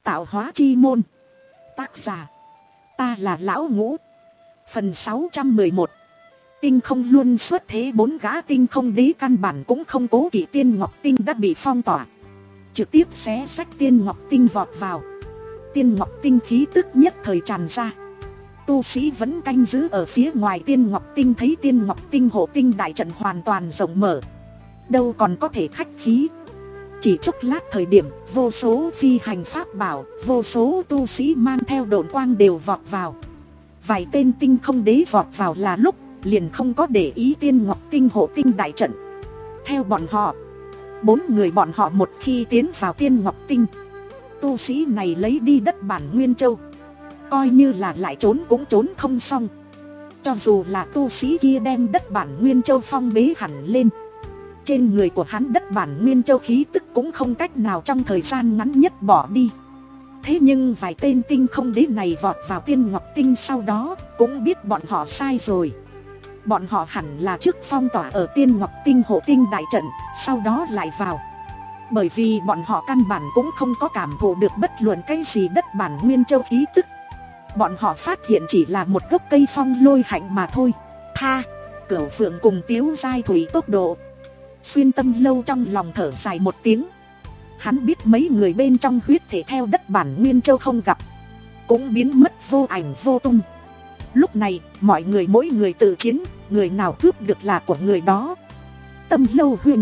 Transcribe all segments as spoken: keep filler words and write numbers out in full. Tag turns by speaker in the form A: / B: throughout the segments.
A: Tạo hóa chi môn. Tác giả: ta là Lão Ngũ. Phần sáu trăm mười một. Tinh không luôn xuất thế. Bốn gã tinh không đế căn bản cũng không cố kỵ Tiên Ngọc Tinh đã bị phong tỏa, trực tiếp xé xách Tiên Ngọc Tinh vọt vào. Tiên Ngọc Tinh khí tức nhất thời tràn ra. Tu sĩ vẫn canh giữ ở phía ngoài Tiên Ngọc Tinh thấy Tiên Ngọc Tinh hộ tinh đại trận hoàn toàn rộng mở, đâu còn có thể khách khí. Chỉ chốc lát thời điểm, vô số phi hành pháp bảo, vô số tu sĩ mang theo độn quang đều vọt vào. Vài tên tinh không đế vọt vào là lúc, liền không có để ý Tiên Ngọc Tinh hộ tinh đại trận. Theo bọn họ, bốn người bọn họ một khi tiến vào Tiên Ngọc Tinh, tu sĩ này lấy đi đất bản Nguyên Châu, coi như là lại trốn cũng trốn không xong. Cho dù là tu sĩ kia đem đất bản Nguyên Châu phong bế hẳn lên, trên người của hắn đất bản Nguyên Châu khí tức cũng không cách nào trong thời gian ngắn nhất bỏ đi. Thế nhưng vài tên tinh không đế này vọt vào Tiên Ngọc Tinh sau đó cũng biết bọn họ sai rồi. Bọn họ hẳn là trước phong tỏa ở Tiên Ngọc Tinh hộ tinh đại trận, sau đó lại vào. Bởi vì bọn họ căn bản cũng không có cảm thụ được bất luận cái gì đất bản Nguyên Châu khí tức. Bọn họ phát hiện chỉ là một gốc cây phong lôi hạnh mà thôi. Tha, Cửu Phượng cùng Tiếu Giai Thủy tốc độ. Xuyên Tâm Lâu trong lòng thở dài một tiếng. Hắn biết mấy người bên trong huyết thể theo đất bản Nguyên Châu không gặp, cũng biến mất vô ảnh vô tung. Lúc này mọi người mỗi người tự chiến, người nào cướp được là của người đó. Tâm Lâu huynh,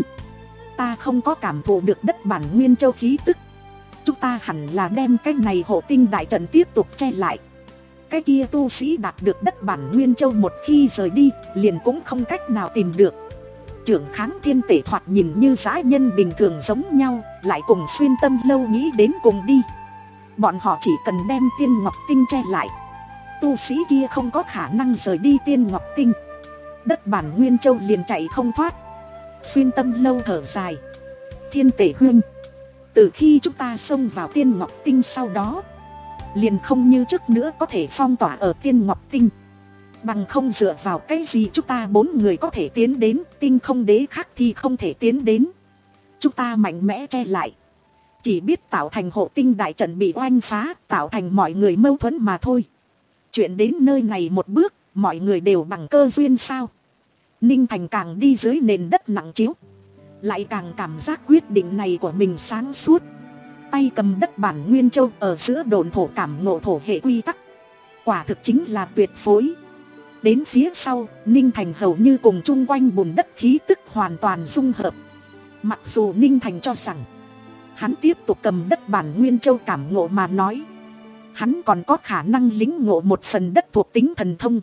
A: ta không có cảm thụ được đất bản Nguyên Châu khí tức. Chúng ta hẳn là đem cái này hộ tinh đại trận tiếp tục che lại. Cái kia tu sĩ đạt được đất bản Nguyên Châu một khi rời đi, liền cũng không cách nào tìm được. Trưởng Kháng Thiên Tể thoạt nhìn như dã nhân bình thường giống nhau, lại cùng Xuyên Tâm Lâu nghĩ đến cùng đi. Bọn họ chỉ cần đem Tiên Ngọc Tinh che lại, tu sĩ kia không có khả năng rời đi Tiên Ngọc Tinh, đất bản Nguyên Châu liền chạy không thoát. Xuyên Tâm Lâu thở dài. Thiên Tể huynh, từ khi chúng ta xông vào Tiên Ngọc Tinh sau đó, liền không như trước nữa có thể phong tỏa ở Tiên Ngọc Tinh. Bằng không dựa vào cái gì chúng ta bốn người có thể tiến đến, tinh không đế khác thì không thể tiến đến. Chúng ta mạnh mẽ che lại, chỉ biết tạo thành hộ tinh đại trận bị oanh phá, tạo thành mọi người mâu thuẫn mà thôi. Chuyện đến nơi này một bước, mọi người đều bằng cơ duyên sao? Ninh Thành càng đi dưới nền đất nặng chiếu, lại càng cảm giác quyết định này của mình sáng suốt. Tay cầm đất bản Nguyên Châu ở giữa đồn thổ cảm ngộ thổ hệ quy tắc, quả thực chính là tuyệt phối. Đến phía sau, Ninh Thành hầu như cùng chung quanh bùn đất khí tức hoàn toàn dung hợp. Mặc dù Ninh Thành cho rằng hắn tiếp tục cầm đất bản Nguyên Châu cảm ngộ mà nói, hắn còn có khả năng lĩnh ngộ một phần đất thuộc tính thần thông,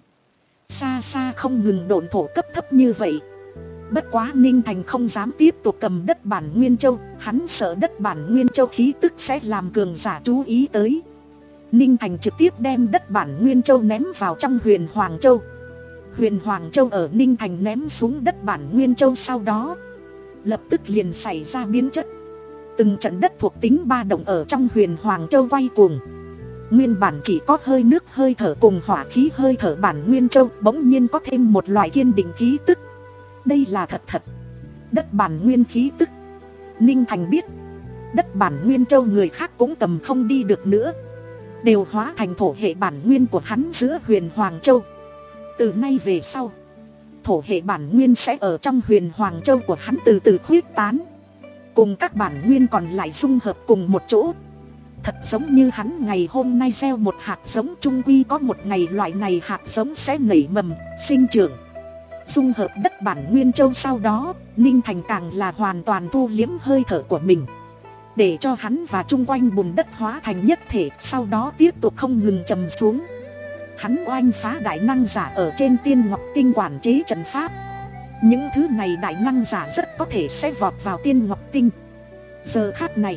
A: xa xa không ngừng độn thổ cấp thấp như vậy. Bất quá Ninh Thành không dám tiếp tục cầm đất bản Nguyên Châu, hắn sợ đất bản Nguyên Châu khí tức sẽ làm cường giả chú ý tới. Ninh Thành trực tiếp đem đất bản Nguyên Châu ném vào trong Huyền Hoàng Châu. Huyền Hoàng Châu ở Ninh Thành ném xuống đất bản Nguyên Châu sau đó, lập tức liền xảy ra biến chất. Từng trận đất thuộc tính ba động ở trong Huyền Hoàng Châu quay cuồng. Nguyên bản chỉ có hơi nước hơi thở cùng hỏa khí hơi thở bản Nguyên Châu bỗng nhiên có thêm một loại kiên định khí tức. Đây là thật thật đất bản nguyên khí tức. Ninh Thành biết, đất bản Nguyên Châu người khác cũng cầm không đi được nữa, đều hóa thành thổ hệ bản nguyên của hắn giữa Huyền Hoàng Châu. Từ nay về sau, thổ hệ bản nguyên sẽ ở trong Huyền Hoàng Châu của hắn từ từ khuyết tán, cùng các bản nguyên còn lại dung hợp cùng một chỗ. Thật giống như hắn ngày hôm nay gieo một hạt giống, chung quy có một ngày loại này hạt giống sẽ nảy mầm, sinh trưởng, dung hợp đất bản Nguyên Châu. Sau đó, Ninh Thành càng là hoàn toàn thu liếm hơi thở của mình, để cho hắn và chung quanh bùn đất hóa thành nhất thể, sau đó tiếp tục không ngừng trầm xuống. Hắn oanh phá đại năng giả ở trên Tiên Ngọc Tinh quản chế trận pháp. Những thứ này đại năng giả rất có thể sẽ vọt vào Tiên Ngọc Tinh. Giờ khắc này,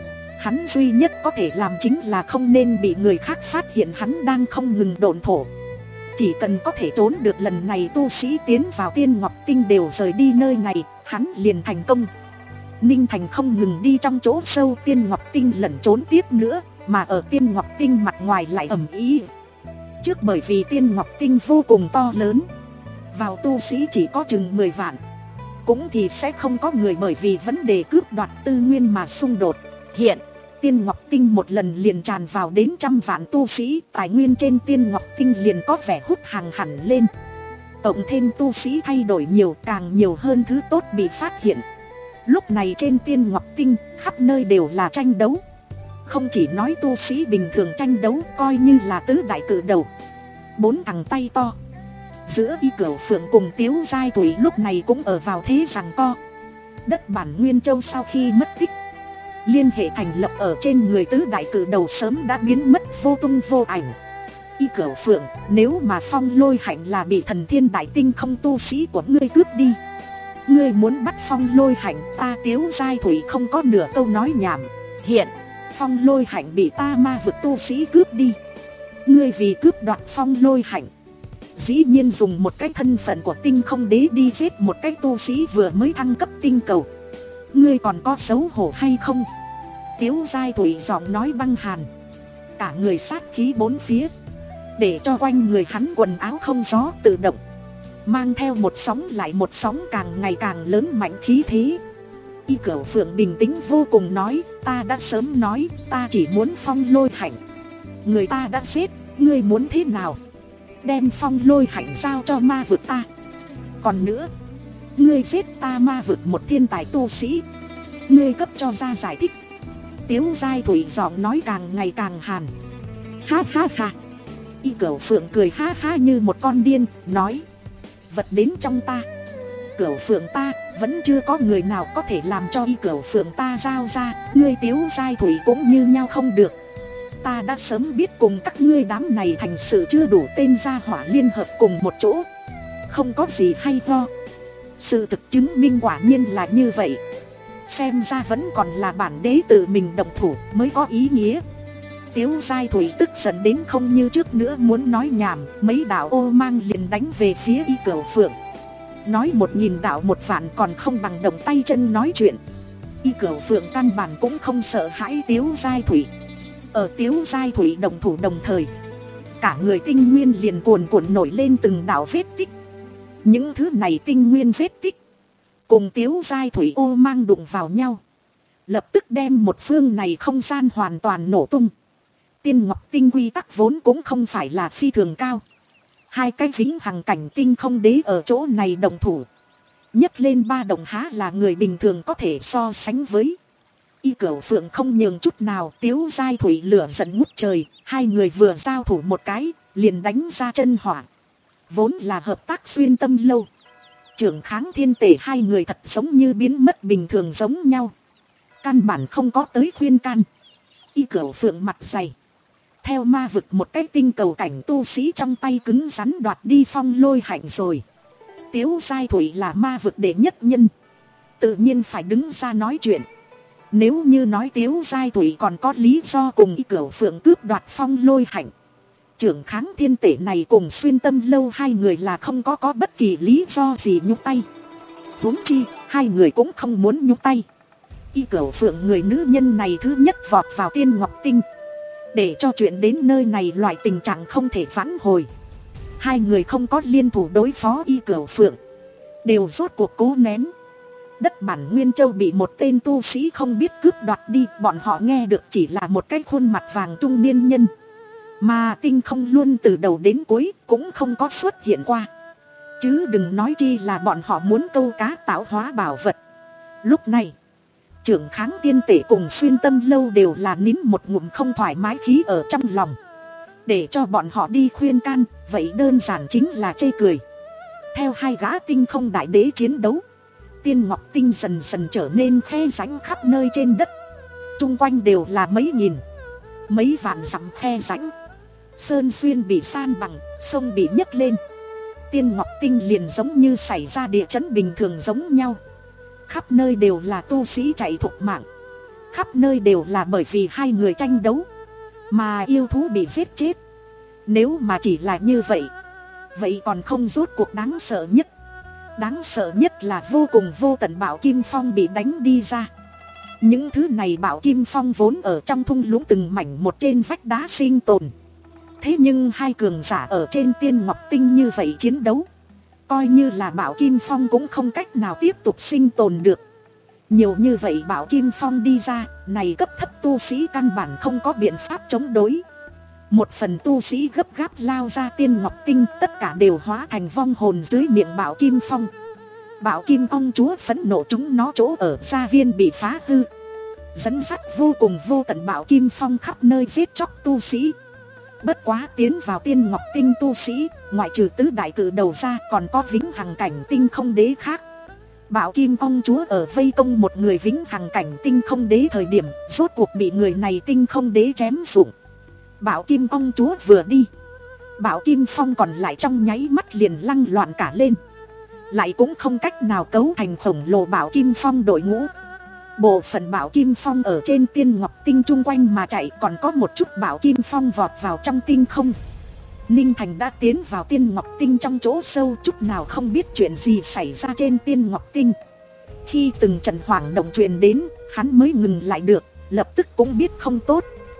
A: hắn duy nhất có thể làm chính là không nên bị người khác phát hiện hắn đang không ngừng độn thổ. Chỉ cần có thể trốn được lần này tu sĩ tiến vào Tiên Ngọc Tinh đều rời đi nơi này, hắn liền thành công. Ninh Thành không ngừng đi trong chỗ sâu Tiên Ngọc Tinh lẩn trốn tiếp nữa, mà ở Tiên Ngọc Tinh mặt ngoài lại ầm ĩ. Trước bởi vì Tiên Ngọc Tinh vô cùng to lớn, vào tu sĩ chỉ có chừng mười vạn, cũng thì sẽ không có người bởi vì vấn đề cướp đoạt tư nguyên mà xung đột. Hiện Tiên Ngọc tinh một lần liền tràn vào đến trăm vạn tu sĩ, tài nguyên trên Tiên Ngọc Tinh liền có vẻ hút hàng hẳn lên. Cộng thêm tu sĩ thay đổi nhiều, càng nhiều hơn thứ tốt bị phát hiện. Lúc này trên Tiên Ngọc Tinh khắp nơi đều là tranh đấu. Không chỉ nói tu sĩ bình thường tranh đấu, coi như là tứ đại cự đầu, bốn thằng tay to. Giữa Y Cửu Phượng cùng Tiếu Giai Thủy lúc này cũng ở vào thế giằng co. Đất bản Nguyên Châu sau khi mất tích, liên hệ thành lập ở trên người tứ đại cự đầu sớm đã biến mất vô tung vô ảnh. Y Cửu Phượng, nếu mà Phong Lôi Hạnh là bị thần thiên đại tinh không tu sĩ của ngươi cướp đi, ngươi muốn bắt Phong Lôi Hạnh, ta Tiếu Giai Thủy không có nửa câu nói nhảm. Hiện Phong Lôi Hạnh bị ta ma vực tu sĩ cướp đi, ngươi vì cướp đoạt Phong Lôi Hạnh, dĩ nhiên dùng một cái thân phận của tinh không đế đi giết một cái tu sĩ vừa mới thăng cấp tinh cầu, ngươi còn có xấu hổ hay không? Tiếu Giai Thủy giọng nói băng hàn, cả người sát khí bốn phía, để cho quanh người hắn quần áo không gió tự động, mang theo một sóng lại một sóng càng ngày càng lớn mạnh khí thế. Y Cửu Phượng bình tĩnh vô cùng nói, ta đã sớm nói, ta chỉ muốn Phong Lôi Hạnh. Người ta đã giết, ngươi muốn thế nào? Đem Phong Lôi Hạnh giao cho ma vực ta. Còn nữa, ngươi giết ta ma vực một thiên tài tu sĩ, ngươi cấp cho ra giải thích. Tiếu Giai Thủy giọng nói càng ngày càng hàn. Ha ha ha. Y Cửu Phượng cười ha ha như một con điên, nói, vật đến trong ta, Cửu Phượng ta, vẫn chưa có người nào có thể làm cho Y Cửu Phượng ta giao ra, ngươi Tiếu Giai Thủy cũng như nhau không được. Ta đã sớm biết cùng các ngươi đám này thành sự chưa đủ tên gia hỏa liên hợp cùng một chỗ, không có gì hay ho. Sự thực chứng minh quả nhiên là như vậy. Xem ra vẫn còn là bản đế tự mình động thủ mới có ý nghĩa. Tiếu Giai Thủy tức giận đến không như trước nữa muốn nói nhảm, mấy đạo ô mang liền đánh về phía Y Cửu Phượng. Nói một nghìn đạo một vạn còn không bằng động tay chân nói chuyện. Y Cửu Phượng căn bản cũng không sợ hãi Tiếu Giai Thủy. Ở Tiếu Giai Thủy đồng thủ đồng thời, cả người tinh nguyên liền cuồn cuộn nổi lên từng đạo vết tích. Những thứ này tinh nguyên vết tích cùng Tiếu Giai Thủy ô mang đụng vào nhau, lập tức đem một phương này không gian hoàn toàn nổ tung. Tiên Ngọc Tinh quy tắc vốn cũng không phải là phi thường cao, hai cái vĩnh hằng cảnh tinh không đế ở chỗ này đồng thủ, nhấc lên ba đồng há là người bình thường có thể so sánh với. Y Cửu Phượng không nhường chút nào, Tiếu Giai Thủy lửa giận ngút trời, hai người vừa giao thủ một cái, liền đánh ra chân hỏa. Vốn là hợp tác xuyên tâm lâu, trưởng kháng thiên tể hai người thật giống như biến mất bình thường giống nhau, căn bản không có tới khuyên can. Y Cửu Phượng mặt dày, theo ma vực một cái tinh cầu cảnh tu sĩ trong tay cứng rắn đoạt đi Phong Lôi Hạnh rồi. Tiếu Giai Thủy là ma vực đệ nhất nhân, tự nhiên phải đứng ra nói chuyện. Nếu như nói Tiếu Giai Thủy còn có lý do cùng Y Cửu Phượng cướp đoạt Phong Lôi Hạnh, trưởng kháng thiên tể này cùng xuyên tâm lâu hai người là không có có bất kỳ lý do gì nhúc tay. Huống chi, hai người cũng không muốn nhúc tay. Y Cửu Phượng người nữ nhân này thứ nhất vọt vào Tiên Ngọc Tinh, để cho chuyện đến nơi này loại tình trạng không thể vãn hồi. Hai người không có liên thủ đối phó Y Cửu Phượng, đều rốt cuộc cố nén. Đất bản Nguyên Châu bị một tên tu sĩ không biết cướp đoạt đi, bọn họ nghe được chỉ là một cái khuôn mặt vàng trung niên nhân, mà tinh không luôn từ đầu đến cuối cũng không có xuất hiện qua. Chứ đừng nói chi là bọn họ muốn câu cá tạo hóa bảo vật. Lúc này, trưởng kháng tiên tể cùng xuyên tâm lâu đều là nín một ngụm không thoải mái khí ở trong lòng. Để cho bọn họ đi khuyên can, vậy đơn giản chính là chê cười. Theo hai gã tinh không đại đế chiến đấu, Tiên Ngọc Tinh dần dần trở nên khe rãnh khắp nơi trên đất. Trung quanh đều là mấy nghìn, mấy vạn dặm khe rãnh. Sơn xuyên bị san bằng, sông bị nhấc lên. Tiên Ngọc Tinh liền giống như xảy ra địa chấn bình thường giống nhau. Khắp nơi đều là tu sĩ chạy thục mạng, khắp nơi đều là bởi vì hai người tranh đấu mà yêu thú bị giết chết. Nếu mà chỉ là như vậy, vậy còn không rốt cuộc đáng sợ nhất. Đáng sợ nhất là vô cùng vô tận Bảo Kim Phong bị đánh đi ra. Những thứ này Bảo Kim Phong vốn ở trong thung lũng từng mảnh một trên vách đá sinh tồn. Thế nhưng hai cường giả ở trên Tiên Ngọc Tinh như vậy chiến đấu, coi như là Bảo Kim Phong cũng không cách nào tiếp tục sinh tồn được. Nhiều như vậy bảo kim phong đi ra, này cấp thấp tu sĩ căn bản không có biện pháp chống đối. Một phần tu sĩ gấp gáp lao ra tiên ngọc tinh, tất cả đều hóa thành vong hồn dưới miệng bảo kim phong. Bảo kim ông chúa phẫn nộ chúng nó chỗ ở gia viên bị phá hư, dẫn dắt vô cùng vô tận bảo kim phong khắp nơi giết chóc tu sĩ. Bất quá tiến vào tiên ngọc tinh tu sĩ, ngoại trừ tứ đại cử đầu ra còn có vĩnh hằng cảnh tinh không đế khác. Bảo kim ông chúa ở vây công một người vĩnh hằng cảnh tinh không đế thời điểm, rốt cuộc bị người này tinh không đế chém rụng. Bảo kim ông chúa vừa đi, bảo kim phong còn lại trong nháy mắt liền lăng loạn cả lên, lại cũng không cách nào cấu thành khổng lồ bảo kim phong đội ngũ. Bộ phận bảo kim phong ở trên tiên ngọc tinh chung quanh mà chạy, còn có một chút bảo kim phong vọt vào trong tinh không. Ninh Thành đã tiến vào tiên ngọc tinh trong chỗ sâu, chút nào không biết chuyện gì xảy ra trên tiên ngọc tinh. Khi từng trận hoảng động truyền đến, hắn mới ngừng lại được, lập tức cũng biết không tốt.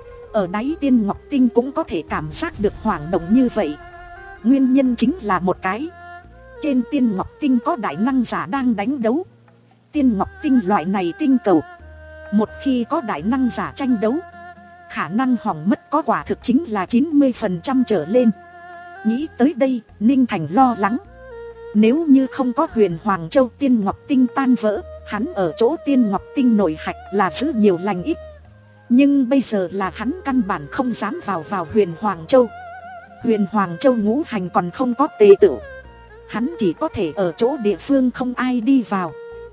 A: Ở đáy tiên ngọc tinh cũng có thể cảm giác được hoảng động như vậy. Nguyên nhân chính là một cái, trên tiên ngọc tinh có đại năng giả đang đánh đấu. Tiên ngọc tinh loại này tinh cầu, một khi có đại năng giả tranh đấu, khả năng hỏng mất có quả thực chính là chín mươi phần trăm trở lên. Nghĩ tới đây, Ninh Thành lo lắng. Nếu như không có Huyền Hoàng Châu tiên ngọc tinh tan vỡ, hắn ở chỗ tiên ngọc tinh nổi hạch là giữ nhiều lành ít. Nhưng bây giờ là hắn căn bản không dám vào vào Huyền Hoàng Châu. Huyền Hoàng Châu ngũ hành còn không có tề tựu, hắn chỉ có thể ở chỗ địa phương không ai đi vào.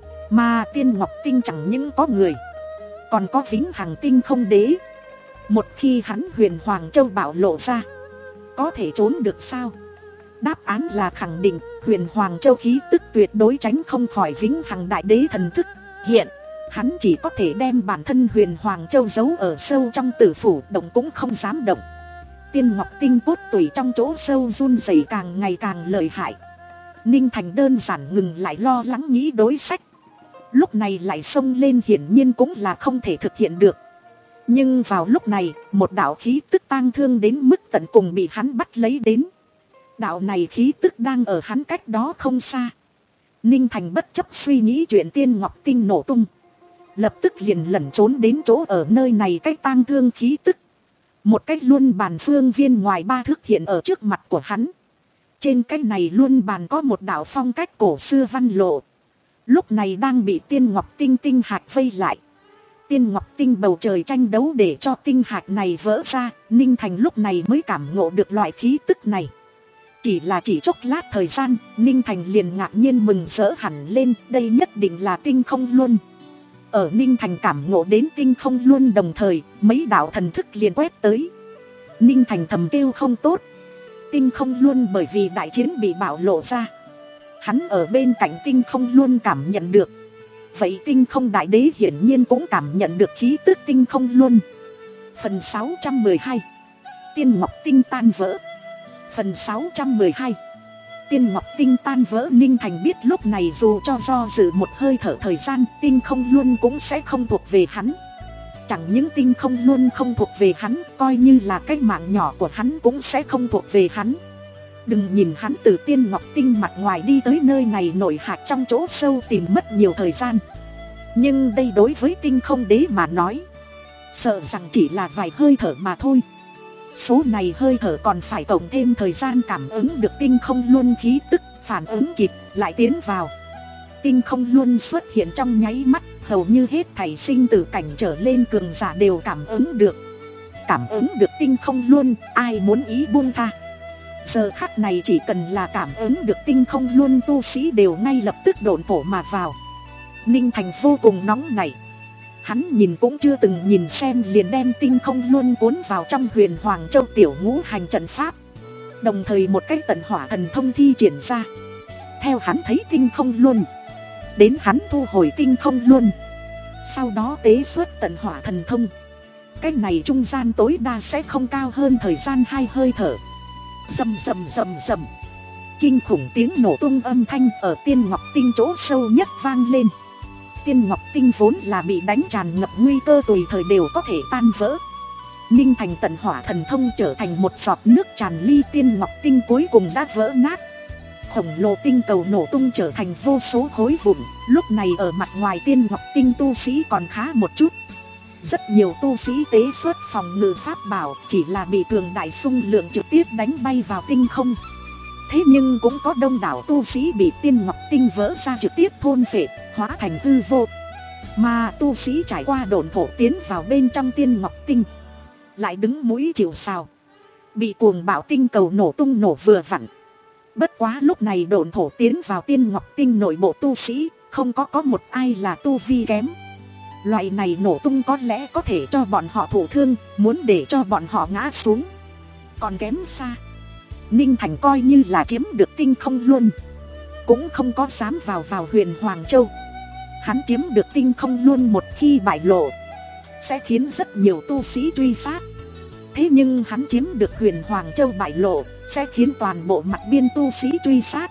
A: Mà tiên ngọc tinh chẳng những có người, còn có vĩnh hằng tinh không đế. Một khi hắn Huyền Hoàng Châu bạo lộ ra, có thể trốn được sao? Đáp án là khẳng định, Huyền Hoàng Châu khí tức tuyệt đối tránh không khỏi vĩnh hằng đại đế thần thức. Hiện, hắn chỉ có thể đem bản thân Huyền Hoàng Châu giấu ở sâu trong tử phủ, động cũng không dám động. Tiên ngọc tinh cốt tủy trong chỗ sâu run rẩy càng ngày càng lợi hại. Ninh Thành đơn giản ngừng lại lo lắng nghĩ đối sách. Lúc này lại xông lên hiển nhiên cũng là không thể thực hiện được. Nhưng vào lúc này, một đạo khí tức tang thương đến mức tận cùng bị hắn bắt lấy đến. Đạo này khí tức đang ở hắn cách đó không xa. Ninh Thành bất chấp suy nghĩ chuyện tiên ngọc tinh nổ tung, lập tức liền lẩn trốn đến chỗ ở nơi này cách tang thương khí tức. Một cách luân bàn phương viên ngoài ba thước hiện ở trước mặt của hắn. Trên cái này luân bàn có một đạo phong cách cổ xưa văn lộ, lúc này đang bị tiên ngọc tinh tinh hạch vây lại. Tiên ngọc tinh bầu trời tranh đấu để cho tinh hạch này vỡ ra. Ninh Thành lúc này mới cảm ngộ được loại khí tức này. Chỉ là chỉ chốc lát thời gian, Ninh Thành liền ngạc nhiên mừng rỡ hẳn lên. Đây nhất định là tinh không luân. Ở Ninh Thành cảm ngộ đến tinh không luân đồng thời, mấy đạo thần thức liền quét tới. Ninh Thành thầm kêu không tốt. Tinh không luân bởi vì đại chiến bị bạo lộ ra, hắn ở bên cạnh tinh không luân cảm nhận được. Vậy tinh không đại đế hiển nhiên cũng cảm nhận được khí tức tinh không luân. Phần sáu trăm mười hai, tiên ngọc tinh tan vỡ. Phần sáu trăm mười hai, tiên ngọc tinh tan vỡ. Ninh Thành biết lúc này dù cho do dự một hơi thở thời gian, tinh không luân cũng sẽ không thuộc về hắn. Chẳng những tinh không luân không thuộc về hắn, coi như là cái mạng nhỏ của hắn cũng sẽ không thuộc về hắn. Đừng nhìn hắn từ tiên ngọc tinh mặt ngoài đi tới nơi này nổi hạt trong chỗ sâu tìm mất nhiều thời gian, nhưng đây đối với tinh không đế mà nói, sợ rằng chỉ là vài hơi thở mà thôi. Số này hơi thở còn phải cộng thêm thời gian cảm ứng được tinh không luân khí tức, phản ứng kịp lại tiến vào. Tinh không luân xuất hiện trong nháy mắt, hầu như hết thảy sinh tử cảnh trở lên cường giả đều cảm ứng được. Cảm ứng được tinh không luân, ai muốn ý buông tha. Giờ khắc này chỉ cần là cảm ứng được tinh không luân tu sĩ đều ngay lập tức độn thổ mà vào. Ninh Thành vô cùng nóng nảy. Hắn nhìn cũng chưa từng nhìn xem liền đem tinh không luân cuốn vào trong Huyền Hoàng Châu tiểu ngũ hành trận pháp. Đồng thời một cái tận hỏa thần thông thi triển ra. Theo hắn thấy tinh không luân, đến hắn thu hồi tinh không luân, sau đó tế xuất tận hỏa thần thông. Cái này trung gian tối đa sẽ không cao hơn thời gian hai hơi thở. Rầm rầm rầm rầm, kinh khủng tiếng nổ tung âm thanh ở tiên ngọc tinh chỗ sâu nhất vang lên. Tiên ngọc tinh vốn là bị đánh tràn ngập nguy cơ tùy thời đều có thể tan vỡ. Ninh Thành tận hỏa thần thông trở thành một giọt nước tràn ly tiên ngọc tinh cuối cùng đã vỡ nát. khổng lồ tinh cầu nổ tung trở thành vô số khối vụn. Lúc này ở mặt ngoài Tiên Ngọc Tinh tu sĩ còn khá một chút. Rất nhiều tu sĩ tế xuất phòng ngự pháp bảo chỉ là bị cường đại xung lượng trực tiếp đánh bay vào tinh không. Thế nhưng cũng có đông đảo tu sĩ bị Tiên Ngọc Tinh vỡ ra trực tiếp thôn phệ, hóa thành hư vô. Mà tu sĩ trải qua độn thổ tiến vào bên trong Tiên Ngọc Tinh lại đứng mũi chịu sào, bị cuồng bạo tinh cầu nổ tung nổ vừa vặn. Bất quá lúc này độn thổ tiến vào Tiên Ngọc Tinh nội bộ tu sĩ không có có một ai là tu vi kém. Loại này nổ tung có lẽ có thể cho bọn họ thụ thương, muốn để cho bọn họ ngã xuống còn kém xa. Ninh Thành coi như là chiếm được tinh không luôn, cũng không có dám vào vào Huyền Hoàng Châu. Hắn chiếm được tinh không luôn một khi bại lộ sẽ khiến rất nhiều tu sĩ truy sát. Thế nhưng hắn chiếm được Huyền Hoàng Châu bại lộ sẽ khiến toàn bộ mặt biên tu sĩ truy sát.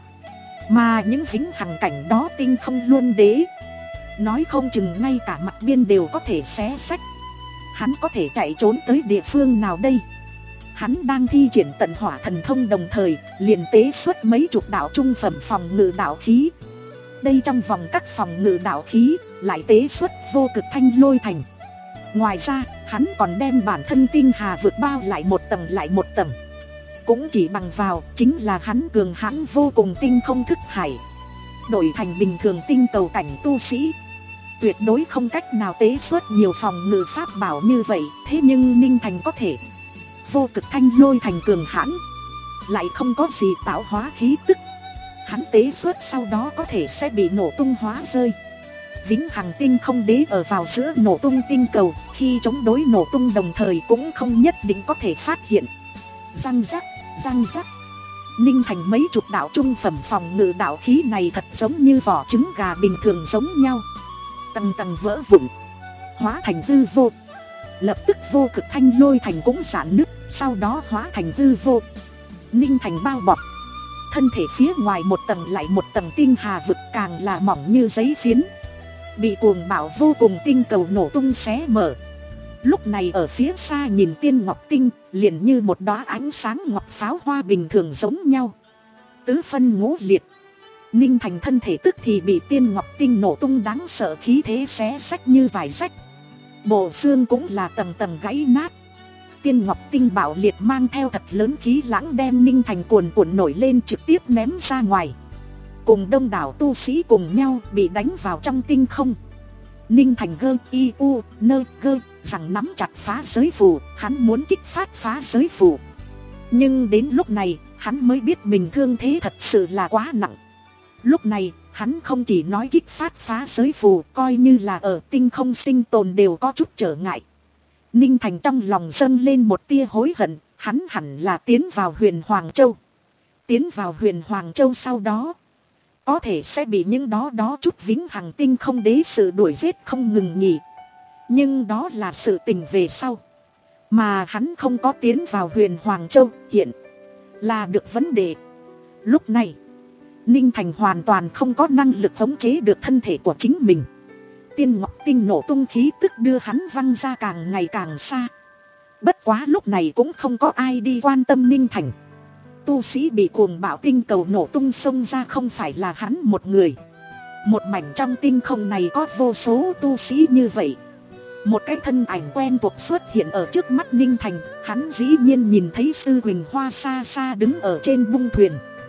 A: Mà những vĩnh hằng cảnh đó tinh không luôn đế, nói không chừng ngay cả mặt biên đều có thể xé xách. Hắn có thể chạy trốn tới địa phương nào đây? Hắn đang thi triển tận hỏa thần thông đồng thời liền tế xuất mấy chục đạo trung phẩm phòng ngự đạo khí. Đây trong vòng các phòng ngự đạo khí lại tế xuất vô cực thanh lôi thành. Ngoài ra hắn còn đem bản thân tinh hà vượt bao lại một tầng lại một tầng. Cũng chỉ bằng vào chính là hắn cường hãn vô cùng tinh không thức hải, đổi thành bình thường tinh cầu cảnh tu sĩ tuyệt đối không cách nào tế xuất nhiều phòng ngự pháp bảo như vậy. Thế nhưng Ninh Thành có thể. Vô cực thanh lôi thành cường hãn, lại không có gì tạo hóa khí tức. Hắn tế xuất sau đó có thể sẽ bị nổ tung hóa rơi. Vĩnh hằng tinh không đế ở vào giữa nổ tung tinh cầu, khi chống đối nổ tung đồng thời cũng không nhất định có thể phát hiện. Răng rắc, răng rắc. Ninh Thành mấy chục đạo trung phẩm phòng ngự đạo khí này thật giống như vỏ trứng gà bình thường giống nhau, tầng tầng vỡ vụn, hóa thành hư vô. Lập tức vô cực thanh lôi thành cũng giãn nứt, sau đó hóa thành hư vô. Ninh Thành bao bọc thân thể phía ngoài một tầng lại một tầng tinh hà vực càng là mỏng như giấy phiến, bị cuồng bạo vô cùng tinh cầu nổ tung xé mở. Lúc này ở phía xa nhìn Tiên Ngọc Tinh liền như một đóa ánh sáng ngọc pháo hoa bình thường giống nhau, tứ phân ngũ liệt. Ninh Thành thân thể tức thì bị Tiên Ngọc Tinh nổ tung đáng sợ khí thế xé xách như vải rách. Bộ xương cũng là tầng tầng gãy nát. Tiên Ngọc Tinh bạo liệt mang theo thật lớn khí lãng đem Ninh Thành cuồn cuộn nổi lên trực tiếp ném ra ngoài, cùng đông đảo tu sĩ cùng nhau bị đánh vào trong tinh không. Ninh Thành gơ y u nơ gơ rằng nắm chặt phá giới phù, hắn muốn kích phát phá giới phù. Nhưng đến lúc này hắn mới biết mình thương thế thật sự là quá nặng. Lúc này hắn không chỉ nói kích phát phá giới phù, coi như là ở tinh không sinh tồn đều có chút trở ngại. Ninh Thành trong lòng dâng lên một tia hối hận, hắn hẳn là tiến vào Huyền Hoàng Châu. Tiến vào Huyền Hoàng Châu sau đó có thể sẽ bị những đó đó chút vĩnh hằng tinh không đế sự đuổi giết không ngừng nghỉ. Nhưng đó là sự tình về sau, mà hắn không có tiến vào Huyền Hoàng Châu hiện là được vấn đề. Lúc này Ninh Thành hoàn toàn không có năng lực khống chế được thân thể của chính mình. Tiên Ngọc Tinh nổ tung khí tức đưa hắn văng ra càng ngày càng xa. Bất quá lúc này cũng không có ai đi quan tâm Ninh Thành. Tu sĩ bị cuồng bạo tinh cầu nổ tung xông ra không phải là hắn một người. Một mảnh trong tinh không này có vô số tu sĩ như vậy. Một cái thân ảnh quen thuộc xuất hiện ở trước mắt Ninh Thành. Hắn dĩ nhiên nhìn thấy Sư Huỳnh Hoa xa xa đứng ở trên bung thuyền.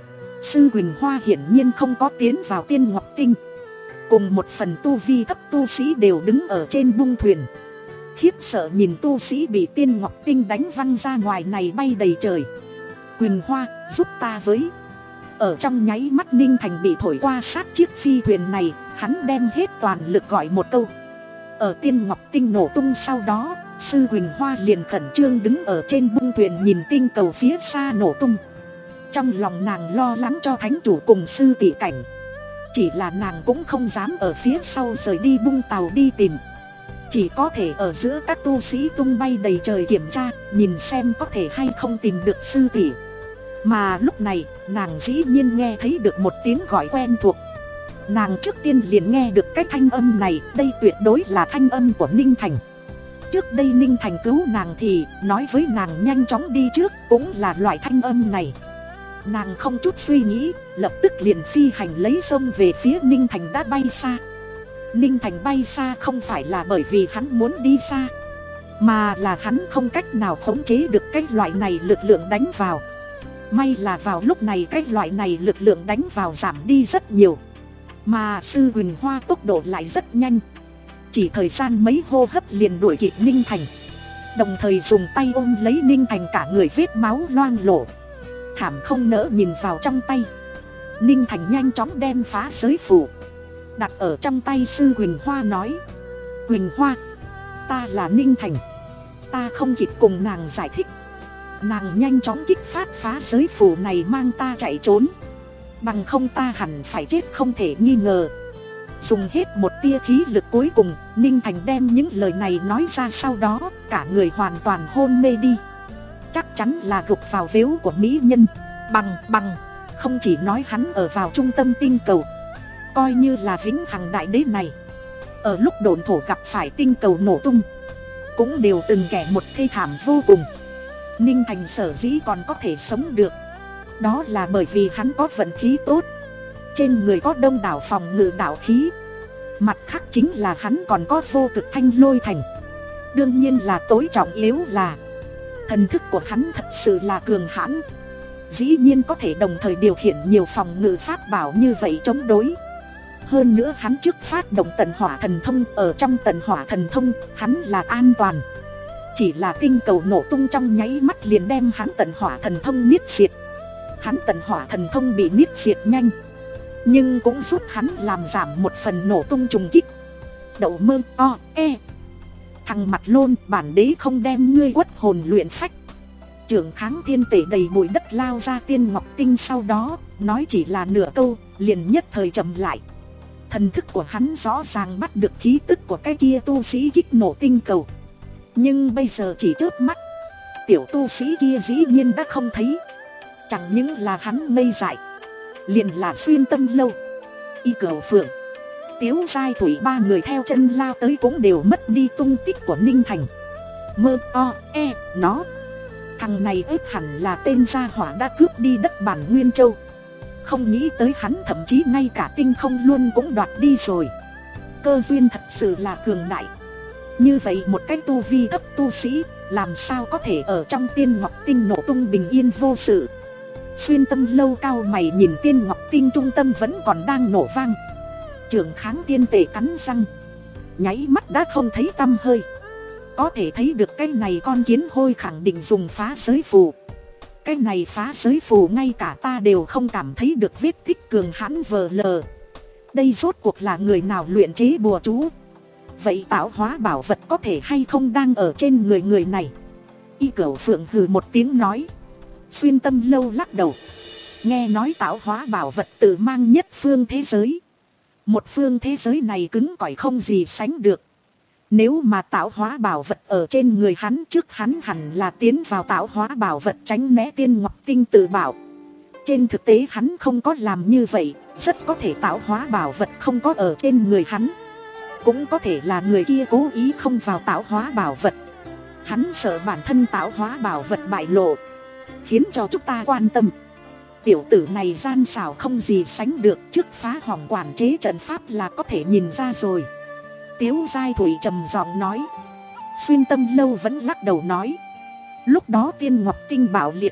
A: Sư Huỳnh Hoa hiển nhiên không có tiến vào Tiên Ngọc Tinh. Cùng một phần tu vi thấp tu sĩ đều đứng ở trên bung thuyền, khiếp sợ nhìn tu sĩ bị Tiên Ngọc Tinh đánh văng ra ngoài này bay đầy trời. Huỳnh Hoa, giúp ta với. Ở trong nháy mắt Ninh Thành bị thổi qua sát chiếc phi thuyền này, hắn đem hết toàn lực gọi một câu. Ở Tiên Ngọc Tinh nổ tung sau đó, Sư Huỳnh Hoa liền khẩn trương đứng ở trên bung thuyền nhìn tinh cầu phía xa nổ tung. Trong lòng nàng lo lắng cho thánh chủ cùng sư tỷ cảnh. Chỉ là nàng cũng không dám ở phía sau rời đi bung tàu đi tìm, chỉ có thể ở giữa các tu sĩ tung bay đầy trời kiểm tra, nhìn xem có thể hay không tìm được sư tỷ. Mà lúc này nàng dĩ nhiên nghe thấy được một tiếng gọi quen thuộc. Nàng trước tiên liền nghe được cái thanh âm này, đây tuyệt đối là thanh âm của Ninh Thành. Trước đây Ninh Thành cứu nàng thì nói với nàng nhanh chóng đi trước, cũng là loại thanh âm này. Nàng không chút suy nghĩ, lập tức liền phi hành lấy sông về phía Ninh Thành đã bay xa. Ninh Thành bay xa không phải là bởi vì hắn muốn đi xa, mà là hắn không cách nào khống chế được cái loại này lực lượng đánh vào. May là vào lúc này cái loại này lực lượng đánh vào giảm đi rất nhiều, mà Sư Huỳnh Hoa tốc độ lại rất nhanh, chỉ thời gian mấy hô hấp liền đuổi kịp Ninh Thành, đồng thời dùng tay ôm lấy Ninh Thành, cả người vết máu loang lổ, thảm không nỡ nhìn vào trong tay. Ninh Thành nhanh chóng đem phá giới phù đặt ở trong tay Sư Huỳnh Hoa, nói: Huỳnh Hoa, ta là Ninh Thành. Ta không kịp cùng nàng giải thích, nàng nhanh chóng kích phát phá giới phù này mang ta chạy trốn, bằng không ta hẳn phải chết không thể nghi ngờ. Dùng hết một tia khí lực cuối cùng, Ninh Thành đem những lời này nói ra, sau đó cả người hoàn toàn hôn mê đi. Chắc chắn là gục vào vếu của mỹ nhân. Bằng bằng không chỉ nói hắn ở vào trung tâm tinh cầu, coi như là vĩnh hằng đại đế này, ở lúc độn thổ gặp phải tinh cầu nổ tung, cũng đều từng kẻ một thê thảm vô cùng. Ninh Thành sở dĩ còn có thể sống được, đó là bởi vì hắn có vận khí tốt, trên người có đông đảo phòng ngự đạo khí. Mặt khác chính là hắn còn có vô cực thanh lôi thành. Đương nhiên là tối trọng yếu là thần thức của hắn thật sự là cường hãn, dĩ nhiên có thể đồng thời điều khiển nhiều phòng ngự pháp bảo như vậy chống đối. Hơn nữa hắn trước phát động tần hỏa thần thông, ở trong tần hỏa thần thông hắn là an toàn, chỉ là tinh cầu nổ tung trong nháy mắt liền đem hắn tần hỏa thần thông niết diệt. Hắn tần hỏa thần thông bị niết diệt nhanh, nhưng cũng giúp hắn làm giảm một phần nổ tung trùng kích. Đậu mơ o e thằng mặt lôn, bản đế không đem ngươi quất hồn luyện phách. Trưởng kháng thiên tể đầy bụi đất lao ra tiên ngọc tinh, sau đó nói chỉ là nửa câu liền nhất thời chậm lại. Thần thức của hắn rõ ràng bắt được khí tức của cái kia tu sĩ kích nổ tinh cầu, nhưng bây giờ chỉ chớp mắt, tiểu tu sĩ kia dĩ nhiên đã không thấy. Chẳng những là hắn ngây dại, liền là Xuyên Tâm Lâu, Y Cửu Phượng, Tiếu Giai Thủy ba người theo chân lao tới cũng đều mất đi tung tích của Ninh Thành. Mơ o e nó, thằng này ếp hẳn là tên gia hỏa đã cướp đi đất bản Nguyên Châu. Không nghĩ tới hắn thậm chí ngay cả tinh không luôn cũng đoạt đi rồi. Cơ duyên thật sự là cường đại. Như vậy một cái tu vi thấp tu sĩ, làm sao có thể ở trong tiên ngọc tinh nổ tung bình yên vô sự. Xuyên Tâm Lâu cao mày nhìn tiên ngọc tinh trung tâm vẫn còn đang nổ vang. Trưởng kháng tiên tể cắn răng, nháy mắt đã không thấy tăm hơi. Có thể thấy được cái này con kiến hôi khẳng định dùng phá giới phù. Cái này phá giới phù ngay cả ta đều không cảm thấy được vết tích cường hãn vờ lờ. Đây rốt cuộc là người nào luyện chế bùa chú? Vậy tạo hóa bảo vật có thể hay không đang ở trên người người này? Y Cửu Phượng hừ một tiếng nói. Xuyên Tâm Lâu lắc đầu. Nghe nói tạo hóa bảo vật tự mang nhất phương thế giới. Một phương thế giới này cứng cỏi không gì sánh được. Nếu mà tạo hóa bảo vật ở trên người hắn, trước hắn hẳn là tiến vào tạo hóa bảo vật tránh né tiên ngọc tinh tự bảo. Trên thực tế hắn không có làm như vậy, rất có thể tạo hóa bảo vật không có ở trên người hắn. Cũng có thể là người kia cố ý không vào tạo hóa bảo vật. Hắn sợ bản thân tạo hóa bảo vật bại lộ, khiến cho chúng ta quan tâm. Tiểu tử này gian xảo không gì sánh được, trước phá hỏng quản chế trận pháp là có thể nhìn ra rồi. Tiếu Giai Thủy trầm giọng nói. Xuyên Tâm Lâu vẫn lắc đầu nói. Lúc đó tiên ngọc tinh bảo liệt,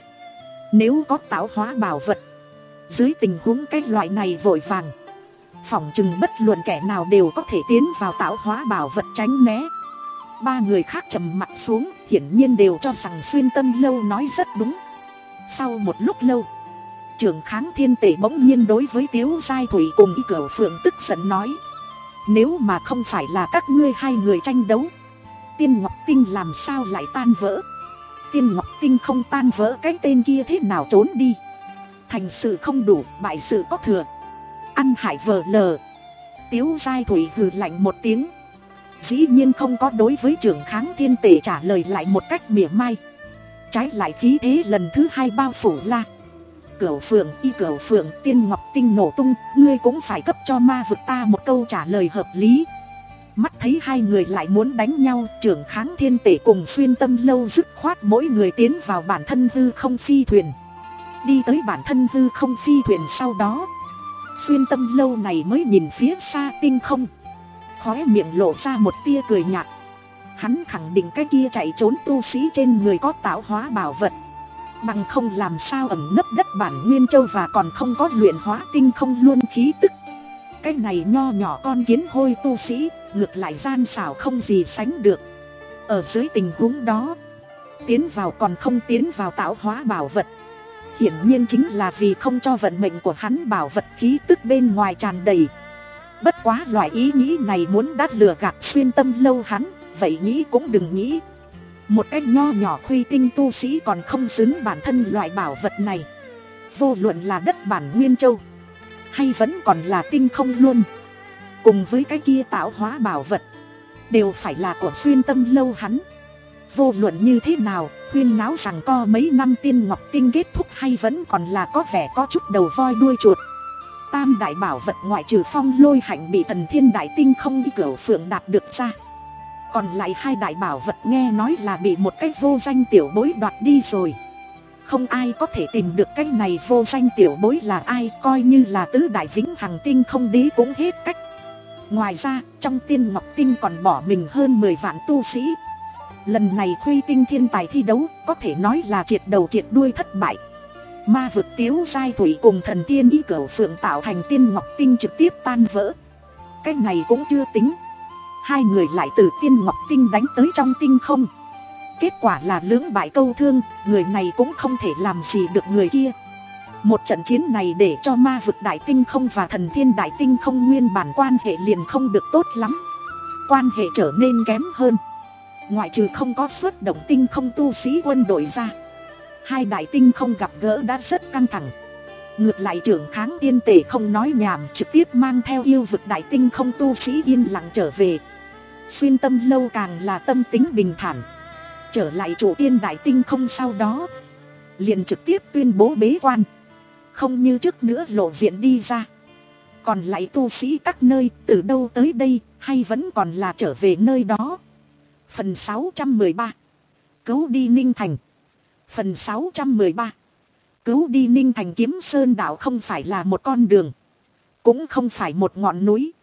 A: nếu có tạo hóa bảo vật, dưới tình huống cái loại này vội vàng, phỏng chừng bất luận kẻ nào đều có thể tiến vào tạo hóa bảo vật tránh né. Ba người khác trầm mặt xuống, hiển nhiên đều cho rằng Xuyên Tâm Lâu nói rất đúng. Sau một lúc lâu, trưởng kháng thiên tể bỗng nhiên đối với Tiếu Giai Thủy cùng Y Cửu Phượng tức giận nói. Nếu mà không phải là các ngươi hai người tranh đấu, tiên ngọc tinh làm sao lại tan vỡ? Tiên ngọc tinh không tan vỡ, cái tên kia thế nào trốn đi? Thành sự không đủ, bại sự có thừa, ăn hại vờ lờ. Tiếu Giai Thủy hừ lạnh một tiếng, dĩ nhiên không có đối với trưởng kháng thiên tể trả lời lại một cách mỉa mai. Trái lại khí thế lần thứ hai bao phủ la. Cửu Phượng, Y Cửu Phượng, tiên ngọc tinh nổ tung, ngươi cũng phải cấp cho ma vực ta một câu trả lời hợp lý. Mắt thấy hai người lại muốn đánh nhau, trưởng kháng thiên tể cùng Xuyên Tâm Lâu dứt khoát mỗi người tiến vào bản thân hư không phi thuyền. đi tới bản thân hư không phi thuyền. Sau đó Xuyên Tâm Lâu này mới nhìn phía xa tinh không, khóe miệng lộ ra một tia cười nhạt. Hắn khẳng định cái kia chạy trốn tu sĩ trên người có tạo hóa bảo vật, bằng không làm sao ẩn nấp đất bản Nguyên Châu và còn không có luyện hóa tinh không luôn khí tức. Cái này nho nhỏ con kiến hôi tu sĩ ngược lại gian xảo không gì sánh được. Ở dưới tình huống đó, tiến vào còn không tiến vào tạo hóa bảo vật, hiển nhiên chính là vì không cho vận mệnh của hắn bảo vật khí tức bên ngoài tràn đầy. Bất quá loại ý nghĩ này muốn đắt lừa gạt Xuyên Tâm Lâu hắn, vậy nghĩ cũng đừng nghĩ. Một cái nho nhỏ khuy tinh tu sĩ còn không xứng bản thân loại bảo vật này. Vô luận là đất bản Nguyên Châu hay vẫn còn là tinh không luôn, cùng với cái kia tạo hóa bảo vật, đều phải là của Xuyên Tâm Lâu hắn. Vô luận như thế nào, huyên náo rằng co mấy năm tiên ngọc tinh kết thúc hay vẫn còn là có vẻ có chút đầu voi đuôi chuột. Tam đại bảo vật ngoại trừ phong lôi hạnh bị Thần Thiên Đại Tinh Không Cửu Phượng đạt được ra, còn lại hai đại bảo vật nghe nói là bị một cái vô danh tiểu bối đoạt đi rồi. Không ai có thể tìm được cái này vô danh tiểu bối là ai, coi như là tứ đại vĩnh hằng tinh không đế cũng hết cách. Ngoài ra, trong tiên ngọc tinh còn bỏ mình hơn mười vạn tu sĩ. Lần này khuy tinh thiên tài thi đấu có thể nói là triệt đầu triệt đuôi thất bại. Ma vực Tiếu Giai Thủy cùng Thần Tiên Ý Cửu Phượng tạo thành tiên ngọc tinh trực tiếp tan vỡ. Cái này cũng chưa tính, hai người lại từ tiên ngọc tinh đánh tới trong tinh không. Kết quả là lưỡng bại câu thương, người này cũng không thể làm gì được người kia. Một trận chiến này để cho ma vực đại tinh không và Thần Thiên Đại Tinh Không nguyên bản quan hệ liền không được tốt lắm, quan hệ trở nên kém hơn. Ngoại trừ không có xuất động tinh không tu sĩ quân đội ra, hai đại tinh không gặp gỡ đã rất căng thẳng. Ngược lại trưởng kháng tiên tể không nói nhảm, trực tiếp mang theo yêu vực đại tinh không tu sĩ yên lặng trở về. Xuyên Tâm Lâu càng là tâm tính bình thản. Trở lại chủ tiên đại tinh không sau đó, liền trực tiếp tuyên bố bế quan, không như trước nữa lộ diện đi ra. Còn lại tu sĩ các nơi từ đâu tới đây, hay vẫn còn là trở về nơi đó. Phần sáu trăm mười ba, Cứu đi Ninh Thành. Phần sáu trăm mười ba, Cứu đi Ninh Thành. Kiếm Sơn đảo không phải là một con đường, cũng không phải một ngọn núi,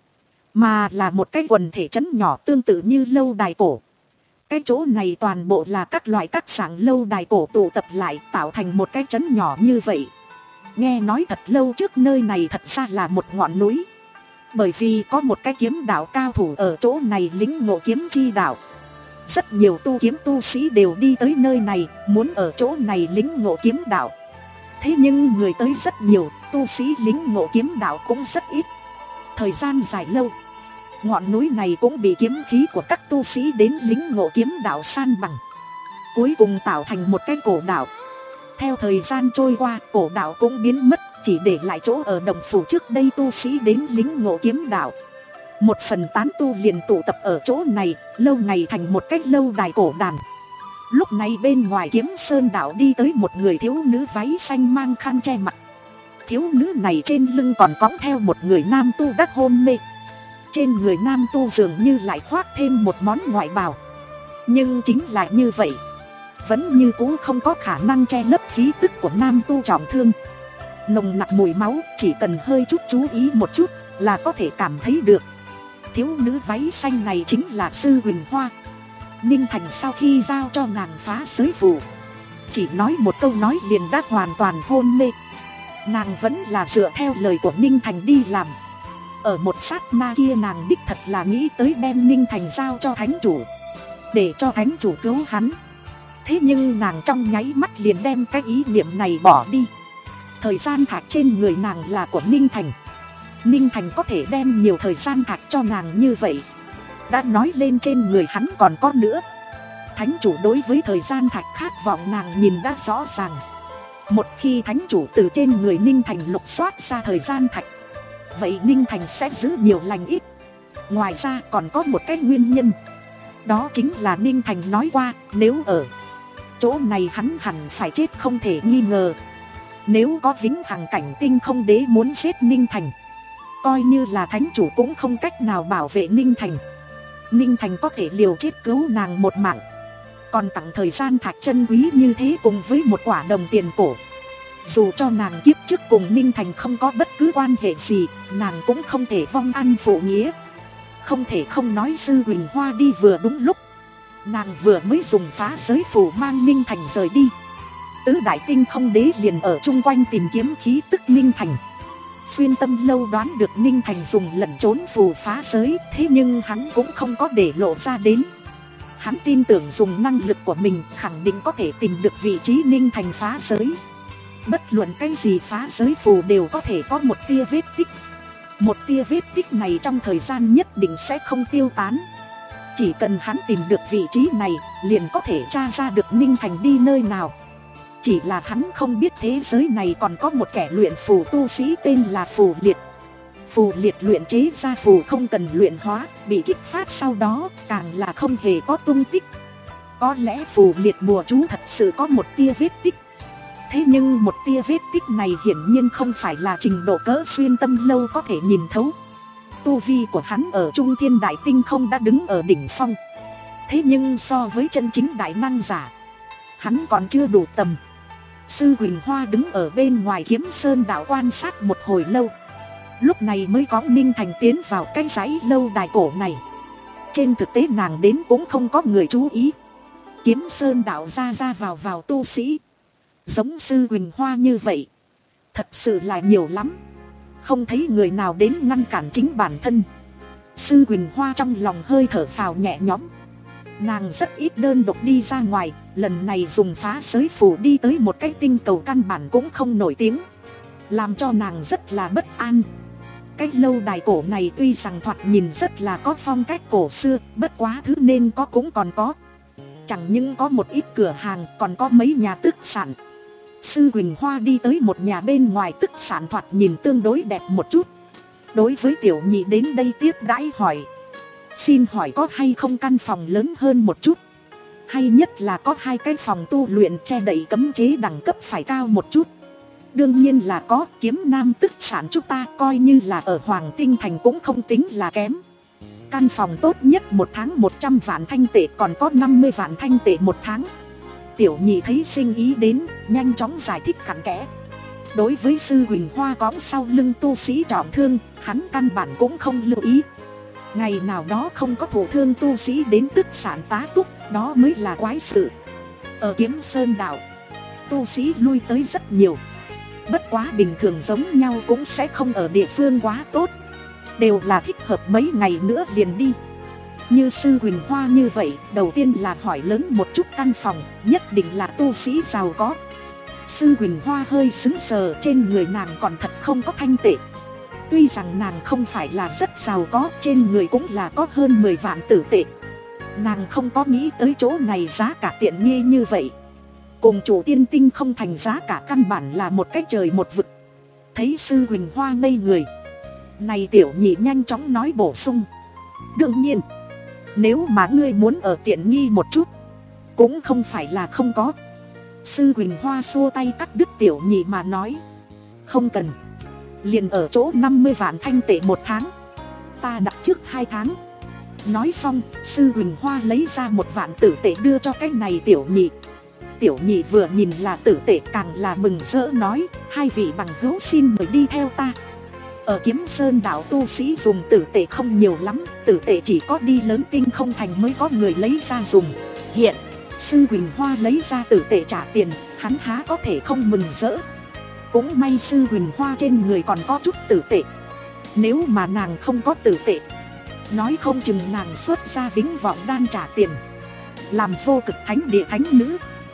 A: mà là một cái quần thể trấn nhỏ tương tự như lâu đài cổ. Cái chỗ này toàn bộ là các loại các dạng lâu đài cổ tụ tập lại tạo thành một cái trấn nhỏ như vậy. Nghe nói thật lâu trước nơi này thật ra là một ngọn núi, bởi vì có một cái kiếm đạo cao thủ ở chỗ này lĩnh ngộ kiếm chi đạo. Rất nhiều tu kiếm tu sĩ đều đi tới nơi này, muốn ở chỗ này lĩnh ngộ kiếm đạo. Thế nhưng người tới rất nhiều, tu sĩ lĩnh ngộ kiếm đạo cũng rất ít. Thời gian dài lâu, ngọn núi này cũng bị kiếm khí của các tu sĩ đến lĩnh ngộ kiếm đạo san bằng, cuối cùng tạo thành một cái cổ đạo. Theo thời gian trôi qua, cổ đạo cũng biến mất, chỉ để lại chỗ ở đồng phủ trước đây tu sĩ đến lĩnh ngộ kiếm đạo. Một phần tán tu liền tụ tập ở chỗ này, lâu ngày thành một cái lâu đài cổ đàn. Lúc này bên ngoài Kiếm Sơn đảo đi tới một người thiếu nữ váy xanh mang khăn che mặt. Thiếu nữ này trên lưng còn cõng theo một người nam tu đã hôn mê. Trên người nam tu dường như lại khoác thêm một món ngoại bào, nhưng chính là như vậy, vẫn như cũ không có khả năng che lấp khí tức của nam tu trọng thương. Nồng nặc mùi máu, chỉ cần hơi chút chú ý một chút là có thể cảm thấy được. Thiếu nữ váy xanh này chính là Sư Huỳnh Hoa. Ninh Thành sau khi giao cho nàng phá giới phù, chỉ nói một câu nói liền đã hoàn toàn hôn mê. Nàng vẫn là dựa theo lời của Ninh Thành đi làm. Ở một sát na kia nàng đích thật là nghĩ tới đem Ninh Thành giao cho thánh chủ, để cho thánh chủ cứu hắn. Thế nhưng nàng trong nháy mắt liền đem cái ý niệm này bỏ đi. Thời gian thạch trên người nàng là của Ninh Thành, Ninh Thành có thể đem nhiều thời gian thạch cho nàng như vậy, đã nói lên trên người hắn còn có nữa. Thánh chủ đối với thời gian thạch khát vọng nàng nhìn đã rõ ràng. Một khi thánh chủ từ trên người Ninh Thành lục soát ra thời gian thạch, vậy Ninh Thành sẽ giữ nhiều lành ít. Ngoài ra còn có một cái nguyên nhân, đó chính là Ninh Thành nói qua, nếu ở chỗ này hắn hẳn phải chết không thể nghi ngờ. Nếu có vĩnh hằng cảnh tinh không đế muốn giết Ninh Thành, coi như là thánh chủ cũng không cách nào bảo vệ Ninh Thành. Ninh Thành có thể liều chết cứu nàng một mạng, còn tặng thời gian thạch chân quý như thế cùng với một quả đồng tiền cổ. Dù cho nàng kiếp trước cùng Ninh Thành không có bất cứ quan hệ gì, nàng cũng không thể vong ân phụ nghĩa. Không thể không nói Sư Huỳnh Hoa đi vừa đúng lúc. Nàng vừa mới dùng phá giới phù mang Ninh Thành rời đi. Tứ đại tinh không đế liền ở chung quanh tìm kiếm khí tức Ninh Thành. Xuyên Tâm Lâu đoán được Ninh Thành dùng lẩn trốn phù phá giới, thế nhưng hắn cũng không có để lộ ra đến. Hắn tin tưởng dùng năng lực của mình khẳng định có thể tìm được vị trí Ninh Thành phá giới. Bất luận cái gì phá giới phù đều có thể có một tia vết tích. Một tia vết tích này trong thời gian nhất định sẽ không tiêu tán. Chỉ cần hắn tìm được vị trí này, liền có thể tra ra được Ninh Thành đi nơi nào. Chỉ là hắn không biết thế giới này còn có một kẻ luyện phù tu sĩ tên là Phù Liệt. Phù Liệt luyện chế ra phù không cần luyện hóa, bị kích phát sau đó càng là không hề có tung tích. Có lẽ Phù Liệt bùa chú thật sự có một tia vết tích. Thế nhưng một tia vết tích này hiển nhiên không phải là trình độ cỡ Xuyên Tâm Lâu có thể nhìn thấu. Tu vi của hắn ở Trung Thiên Đại Tinh không đã đứng ở đỉnh phong. Thế nhưng so với chân chính đại năng giả, hắn còn chưa đủ tầm. Sư Huỳnh Hoa đứng ở bên ngoài Kiếm Sơn đạo quan sát một hồi lâu. Lúc này mới có Ninh Thành tiến vào cái dãy lâu đài cổ này. Trên thực tế nàng đến cũng không có người chú ý. Kiếm Sơn đạo ra ra vào vào tu sĩ giống Sư Huỳnh Hoa như vậy thật sự là nhiều lắm. Không thấy người nào đến ngăn cản chính bản thân. Sư Huỳnh Hoa trong lòng hơi thở phào nhẹ nhõm. Nàng rất ít đơn độc đi ra ngoài, lần này dùng phá giới phù đi tới một cái tinh cầu căn bản cũng không nổi tiếng, làm cho nàng rất là bất an. Cái lâu đài cổ này tuy rằng thoạt nhìn rất là có phong cách cổ xưa, bất quá thứ nên có cũng còn có. Chẳng những có một ít cửa hàng, còn có mấy nhà tức sản. Sư Huỳnh Hoa đi tới một nhà bên ngoài tức sản thoạt nhìn tương đối đẹp một chút. Đối với tiểu nhị đến đây tiếp đãi hỏi: xin hỏi có hay không căn phòng lớn hơn một chút? Hay nhất là có hai cái phòng tu luyện che đậy cấm chế đẳng cấp phải cao một chút? Đương nhiên là có, Kiếm Nam tức sản chúng ta coi như là ở Hoàng Tinh Thành cũng không tính là kém. Căn phòng tốt nhất một tháng một trăm vạn thanh tệ, còn có năm mươi vạn thanh tệ một tháng. Tiểu nhị thấy sinh ý đến, nhanh chóng giải thích cặn kẽ. Đối với Sư Huỳnh Hoa cõng sau lưng tu sĩ trọng thương, hắn căn bản cũng không lưu ý. Ngày nào đó không có thụ thương tu sĩ đến tức sản tá túc, đó mới là quái sự. Ở Kiếm Sơn đảo, tu sĩ lui tới rất nhiều. Bất quá bình thường giống nhau cũng sẽ không ở địa phương quá tốt, đều là thích hợp mấy ngày nữa liền đi. Như Sư Huỳnh Hoa như vậy, đầu tiên là hỏi lớn một chút căn phòng, nhất định là tu sĩ giàu có. Sư Huỳnh Hoa hơi sững sờ, trên người nàng còn thật không có thanh tệ. Tuy rằng nàng không phải là rất giàu có, trên người cũng là có hơn mười vạn tử tệ. Nàng không có nghĩ tới chỗ này giá cả tiện nghi như vậy. Cùng chủ Tiên Tinh không thành giá cả căn bản là một cái trời một vực. Thấy Sư Huỳnh Hoa ngây người, này tiểu nhị nhanh chóng nói bổ sung: đương nhiên, nếu mà ngươi muốn ở tiện nghi một chút, cũng không phải là không có. Sư Huỳnh Hoa xua tay cắt đứt tiểu nhị mà nói: không cần, liền ở chỗ năm mươi vạn thanh tệ một tháng, ta đặt trước hai tháng. Nói xong, Sư Huỳnh Hoa lấy ra một vạn tử tệ đưa cho cái này tiểu nhị. Tiểu nhị vừa nhìn là tử tệ càng là mừng rỡ nói: hai vị bằng hữu xin mời đi theo ta. Ở Kiếm Sơn đảo tu sĩ dùng tử tệ không nhiều lắm, tử tệ chỉ có đi lớn tinh không thành mới có người lấy ra dùng. Hiện Sư Huỳnh Hoa lấy ra tử tệ trả tiền, hắn há có thể không mừng rỡ. Cũng may Sư Huỳnh Hoa trên người còn có chút tử tệ. Nếu mà nàng không có tử tệ, nói không chừng nàng xuất ra Vĩnh Vọng Đan trả tiền, làm vô cực thánh địa thánh nữ.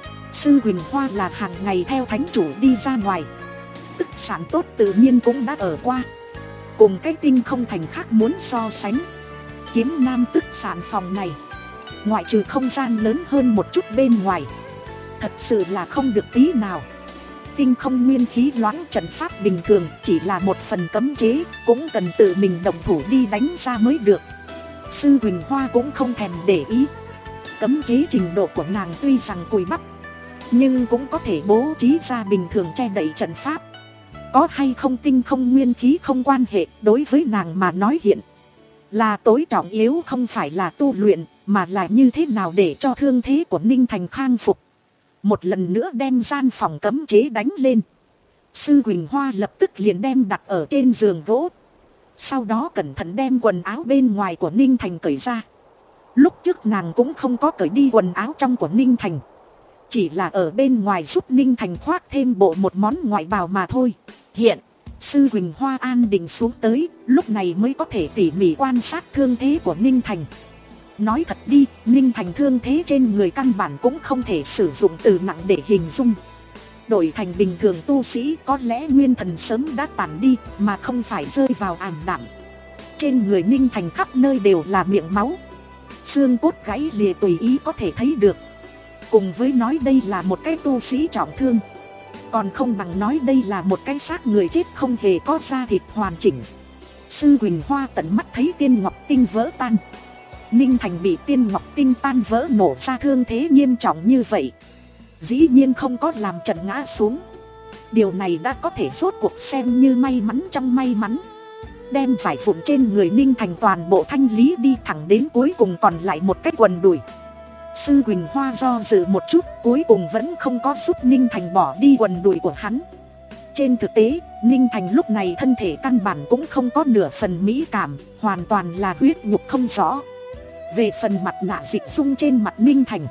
A: Sư Huỳnh Hoa là hàng ngày theo thánh chủ đi ra ngoài, tức sản tốt tự nhiên cũng đã ở qua. Cùng cái tinh không thành khác muốn so sánh, Kiếm Nam tức sản phòng này, ngoại trừ không gian lớn hơn một chút bên ngoài, thật sự là không được tí nào. Tinh không nguyên khí loãng trận pháp bình thường chỉ là một phần cấm chế, cũng cần tự mình động thủ đi đánh ra mới được. Sư Huỳnh Hoa cũng không thèm để ý. Cấm chế trình độ của nàng tuy rằng cùi bắp, nhưng cũng có thể bố trí ra bình thường che đậy trận pháp. Có hay không tinh không nguyên khí không quan hệ, đối với nàng mà nói hiện là tối trọng yếu không phải là tu luyện, mà là như thế nào để cho thương thế của Ninh Thành khang phục. Một lần nữa đem gian phòng cấm chế đánh lên. Sư Quỳnh Hoa lập tức liền đem đặt ở trên giường gỗ. Sau đó cẩn thận đem quần áo bên ngoài của Ninh Thành cởi ra. Lúc trước nàng cũng không có cởi đi quần áo trong của Ninh Thành. Chỉ là ở bên ngoài giúp Ninh Thành khoác thêm bộ một món ngoại bào mà thôi. Hiện, Sư Quỳnh Hoa an định xuống tới, lúc này mới có thể tỉ mỉ quan sát thương thế của Ninh Thành. Nói thật đi, Ninh Thành thương thế trên người căn bản cũng không thể sử dụng từ nặng để hình dung. Đổi thành bình thường tu sĩ có lẽ nguyên thần sớm đã tản đi mà không phải rơi vào ảm đạm. Trên người Ninh Thành khắp nơi đều là miệng máu. Xương cốt gãy lìa tùy ý có thể thấy được. Cùng với nói đây là một cái tu sĩ trọng thương, còn không bằng nói đây là một cái xác người chết không hề có da thịt hoàn chỉnh. Sư Quỳnh Hoa tận mắt thấy tiên ngọc tinh vỡ tan. Ninh Thành bị tiên ngọc tinh tan vỡ nổ ra thương thế nghiêm trọng như vậy, dĩ nhiên không có làm trần ngã xuống. Điều này đã có thể rốt cuộc xem như may mắn trong may mắn. Đem vải vụn trên người Ninh Thành toàn bộ thanh lý đi, thẳng đến cuối cùng còn lại một cái quần đùi. Sư Quỳnh Hoa do dự một chút, cuối cùng vẫn không có giúp Ninh Thành bỏ đi quần đùi của hắn. Trên thực tế, Ninh Thành lúc này thân thể căn bản cũng không có nửa phần mỹ cảm, hoàn toàn là huyết nhục không rõ. Về phần mặt nạ dịch dung trên mặt Ninh Thành,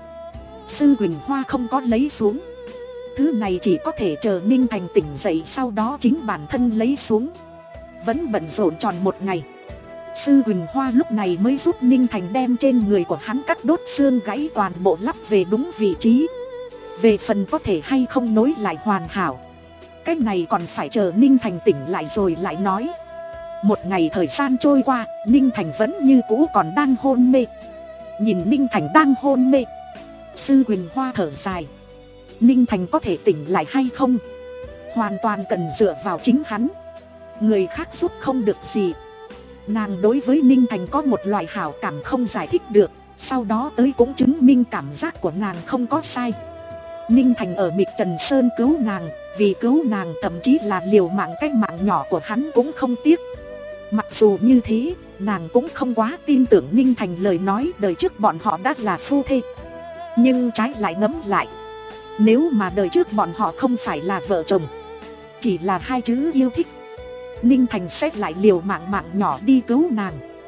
A: Sư Quỳnh Hoa không có lấy xuống. Thứ này chỉ có thể chờ Ninh Thành tỉnh dậy sau đó chính bản thân lấy xuống. Vẫn bận rộn tròn một ngày, Sư Quỳnh Hoa lúc này mới giúp Ninh Thành đem trên người của hắn cắt đốt xương gãy toàn bộ lắp về đúng vị trí. Về phần có thể hay không nối lại hoàn hảo, cái này còn phải chờ Ninh Thành tỉnh lại rồi lại nói. Một ngày thời gian trôi qua, Ninh Thành vẫn như cũ còn đang hôn mê. Nhìn Ninh Thành đang hôn mê, Sư Quỳnh Hoa thở dài. Ninh Thành có thể tỉnh lại hay không, hoàn toàn cần dựa vào chính hắn. Người khác giúp không được gì. Nàng đối với Ninh Thành có một loại hảo cảm không giải thích được. Sau đó tới cũng chứng minh cảm giác của nàng không có sai. Ninh Thành ở Mịch Trần Sơn cứu nàng, vì cứu nàng thậm chí là liều mạng cái mạng nhỏ của hắn cũng không tiếc. Mặc dù như thế, nàng cũng không quá tin tưởng Ninh Thành lời nói đời trước bọn họ đã là phu thê. Nhưng trái lại ngẫm lại, nếu mà đời trước bọn họ không phải là vợ chồng, chỉ là hai chữ yêu thích, Ninh Thành sẽ lại liều mạng mạng nhỏ đi cứu nàng,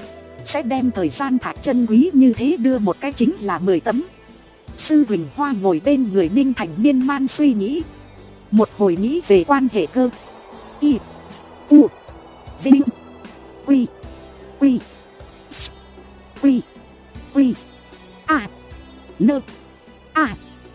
A: sẽ đem thời gian thạch chân quý như thế đưa một cái chính là mười tấm. Sư Quỳnh Hoa ngồi bên người Ninh Thành miên man suy nghĩ. Một hồi nghĩ về quan hệ cơ Y U Vinh Quy Quy S Quy Quy A Nơ A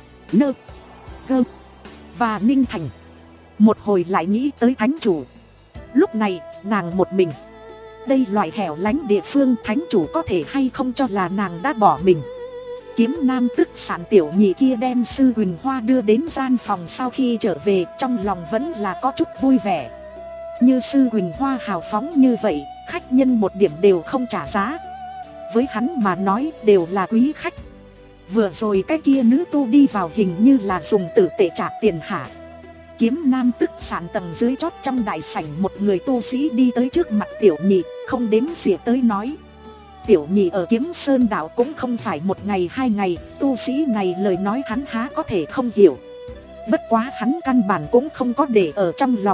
A: Nơ Gơ và Ninh Thành. Một hồi lại nghĩ tới thánh chủ. Lúc này nàng một mình, đây loại hẻo lánh địa phương thánh chủ có thể hay không cho là nàng đã bỏ mình. Kiếm nam tức sản tiểu nhị kia đem Sư Quỳnh Hoa đưa đến gian phòng, sau khi trở về trong lòng vẫn là có chút vui vẻ. Như Sư Quỳnh Hoa hào phóng như vậy, khách nhân một điểm đều không trả giá. Với hắn mà nói đều là quý khách. Vừa rồi cái kia nữ tu đi vào hình như là dùng tử tệ trả tiền hả? Kiếm nam tức sản tầng dưới chót trong đại sảnh, một người tu sĩ đi tới trước mặt tiểu nhị, không đếm xỉa tới nói. Tiểu nhị ở Kiếm Sơn đảo cũng không phải một ngày hai ngày, tu sĩ này lời nói hắn há có thể không hiểu. Bất quá hắn căn bản cũng không có để ở trong lòng.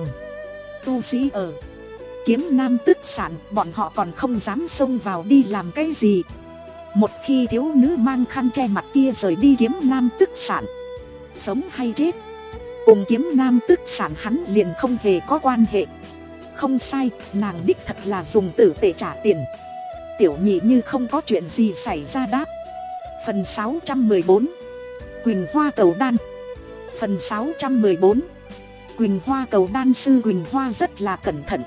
A: Tu sĩ ở Kiếm Nam tức sản, bọn họ còn không dám xông vào đi làm cái gì. Một khi thiếu nữ mang khăn che mặt kia rời đi Kiếm Nam tức sản, sống hay chết, cùng Kiếm Nam tức sản hắn liền không hề có quan hệ. Không sai, nàng đích thật là dùng tử tệ trả tiền. Tiểu nhị như không có chuyện gì xảy ra đáp. Phần sáu trăm mười bốn Quỳnh Hoa cầu đan. Phần sáu trăm mười bốn Quỳnh Hoa cầu đan. Sư Quỳnh Hoa rất là cẩn thận.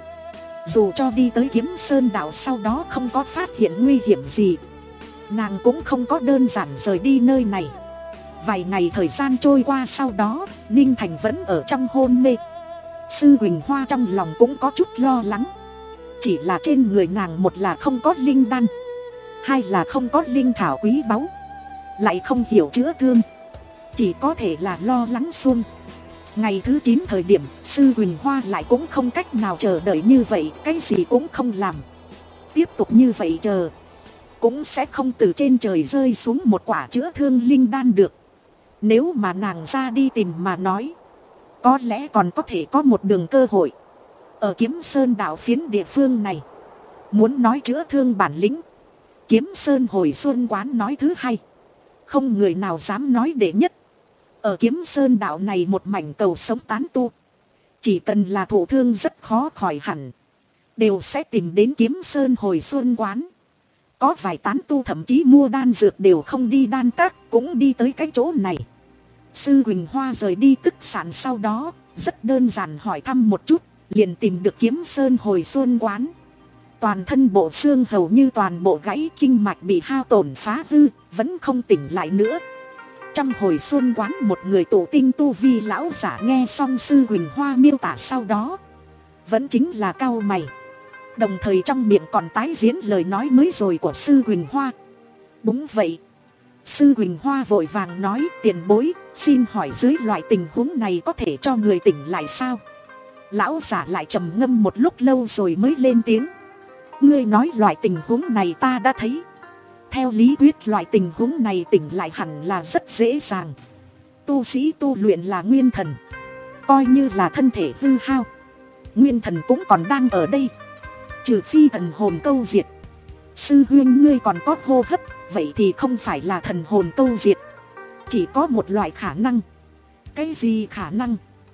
A: Dù cho đi tới Kiếm Sơn đảo sau đó không có phát hiện nguy hiểm gì, nàng cũng không có đơn giản rời đi nơi này. Vài ngày thời gian trôi qua sau đó, Ninh Thành vẫn ở trong hôn mê. Sư Quỳnh Hoa trong lòng cũng có chút lo lắng. Chỉ là trên người nàng một là không có linh đan, hai là không có linh thảo quý báu, lại không hiểu chữa thương, chỉ có thể là lo lắng suông. Ngày thứ chín thời điểm, Sư Quỳnh Hoa lại cũng không cách nào chờ đợi như vậy, cái gì cũng không làm. Tiếp tục như vậy chờ, cũng sẽ không từ trên trời rơi xuống một quả chữa thương linh đan được. Nếu mà nàng ra đi tìm mà nói, Có lẽ còn có thể có một đường cơ hội. Ở Kiếm Sơn đạo phiến địa phương này, muốn nói chữa thương bản lĩnh, Kiếm Sơn hồi xuân quán nói thứ hai. Không người nào dám nói đệ nhất. Ở Kiếm Sơn đạo này một mảnh cầu sống tán tu, chỉ cần là thụ thương rất khó khỏi hẳn, đều sẽ tìm đến Kiếm Sơn hồi xuân quán. Có vài tán tu thậm chí mua đan dược đều không đi đan các, cũng đi tới cái chỗ này. Sư Quỳnh Hoa rời đi tức sản sau đó, rất đơn giản hỏi thăm một chút, liền tìm được Kiếm Sơn hồi xuân quán. Toàn thân bộ xương hầu như toàn bộ gãy, kinh mạch bị hao tổn phá hư, vẫn không tỉnh lại nữa. Trong hồi xuân quán, một người tụ tinh tu vi lão giả nghe xong Sư Quỳnh Hoa miêu tả sau đó, vẫn chính là cau mày, đồng thời trong miệng còn tái diễn lời nói mới rồi của Sư Quỳnh Hoa. Đúng vậy. Sư Quỳnh Hoa vội vàng nói, tiền bối, xin hỏi dưới loại tình huống này có thể cho người tỉnh lại sao? Lão giả lại trầm ngâm một lúc lâu rồi mới lên tiếng. Ngươi nói loại tình huống này ta đã thấy. Theo lý thuyết loại tình huống này tỉnh lại hẳn là rất dễ dàng. Tu sĩ tu luyện là nguyên thần, coi như là thân thể hư hao, nguyên thần cũng còn đang ở đây. Trừ phi thần hồn câu diệt. Sư huynh ngươi còn có hô hấp, vậy thì không phải là thần hồn câu diệt. Chỉ có một loại khả năng. Cái gì khả năng?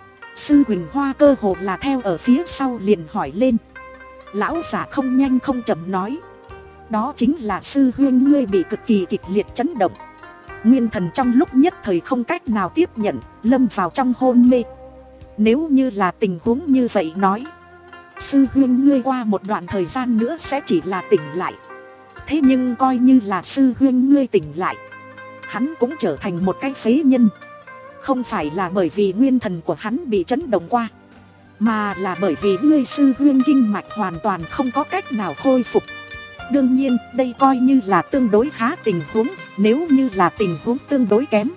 A: Sư Quỳnh Hoa cơ hồ là theo ở phía sau liền hỏi lên. Lão giả không nhanh không chậm nói. Đó chính là sư huynh ngươi bị cực kỳ kịch liệt chấn động, nguyên thần trong lúc nhất thời không cách nào tiếp nhận, lâm vào trong hôn mê. Nếu như là tình huống như vậy nói, sư huynh ngươi qua một đoạn thời gian nữa sẽ chỉ là tỉnh lại. Thế nhưng coi như là sư huynh ngươi tỉnh lại, hắn cũng trở thành một cái phế nhân. Không phải là bởi vì nguyên thần của hắn bị chấn động qua, mà là bởi vì ngươi sư huynh kinh mạch hoàn toàn không có cách nào khôi phục. Đương nhiên đây coi như là tương đối khá tình huống. Nếu như là tình huống tương đối kém,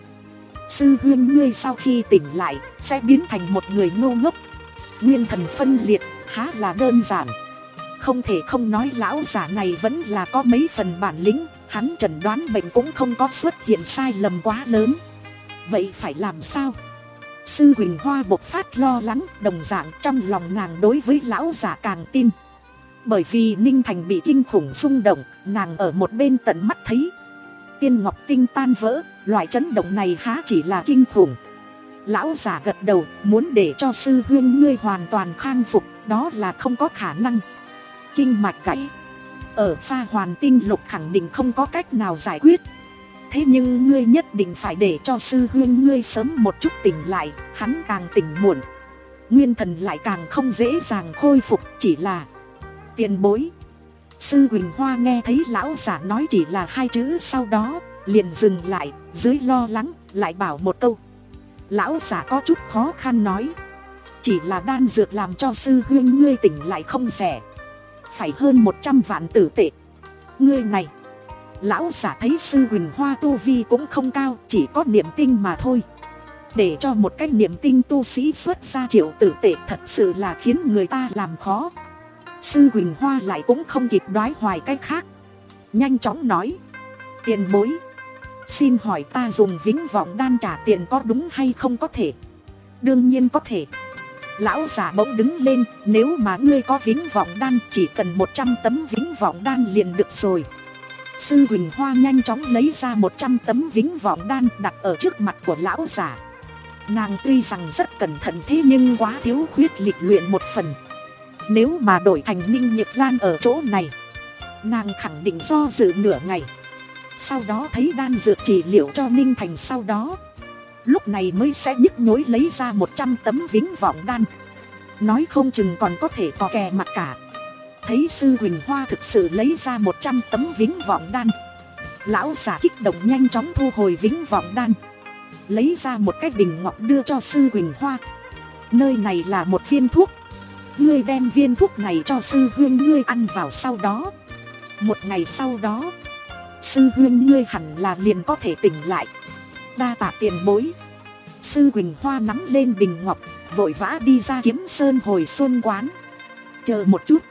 A: sư huynh ngươi sau khi tỉnh lại sẽ biến thành một người ngu ngốc, nguyên thần phân liệt, há là đơn giản. Không thể không nói lão giả này vẫn là có mấy phần bản lĩnh. Hắn chẩn đoán bệnh cũng không có xuất hiện sai lầm quá lớn. Vậy phải làm sao? Sư Quỳnh Hoa bộc phát lo lắng, đồng dạng trong lòng nàng đối với lão giả càng tin. Bởi vì Ninh Thành bị kinh khủng xung động, nàng ở một bên tận mắt thấy Tiên Ngọc Tinh tan vỡ, loại chấn động này há chỉ là kinh khủng. Lão giả gật đầu, muốn để cho sư huynh ngươi hoàn toàn khang phục, đó là không có khả năng. Kinh mạch gãy, ở Pha Hoàn Tinh Lục khẳng định không có cách nào giải quyết. Thế nhưng ngươi nhất định phải để cho sư huynh ngươi sớm một chút tỉnh lại, hắn càng tỉnh muộn, nguyên thần lại càng không dễ dàng khôi phục. Chỉ là tiền bối. Sư Quỳnh Hoa nghe thấy lão giả nói chỉ là hai chữ sau đó liền dừng lại, dưới lo lắng lại bảo một câu. Lão giả có chút khó khăn nói, chỉ là đan dược làm cho sư huynh ngươi tỉnh lại không rẻ, phải hơn một trăm vạn tử tệ. Ngươi này. Lão giả thấy Sư Quỳnh Hoa tu vi cũng không cao, chỉ có niệm tinh mà thôi. Để cho một cái niệm tinh tu sĩ xuất ra triệu tử tệ thật sự là khiến người ta làm khó. Sư Quỳnh Hoa lại cũng không kịp đoái hoài cái khác, nhanh chóng nói. Tiền bối, xin hỏi ta dùng vĩnh vọng đan trả tiền có đúng hay không? Có thể. Đương nhiên có thể. Lão giả bỗng đứng lên, nếu mà ngươi có vĩnh vọng đan, chỉ cần một trăm tấm vĩnh vọng đan liền được rồi. Sư Quỳnh Hoa nhanh chóng lấy ra một trăm tấm vĩnh vọng đan đặt ở trước mặt của lão giả. Nàng tuy rằng rất cẩn thận, thế nhưng quá thiếu khuyết lịch luyện một phần. Nếu mà đổi thành Ninh Nhược Lan ở chỗ này, nàng khẳng định do dự nửa ngày, sau đó thấy đan dược trị liệu cho Ninh Thành, sau đó lúc này mới sẽ nhức nhối lấy ra một trăm tấm vĩnh vọng đan. Nói không chừng còn có thể có kè mặt cả. Thấy Sư Quỳnh Hoa thực sự lấy ra một trăm tấm vĩnh vọng đan, lão giả kích động nhanh chóng thu hồi vĩnh vọng đan, lấy ra một cái bình ngọc đưa cho Sư Quỳnh Hoa. Nơi này là một viên thuốc, ngươi đem viên thuốc này cho sư huynh ngươi ăn vào, sau đó một ngày sau đó sư huynh ngươi hẳn là liền có thể tỉnh lại. Đa tạ tiền bối. Sư Quỳnh Hoa nắm lên bình ngọc, vội vã đi ra Kiếm Sơn hồi xuân quán. Chờ một chút.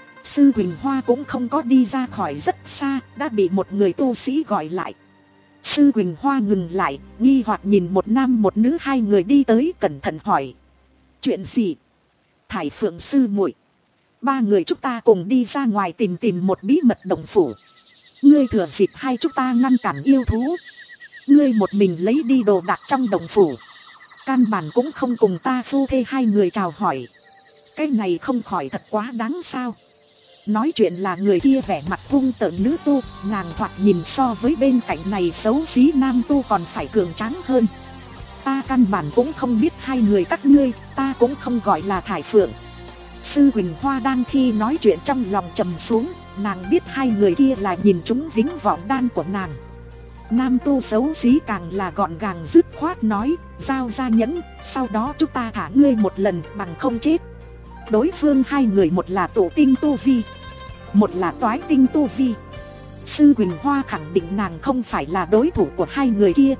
A: Sư Quỳnh Hoa cũng không có đi ra khỏi rất xa, đã bị một người tu sĩ gọi lại. Sư Quỳnh Hoa ngừng lại, nghi hoặc nhìn một nam một nữ hai người đi tới, cẩn thận hỏi. Chuyện gì? Thải Phượng sư muội, ba người chúng ta cùng đi ra ngoài tìm tìm một bí mật động phủ. Ngươi thừa dịp hai chúng ta ngăn cản yêu thú, ngươi một mình lấy đi đồ đạc trong động phủ, căn bản cũng không cùng ta phu thê hai người chào hỏi. Cái này không khỏi thật quá đáng sao? Nói chuyện là người kia vẻ mặt hung tợn nữ tu, nàng thoạt nhìn so với bên cạnh này xấu xí nam tu còn phải cường tráng hơn. Ta căn bản cũng không biết hai người các ngươi, ta cũng không gọi là Thải Phượng. Sư Quỳnh Hoa đang khi nói chuyện trong lòng trầm xuống, nàng biết hai người kia là nhìn trúng vĩnh vọng đan của nàng. Nam tu xấu xí càng là gọn gàng dứt khoát nói, giao ra nhẫn, sau đó chúng ta thả ngươi một lần bằng không chết. Đối phương hai người một là tụ tinh tu vi, một là toái tinh tu vi. Sư Quỳnh Hoa khẳng định nàng không phải là đối thủ của hai người kia.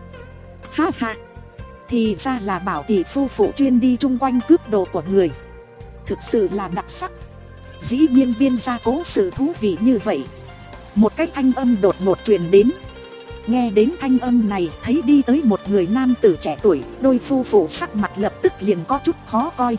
A: Ha ha, thì ra là bảo tỷ phu phụ chuyên đi chung quanh cướp đồ của người, thực sự là đặc sắc. Dĩ nhiên biên ra cố sự thú vị như vậy. Một cái thanh âm đột ngột truyền đến. Nghe đến thanh âm này, thấy đi tới một người nam tử trẻ tuổi, đôi phu phụ sắc mặt lập tức liền có chút khó coi.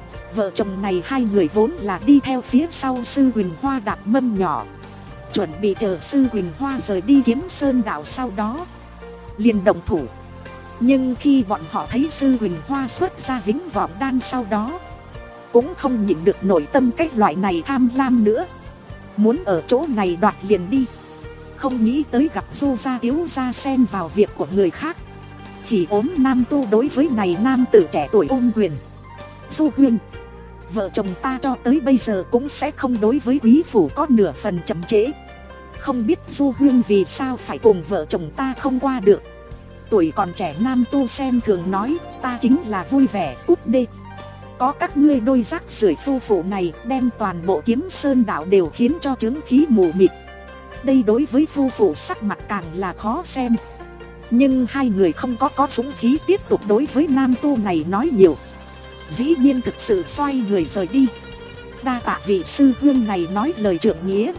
A: Vợ chồng này hai người vốn là đi theo phía sau sư Quỳnh Hoa đạp mâm nhỏ, chuẩn bị chờ sư Quỳnh Hoa rời đi Kiếm Sơn đảo, sau đó liền động thủ. Nhưng khi bọn họ thấy sư Quỳnh Hoa xuất ra vĩnh vọng đan, sau đó cũng không nhịn được nội tâm cái loại này tham lam nữa, muốn ở chỗ này đoạt liền đi. Không nghĩ tới gặp Du gia thiếu gia xen vào việc của người khác. Khỉ ốm nam tu đối với này nam tử trẻ tuổi ôm quyền. Du huynh, vợ chồng ta cho tới bây giờ cũng sẽ không đối với quý phủ có nửa phần chậm trễ. Không biết Du huynh vì sao phải cùng vợ chồng ta không qua được. Tuổi còn trẻ nam tu xem thường nói, ta chính là vui vẻ, cút đi. Có các ngươi đôi rác rưởi phu phụ này đem toàn bộ Kiếm Sơn đảo đều khiến cho chứng khí mù mịt. Đây đối với phu phụ sắc mặt càng là khó xem. Nhưng hai người không có có dũng khí tiếp tục đối với nam tu này nói nhiều. Dĩ nhiên thực sự xoay người rời đi. Đa tạ vị sư huynh này nói lời trượng nghĩa.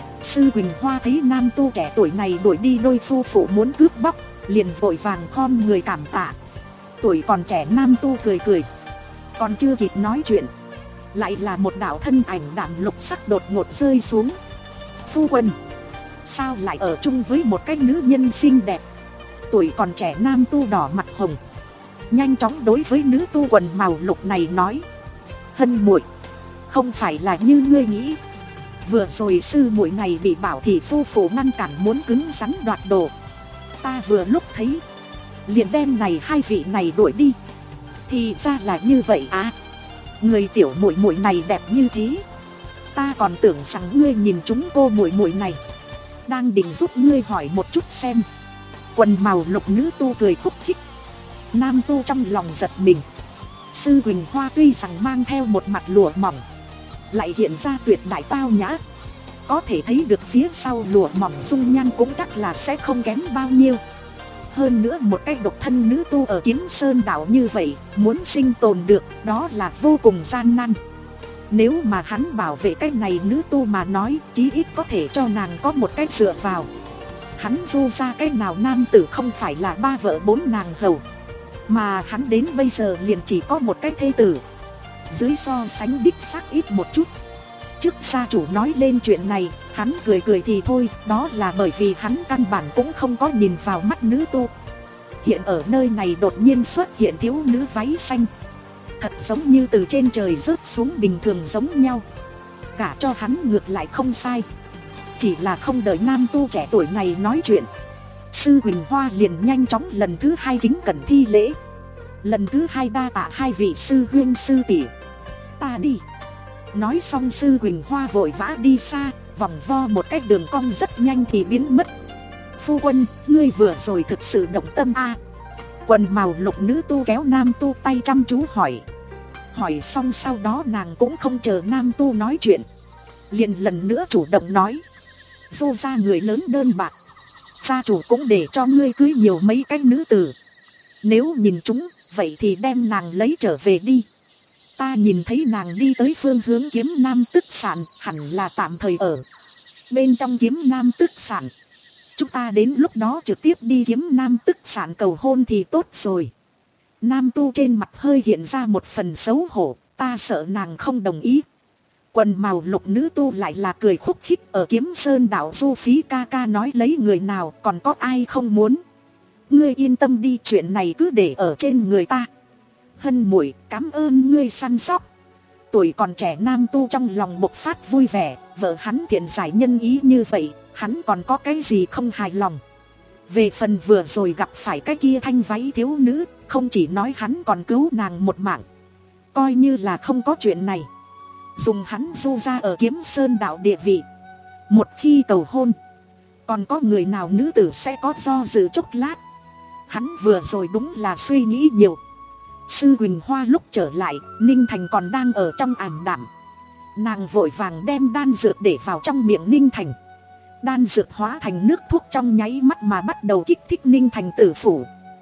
A: Sư Quỳnh Hoa thấy nam tu trẻ tuổi này đuổi đi đôi phu phụ muốn cướp bóc, liền vội vàng khom người cảm tạ. Tuổi còn trẻ nam tu cười cười, còn chưa kịp nói chuyện, lại là một đạo thân ảnh đạm lục sắc đột ngột rơi xuống. Phu quân, sao lại ở chung với một cái nữ nhân xinh đẹp? Tuổi còn trẻ nam tu đỏ mặt hồng, nhanh chóng đối với nữ tu quần màu lục này nói, hân muội, không phải là như ngươi nghĩ. Vừa rồi sư muội này bị bảo thị phu phụ ngăn cản muốn cứng rắn đoạt đồ, ta vừa lúc thấy, liền đem này hai vị này đuổi đi. Thì ra là như vậy à? Người tiểu muội muội này đẹp như thế, ta còn tưởng rằng ngươi nhìn chúng cô muội muội này, đang định giúp ngươi hỏi một chút xem. Quần màu lục nữ tu cười khúc khích. Nam tu trong lòng giật mình. Sư Quỳnh Hoa tuy rằng mang theo một mặt lụa mỏng, lại hiện ra tuyệt đại tao nhã, có thể thấy được phía sau lụa mỏng dung nhan cũng chắc là sẽ không kém bao nhiêu. Hơn nữa một cái độc thân nữ tu ở Kiếm Sơn đảo như vậy, muốn sinh tồn được đó là vô cùng gian nan. Nếu mà hắn bảo vệ cái này nữ tu mà nói, chí ít có thể cho nàng có một cái dựa vào. Hắn Du ra cái nào nam tử không phải là ba vợ bốn nàng hầu, mà hắn đến bây giờ liền chỉ có một cái thê tử. Dưới so sánh đích xác ít một chút. Trước gia chủ nói lên chuyện này, hắn cười cười thì thôi, đó là bởi vì hắn căn bản cũng không có nhìn vào mắt nữ tu. Hiện ở nơi này đột nhiên xuất hiện thiếu nữ váy xanh, thật giống như từ trên trời rớt xuống bình thường giống nhau. Cả cho hắn ngược lại không sai. Chỉ là không đợi nam tu trẻ tuổi này nói chuyện, sư Quỳnh Hoa liền nhanh chóng lần thứ hai kính cẩn thi lễ. Lần thứ hai đa tạ hai vị sư huynh sư tỷ, ta đi. Nói xong sư Quỳnh Hoa vội vã đi xa, vòng vo một cái đường cong rất nhanh thì biến mất. Phu quân, ngươi vừa rồi thực sự động tâm a? À? Quần màu lục nữ tu kéo nam tu tay chăm chú hỏi. Hỏi xong sau đó nàng cũng không chờ nam tu nói chuyện, liền lần nữa chủ động nói, Du ra người lớn đơn bạc, gia chủ cũng để cho ngươi cưới nhiều mấy cái nữ tử. Nếu nhìn chúng, vậy thì đem nàng lấy trở về đi. Ta nhìn thấy nàng đi tới phương hướng Kiếm Nam Tức Sản, hẳn là tạm thời ở bên trong Kiếm Nam Tức Sản. Chúng ta đến lúc đó trực tiếp đi Kiếm Nam Tức Sản cầu hôn thì tốt rồi. Nam tu trên mặt hơi hiện ra một phần xấu hổ, ta sợ nàng không đồng ý. Quần màu lục nữ tu lại là cười khúc khích, ở Kiếm Sơn đảo du phí ca ca nói lấy người nào, còn có ai không muốn. Ngươi yên tâm đi, chuyện này cứ để ở trên người ta. Hân muội, cảm ơn ngươi săn sóc. Tuổi còn trẻ nam tu trong lòng bộc phát vui vẻ, vợ hắn thiện giải nhân ý như vậy, hắn còn có cái gì không hài lòng. Về phần vừa rồi gặp phải cái kia thanh váy thiếu nữ, không chỉ nói hắn còn cứu nàng một mạng, coi như là không có chuyện này. Dùng hắn du ra ở Kiếm Sơn đảo địa vị, một khi cầu hôn, còn có người nào nữ tử sẽ có do dự chốc lát. Hắn vừa rồi đúng là suy nghĩ nhiều. Sư Huỳnh Hoa lúc trở lại, Ninh Thành còn đang ở trong ảm đạm. Nàng vội vàng đem đan dược để vào trong miệng Ninh Thành. Đan dược hóa thành nước thuốc trong nháy mắt mà bắt đầu kích thích Ninh Thành tử phủ.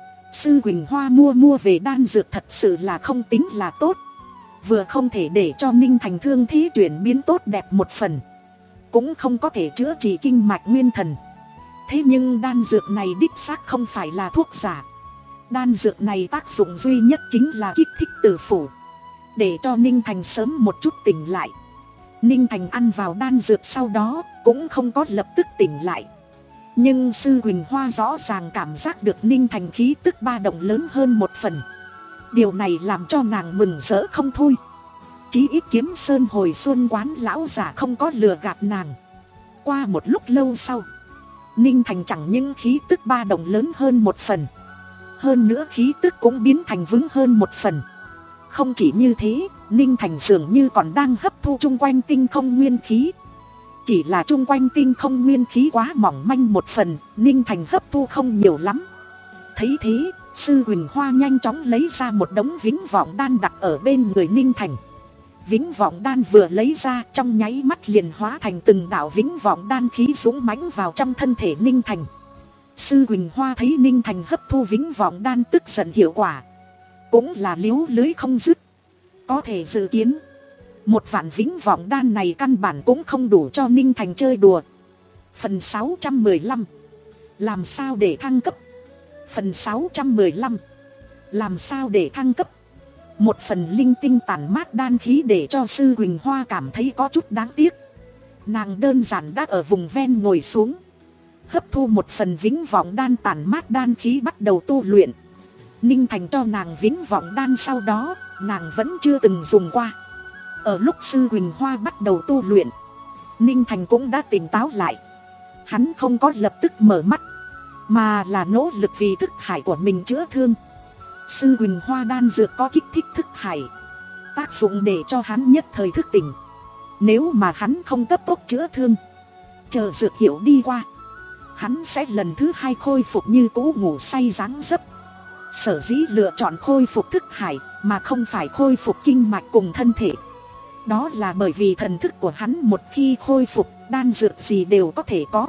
A: Sư Huỳnh Hoa mua mua về đan dược thật sự là không tính là tốt. Vừa không thể để cho Ninh Thành thương thế chuyển biến tốt đẹp một phần, cũng không có thể chữa trị kinh mạch nguyên thần. Thế nhưng đan dược này đích xác không phải là thuốc giả. Đan dược này tác dụng duy nhất chính là kích thích tử phủ, để cho Ninh Thành sớm một chút tỉnh lại. Ninh Thành ăn vào đan dược sau đó cũng không có lập tức tỉnh lại. Nhưng sư Huỳnh Hoa rõ ràng cảm giác được Ninh Thành khí tức ba động lớn hơn một phần. Điều này làm cho nàng mừng rỡ không thôi. Chí ít Kiếm Sơn hồi xuân quán lão giả không có lừa gạt nàng. Qua một lúc lâu sau, Ninh Thành chẳng những khí tức ba động lớn hơn một phần, hơn nữa khí tức cũng biến thành vững hơn một phần. Không chỉ như thế, Ninh Thành dường như còn đang hấp thu chung quanh tinh không nguyên khí. Chỉ là chung quanh tinh không nguyên khí quá mỏng manh một phần, Ninh Thành hấp thu không nhiều lắm. Thấy thế, sư Huỳnh Hoa nhanh chóng lấy ra một đống vĩnh vọng đan đặt ở bên người Ninh Thành. Vĩnh vọng đan vừa lấy ra, trong nháy mắt liền hóa thành từng đạo vĩnh vọng đan khí dũng mãnh vào trong thân thể Ninh Thành. Sư Huỳnh Hoa thấy Ninh Thành hấp thu vĩnh vọng đan tức giận hiệu quả, cũng là liếu lưới không dứt. Có thể dự kiến, một vạn vĩnh vọng đan này căn bản cũng không đủ cho Ninh Thành chơi đùa. Phần sáu trăm mười lăm, làm sao để thăng cấp. Phần sáu trăm mười lăm, làm sao để thăng cấp. Một phần linh tinh tản mát đan khí để cho sư Huỳnh Hoa cảm thấy có chút đáng tiếc. Nàng đơn giản đã ở vùng ven ngồi xuống, hấp thu một phần vĩnh vọng đan tản mát đan khí bắt đầu tu luyện. Ninh Thành cho nàng vĩnh vọng đan sau đó, nàng vẫn chưa từng dùng qua. Ở lúc sư Huỳnh Hoa bắt đầu tu luyện, Ninh Thành cũng đã tỉnh táo lại. Hắn không có lập tức mở mắt, mà là nỗ lực vì thức hải của mình chữa thương. Sư Huỳnh Hoa đan dược có kích thích thức hải, tác dụng để cho hắn nhất thời thức tỉnh. Nếu mà hắn không cấp tốc chữa thương, chờ dược hiệu đi qua, hắn sẽ lần thứ hai khôi phục như cũ ngủ say dáng dấp. Sở dĩ lựa chọn khôi phục thức hải mà không phải khôi phục kinh mạch cùng thân thể, đó là bởi vì thần thức của hắn một khi khôi phục, đan dược gì đều có thể có.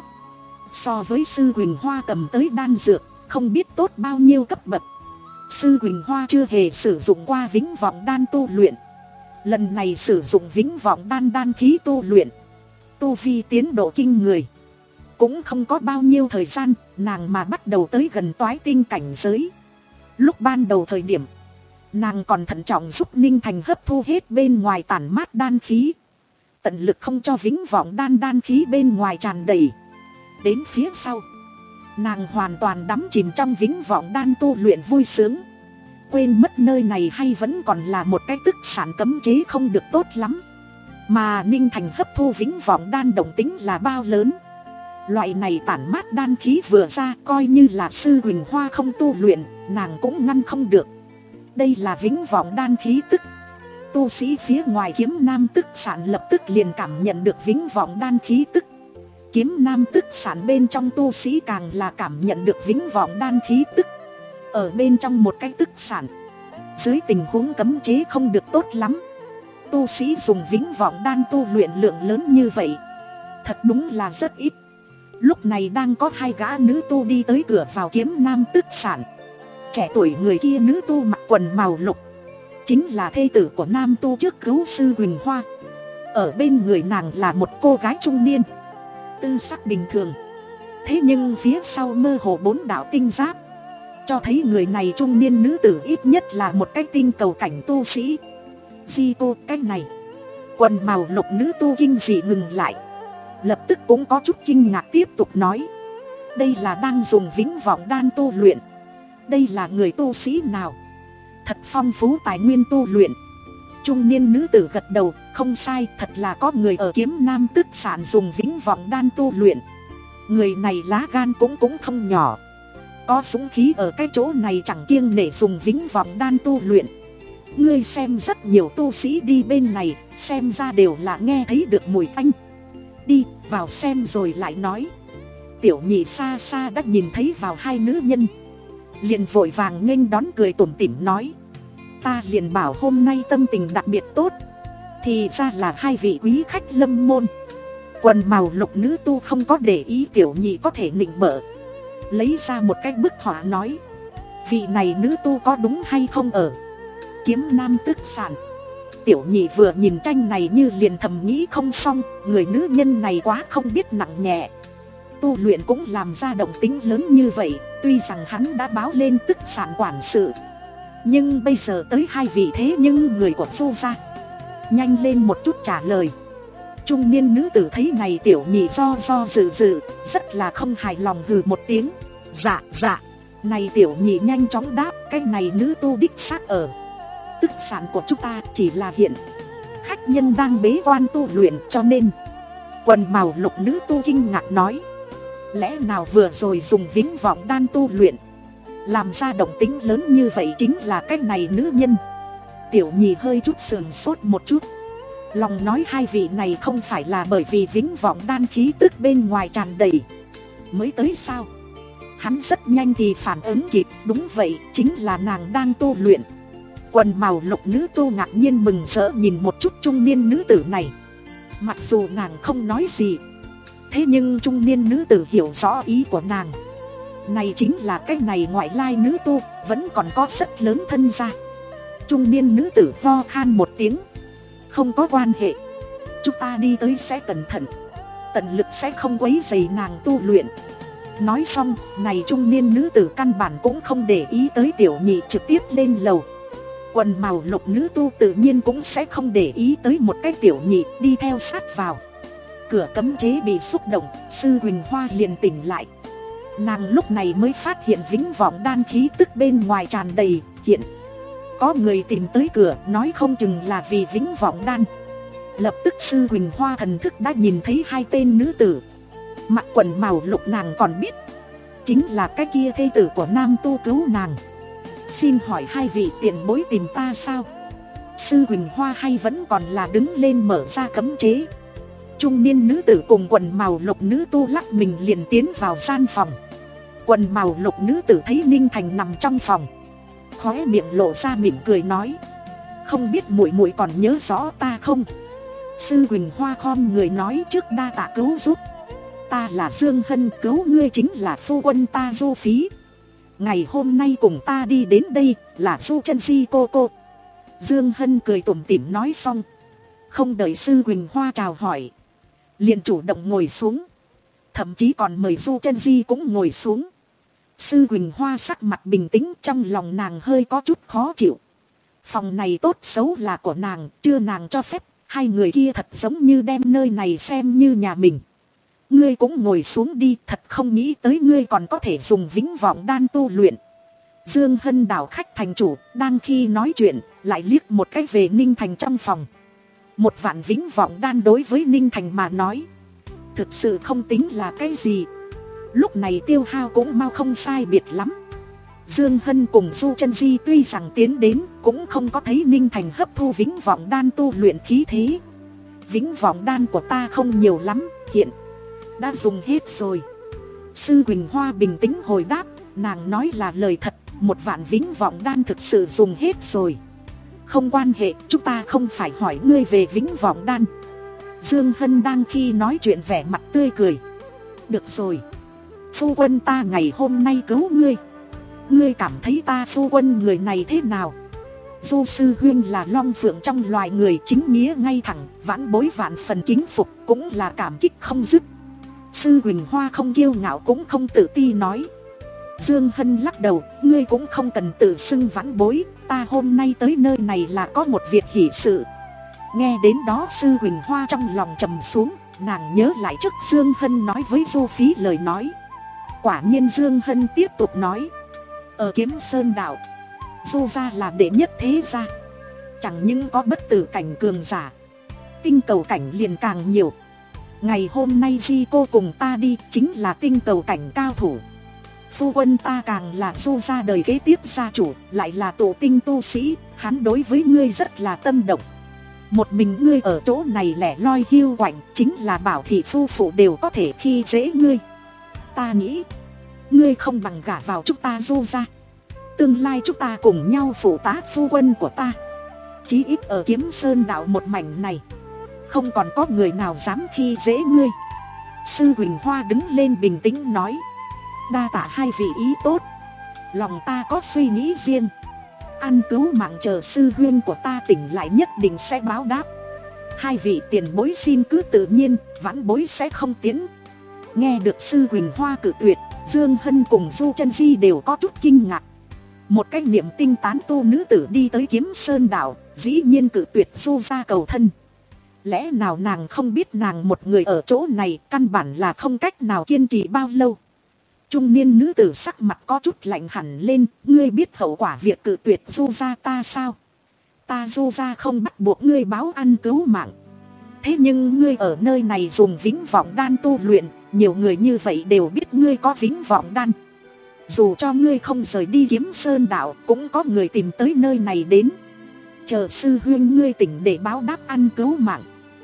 A: So với sư Huỳnh Hoa cầm tới đan dược không biết tốt bao nhiêu cấp bậc, sư Huỳnh Hoa chưa hề sử dụng qua vĩnh vọng đan tu luyện. Lần này sử dụng vĩnh vọng đan đan khí tu luyện, tu vi tiến độ kinh người. Cũng không có bao nhiêu thời gian, nàng mà bắt đầu tới gần toái tinh cảnh giới. Lúc ban đầu thời điểm, nàng còn thận trọng giúp Ninh Thành hấp thu hết bên ngoài tản mát đan khí, tận lực không cho vĩnh vọng đan đan khí bên ngoài tràn đầy. Đến phía sau, nàng hoàn toàn đắm chìm trong vĩnh vọng đan tu luyện vui sướng, quên mất nơi này hay vẫn còn là một cái tức sản cấm chế không được tốt lắm. Mà Ninh Thành hấp thu vĩnh vọng đan động tính là bao lớn. Loại này tản mát đan khí vừa ra, coi như là sư Huỳnh Hoa không tu luyện, nàng cũng ngăn không được. Đây là vĩnh vọng đan khí tức. Tu sĩ phía ngoài kiếm nam tức sản lập tức liền cảm nhận được vĩnh vọng đan khí tức. Kiếm nam tức sản bên trong tu sĩ càng là cảm nhận được vĩnh vọng đan khí tức. Ở bên trong một cái tức sản, dưới tình huống cấm chế không được tốt lắm, tu sĩ dùng vĩnh vọng đan tu luyện lượng lớn như vậy, thật đúng là rất ít. Lúc này đang có hai gã nữ tu đi tới cửa vào kiếm nam tức sản. Trẻ tuổi người kia nữ tu mặc quần màu lục, chính là thê tử của nam tu trước cứu sư Huỳnh Hoa. Ở bên người nàng là một cô gái trung niên, tư sắc bình thường, thế nhưng phía sau mơ hồ bốn đạo tinh giáp. cho thấy người này trung niên nữ tử ít nhất là một cái tinh cầu cảnh tu sĩ. Di cô, cái này. Quần màu lục nữ tu kinh dị ngừng lại, lập tức cũng có chút kinh ngạc tiếp tục nói. Đây là đang dùng vĩnh vọng đan tu luyện. Đây là người tu sĩ nào? Thật phong phú tài nguyên tu luyện. Trung niên nữ tử gật đầu, không sai, thật là có người ở Kiếm Nam Tức Sản dùng vĩnh vọng đan tu luyện. Người này lá gan cũng cũng không nhỏ. Có súng khí ở cái chỗ này chẳng kiêng nể dùng vĩnh vọng đan tu luyện. Ngươi xem rất nhiều tu sĩ đi bên này, xem ra đều là nghe thấy được mùi tanh. Đi, vào xem rồi lại nói. Tiểu nhị xa xa đã nhìn thấy vào hai nữ nhân, liền vội vàng nghênh đón cười tủm tỉm nói. Ta liền bảo hôm nay tâm tình đặc biệt tốt, thì ra là hai vị quý khách lâm môn. Quần màu lục nữ tu không có để ý tiểu nhị có thể nịnh bợ, lấy ra một cái bức họa nói. Vị này nữ tu có đúng hay không ở Kiếm Nam Tức Sản? Tiểu nhị vừa nhìn tranh này như liền thầm nghĩ không xong, người nữ nhân này quá không biết nặng nhẹ. Tu luyện cũng làm ra động tính lớn như vậy, tuy rằng hắn đã báo lên Tức Sản quản sự, nhưng bây giờ tới hai vị thế nhưng người của Du gia. Nhanh lên một chút trả lời. Trung niên nữ tử thấy này tiểu nhị do do dự dự, rất là không hài lòng hừ một tiếng. Dạ dạ. Này tiểu nhị nhanh chóng đáp, cái này nữ tu đích xác ở Tức Sản của chúng ta, chỉ là hiện khách nhân đang bế quan tu luyện cho nên. Quần màu lục nữ tu kinh ngạc nói. Lẽ nào vừa rồi dùng vĩnh vọng đan tu luyện, làm ra động tính lớn như vậy chính là cái này nữ nhân? Tiểu nhị hơi chút sườn sốt một chút, lòng nói hai vị này không phải là bởi vì vĩnh vọng đan khí tức bên ngoài tràn đầy mới tới sao? Hắn rất nhanh thì phản ứng kịp, đúng vậy, chính là nàng đang tu luyện. Quần màu lục nữ tu ngạc nhiên mừng rỡ nhìn một chút trung niên nữ tử này. Mặc dù nàng không nói gì, thế nhưng trung niên nữ tử hiểu rõ ý của nàng. Này chính là cái này ngoại lai nữ tu, vẫn còn có rất lớn thân gia. Trung niên nữ tử ho khan một tiếng. Không có quan hệ, chúng ta đi tới sẽ cẩn thận, tận lực sẽ không quấy rầy nàng tu luyện. Nói xong, này trung niên nữ tử căn bản cũng không để ý tới tiểu nhị, trực tiếp lên lầu. Quần màu lục nữ tu tự nhiên cũng sẽ không để ý tới một cái tiểu nhị, đi theo sát vào. Cửa cấm chế bị xúc động, Sư Huỳnh Hoa liền tỉnh lại. Nàng lúc này mới phát hiện vĩnh vọng đan khí tức bên ngoài tràn đầy, hiện có người tìm tới cửa, nói không chừng là vì vĩnh vọng đan. Lập tức Sư Huỳnh Hoa thần thức đã nhìn thấy hai tên nữ tử mặc quần màu lục, nàng còn biết chính là cái kia thê tử của nam tu cứu nàng. Xin hỏi hai vị tiền bối tìm ta sao? Sư Huỳnh Hoa hay vẫn còn là đứng lên mở ra cấm chế. Trung niên nữ tử cùng quần màu lục nữ tu lắc mình liền tiến vào gian phòng. Quần màu lục nữ tử thấy Ninh Thành nằm trong phòng, khóe miệng lộ ra mỉm cười nói. Không biết muội muội còn nhớ rõ ta không? Sư Huỳnh Hoa khom người nói, trước đa tạ cứu giúp. Ta là Dương Hân, cứu ngươi chính là phu quân ta Du Phí. Ngày hôm nay cùng ta đi đến đây là Du Chân Di cô cô. Dương Hân cười tủm tỉm nói xong, không đợi Sư Huỳnh Hoa chào hỏi, liền chủ động ngồi xuống, thậm chí còn mời Du Chân Di cũng ngồi xuống. Sư Huỳnh Hoa sắc mặt bình tĩnh, trong lòng nàng hơi có chút khó chịu. Phòng này tốt xấu là của nàng, chưa nàng cho phép, hai người kia thật giống như đem nơi này xem như nhà mình. Ngươi cũng ngồi xuống đi, thật không nghĩ tới ngươi còn có thể dùng vĩnh vọng đan tu luyện. Dương Hân đảo khách thành chủ, đang khi nói chuyện, lại liếc một cái về Ninh Thành trong phòng. Một vạn vĩnh vọng đan đối với Ninh Thành mà nói, thực sự không tính là cái gì. Lúc này tiêu hao cũng mau không sai biệt lắm. Dương Hân cùng Du Chân Di tuy rằng tiến đến, cũng không có thấy Ninh Thành hấp thu vĩnh vọng đan tu luyện khí thế. Vĩnh vọng đan của ta không nhiều lắm, hiện đã dùng hết rồi. Sư Huỳnh Hoa bình tĩnh hồi đáp, nàng nói là lời thật, một vạn vĩnh vọng đan thực sự dùng hết rồi. Không quan hệ, chúng ta không phải hỏi ngươi về vĩnh vọng đan. Dương Hân đang khi nói chuyện vẻ mặt tươi cười. Được rồi, phu quân ta ngày hôm nay cứu ngươi, ngươi cảm thấy ta phu quân người này thế nào? Du sư huynh là long phượng trong loài người, chính nghĩa ngay thẳng, vãn bối vạn phần kính phục, cũng là cảm kích không dứt. Sư Huỳnh Hoa không kiêu ngạo cũng không tự ti nói. Dương Hân lắc đầu, ngươi cũng không cần tự xưng vãn bối, ta hôm nay tới nơi này là có một việc hỷ sự. Nghe đến đó Sư Huỳnh Hoa trong lòng trầm xuống, nàng nhớ lại trước Dương Hân nói với Du Phí lời nói. Quả nhiên Dương Hân tiếp tục nói, ở Kiếm Sơn Đạo, Du gia là đệ nhất thế gia, chẳng những có bất tử cảnh cường giả, tinh cầu cảnh liền càng nhiều. Ngày hôm nay Di cô cùng ta đi chính là tinh cầu cảnh cao thủ. Phu quân ta càng là Du gia đời kế tiếp gia chủ, lại là tổ tinh tu sĩ, hắn đối với ngươi rất là tâm động. Một mình ngươi ở chỗ này lẻ loi hiu quạnh, chính là Bảo thị phu phụ đều có thể khi dễ ngươi. Ta nghĩ ngươi không bằng gả vào chúng ta Du gia, tương lai chúng ta cùng nhau phụ tá phu quân của ta. Chí ít ở Kiếm Sơn Đạo một mảnh này, không còn có người nào dám khi dễ ngươi. Sư Huỳnh Hoa đứng lên bình tĩnh nói, đa tạ hai vị ý tốt, lòng ta có suy nghĩ riêng. Ăn cứu mạng chờ sư huyên của ta tỉnh lại nhất định sẽ báo đáp. Hai vị tiền bối xin cứ tự nhiên, vãn bối sẽ không tiến. Nghe được Sư Huỳnh Hoa cự tuyệt, Dương Hân cùng Du Chân Di đều có chút kinh ngạc. Một cái niệm tinh tán tu nữ tử đi tới Kiếm Sơn Đảo, dĩ nhiên cự tuyệt Du gia cầu thân. Lẽ nào nàng không biết nàng một người ở chỗ này căn bản là không cách nào kiên trì bao lâu. Trung niên nữ tử sắc mặt có chút lạnh hẳn lên, ngươi biết hậu quả việc cự tuyệt Du gia ta sao? Ta Du gia không bắt buộc ngươi báo ăn cứu mạng. Thế nhưng ngươi ở nơi này dùng vĩnh vọng đan tu luyện, nhiều người như vậy đều biết ngươi có vĩnh vọng đan. Dù cho ngươi không rời đi Kiếm Sơn Đạo, cũng có người tìm tới nơi này đến. Chờ sư huyên ngươi tỉnh để báo đáp ăn cứu mạng.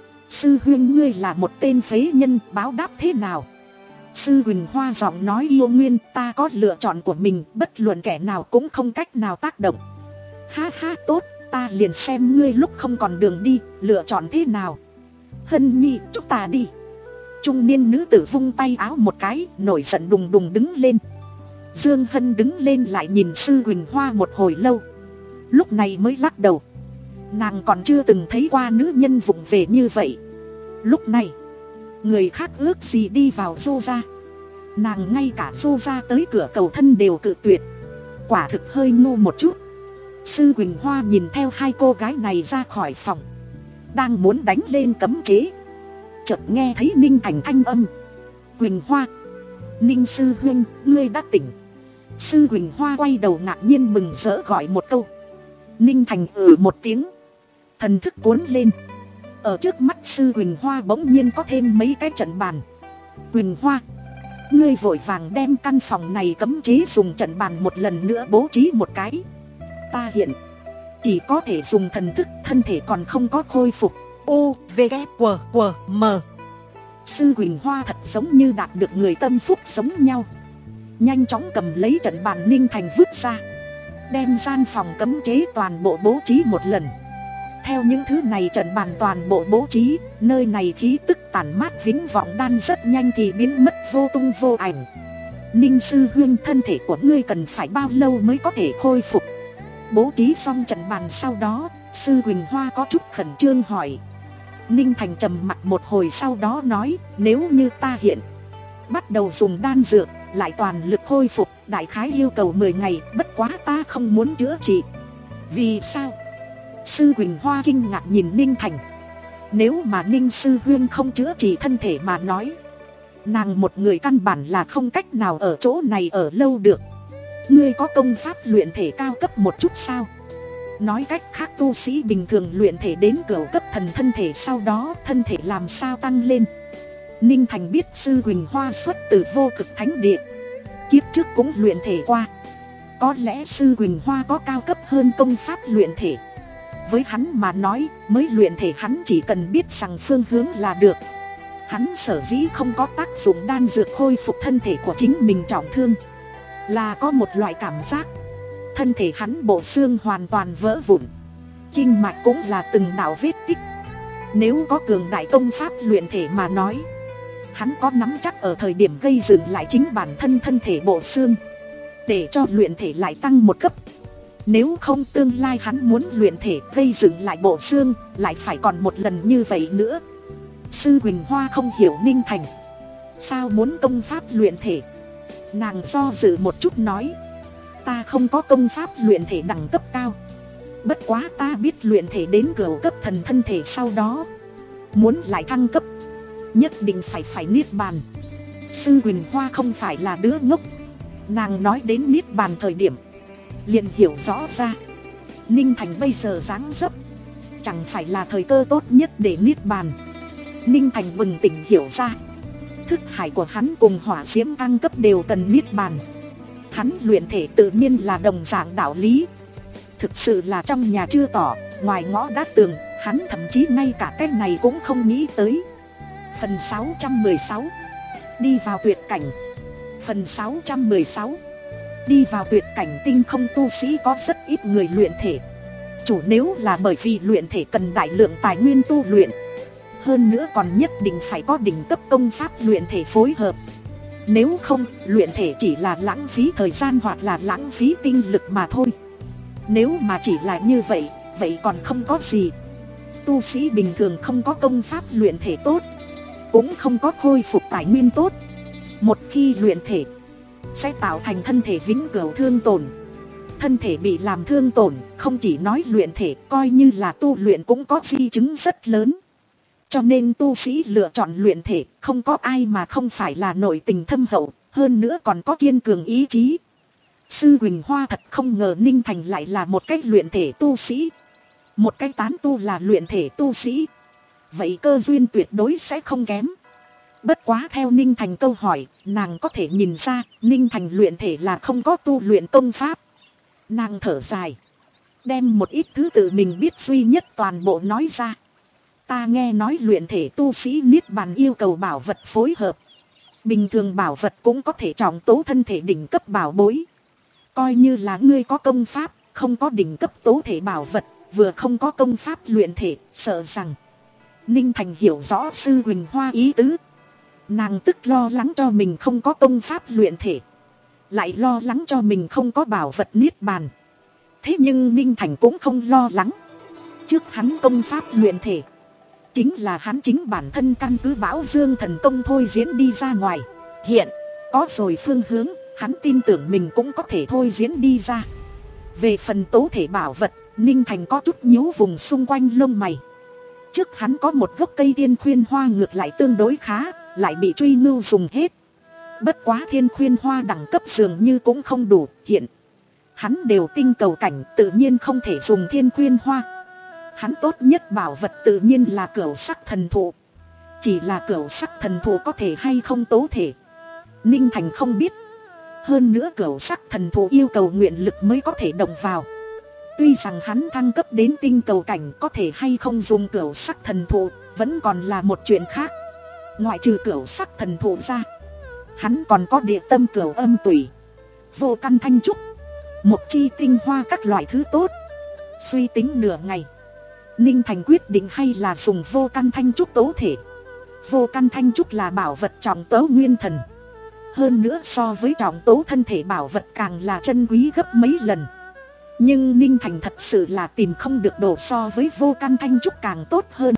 A: Sư huyên ngươi là một tên phế nhân, báo đáp thế nào? Sư Huỳnh Hoa giọng nói yêu nguyên, ta có lựa chọn của mình, bất luận kẻ nào cũng không cách nào tác động. Ha ha, tốt, ta liền xem ngươi lúc không còn đường đi, lựa chọn thế nào. Hân nhi, chúng ta đi. Trung niên nữ tử vung tay áo một cái, nổi giận đùng đùng đứng lên. Dương Hân đứng lên lại nhìn Sư Huỳnh Hoa một hồi lâu, lúc này mới lắc đầu. Nàng còn chưa từng thấy qua nữ nhân vụng về như vậy. Lúc này người khác ước gì đi vào Du gia, nàng ngay cả Du gia tới cửa cầu thân đều cự tuyệt, quả thực hơi ngu một chút. Sư Huỳnh Hoa nhìn theo hai cô gái này ra khỏi phòng, đang muốn đánh lên cấm chế, chợt nghe thấy Ninh Thành thanh âm, Huỳnh Hoa, Ninh sư huynh, ngươi đã tỉnh. Sư Huỳnh Hoa quay đầu ngạc nhiên mừng rỡ gọi một câu. Ninh Thành ừ một tiếng, thần thức cuốn lên. Ở trước mắt Sư Huỳnh Hoa bỗng nhiên có thêm mấy cái trận bàn. Huỳnh Hoa, ngươi vội vàng đem căn phòng này cấm chế dùng trận bàn một lần nữa bố trí một cái. Ta hiện chỉ có thể dùng thần thức, thân thể còn không có khôi phục. U, V, K, W, W, M. Sư Huỳnh Hoa thật giống như đạt được người tâm phúc giống nhau, nhanh chóng cầm lấy trận bàn Ninh Thành vứt ra, đem gian phòng cấm chế toàn bộ bố trí một lần. Theo những thứ này trận bàn toàn bộ bố trí, nơi này khí tức tản mát vĩnh vọng đan rất nhanh thì biến mất vô tung vô ảnh. Ninh sư huynh, thân thể của ngươi cần phải bao lâu mới có thể khôi phục? Bố trí xong trận bàn sau đó, Sư Huỳnh Hoa có chút khẩn trương hỏi. Ninh Thành trầm mặt một hồi sau đó nói, nếu như ta hiện bắt đầu dùng đan dược, lại toàn lực khôi phục, đại khái yêu cầu mười ngày, bất quá ta không muốn chữa trị. Vì sao? Sư Huỳnh Hoa kinh ngạc nhìn Ninh Thành. Nếu mà Ninh sư huynh không chữa trị thân thể mà nói, nàng một người căn bản là không cách nào ở chỗ này ở lâu được. Ngươi có công pháp luyện thể cao cấp một chút sao? Nói cách khác, tu sĩ bình thường luyện thể đến cửu cấp thần thân thể, sau đó thân thể làm sao tăng lên? Ninh Thành biết Sư Huỳnh Hoa xuất từ vô cực thánh địa, kiếp trước cũng luyện thể qua. Có lẽ Sư Huỳnh Hoa có cao cấp hơn công pháp luyện thể. Với hắn mà nói, mới luyện thể hắn chỉ cần biết rằng phương hướng là được. Hắn sở dĩ không có tác dụng đan dược khôi phục thân thể của chính mình trọng thương, là có một loại cảm giác thân thể hắn bộ xương hoàn toàn vỡ vụn, kinh mạch cũng là từng đạo vết tích. Nếu có cường đại công pháp luyện thể mà nói, hắn có nắm chắc ở thời điểm gây dựng lại chính bản thân thân thể bộ xương, để cho luyện thể lại tăng một cấp. Nếu không, tương lai hắn muốn luyện thể gây dựng lại bộ xương, lại phải còn một lần như vậy nữa. Sư Huỳnh Hoa không hiểu Ninh Thành sao muốn công pháp luyện thể, Nàng do dự một chút nói, ta không có công pháp luyện thể đẳng cấp cao. Bất quá ta biết luyện thể đến cửu cấp thần thân thể sau đó, muốn lại thăng cấp, nhất định phải phải niết bàn. Sư Huỳnh Hoa không phải là đứa ngốc. Nàng nói đến niết bàn thời điểm, liền hiểu rõ ra Ninh Thành bây giờ dáng dấp chẳng phải là thời cơ tốt nhất để niết bàn. Ninh Thành bừng tỉnh hiểu ra, thức hải của hắn cùng hỏa diễm thăng cấp đều cần niết bàn. Hắn luyện thể tự nhiên là đồng dạng đạo lý. Thực sự là trong nhà chưa tỏ, ngoài ngõ đã tường, hắn thậm chí ngay cả cái này cũng không nghĩ tới. Phần sáu trăm mười sáu, đi vào tuyệt cảnh. Phần sáu trăm mười sáu, đi vào tuyệt cảnh. Tinh không tu sĩ có rất ít người luyện thể. Chủ nếu là bởi vì luyện thể cần đại lượng tài nguyên tu luyện, hơn nữa còn nhất định phải có đỉnh cấp công pháp luyện thể phối hợp. Nếu không, luyện thể chỉ là lãng phí thời gian hoặc là lãng phí tinh lực mà thôi. Nếu mà chỉ là như vậy, vậy còn không có gì. Tu sĩ bình thường không có công pháp luyện thể tốt, cũng không có khôi phục tài nguyên tốt. Một khi luyện thể, sẽ tạo thành thân thể vĩnh cửu thương tổn. Thân thể bị làm thương tổn, không chỉ nói luyện thể, coi như là tu luyện cũng có di chứng rất lớn. Cho nên tu sĩ lựa chọn luyện thể, không có ai mà không phải là nội tình thâm hậu, hơn nữa còn có kiên cường ý chí. Sư Huỳnh Hoa thật không ngờ Ninh Thành lại là một cái luyện thể tu sĩ. Một cái tán tu là luyện thể tu sĩ, vậy cơ duyên tuyệt đối sẽ không kém. Bất quá theo Ninh Thành câu hỏi, nàng có thể nhìn ra Ninh Thành luyện thể là không có tu luyện công pháp. Nàng thở dài, đem một ít thứ tự mình biết duy nhất toàn bộ nói ra. Ta nghe nói luyện thể tu sĩ niết bàn yêu cầu bảo vật phối hợp. Bình thường bảo vật cũng có thể trọng tố thân thể đỉnh cấp bảo bối. Coi như là ngươi có công pháp, không có đỉnh cấp tố thể bảo vật, vừa không có công pháp luyện thể, sợ rằng. Ninh Thành hiểu rõ sư Huỳnh Hoa ý tứ. Nàng tức lo lắng cho mình không có công pháp luyện thể, lại lo lắng cho mình không có bảo vật niết bàn. Thế nhưng Ninh Thành cũng không lo lắng. Trước hắn công pháp luyện thể, chính là hắn chính bản thân căn cứ Bão Dương thần công thôi diễn đi ra ngoài. Hiện có rồi phương hướng, hắn tin tưởng mình cũng có thể thôi diễn đi ra. Về phần tố thể bảo vật, Ninh Thành có chút nhíu vùng xung quanh lông mày. Trước hắn có một gốc cây thiên khuyên hoa ngược lại tương đối khá, lại bị truy ngưu dùng hết. Bất quá thiên khuyên hoa đẳng cấp dường như cũng không đủ. Hiện hắn đều tinh cầu cảnh, tự nhiên không thể dùng thiên khuyên hoa. Hắn tốt nhất bảo vật tự nhiên là cửu sắc thần thụ. Chỉ là cửu sắc thần thụ có thể hay không tố thể, Ninh Thành không biết. Hơn nữa cửu sắc thần thụ yêu cầu nguyện lực mới có thể động vào. Tuy rằng hắn thăng cấp đến tinh cầu cảnh, có thể hay không dùng cửu sắc thần thụ vẫn còn là một chuyện khác. Ngoại trừ cửu sắc thần thụ ra, hắn còn có địa tâm cửu âm tủy, vô căn thanh trúc, một chi tinh hoa các loại thứ tốt. Suy tính nửa ngày, Ninh Thành quyết định hay là dùng vô căn thanh trúc tố thể. Vô căn thanh trúc là bảo vật trọng tố nguyên thần, hơn nữa so với trọng tố thân thể bảo vật càng là chân quý gấp mấy lần. Nhưng Ninh Thành thật sự là tìm không được đồ so với vô căn thanh trúc càng tốt hơn.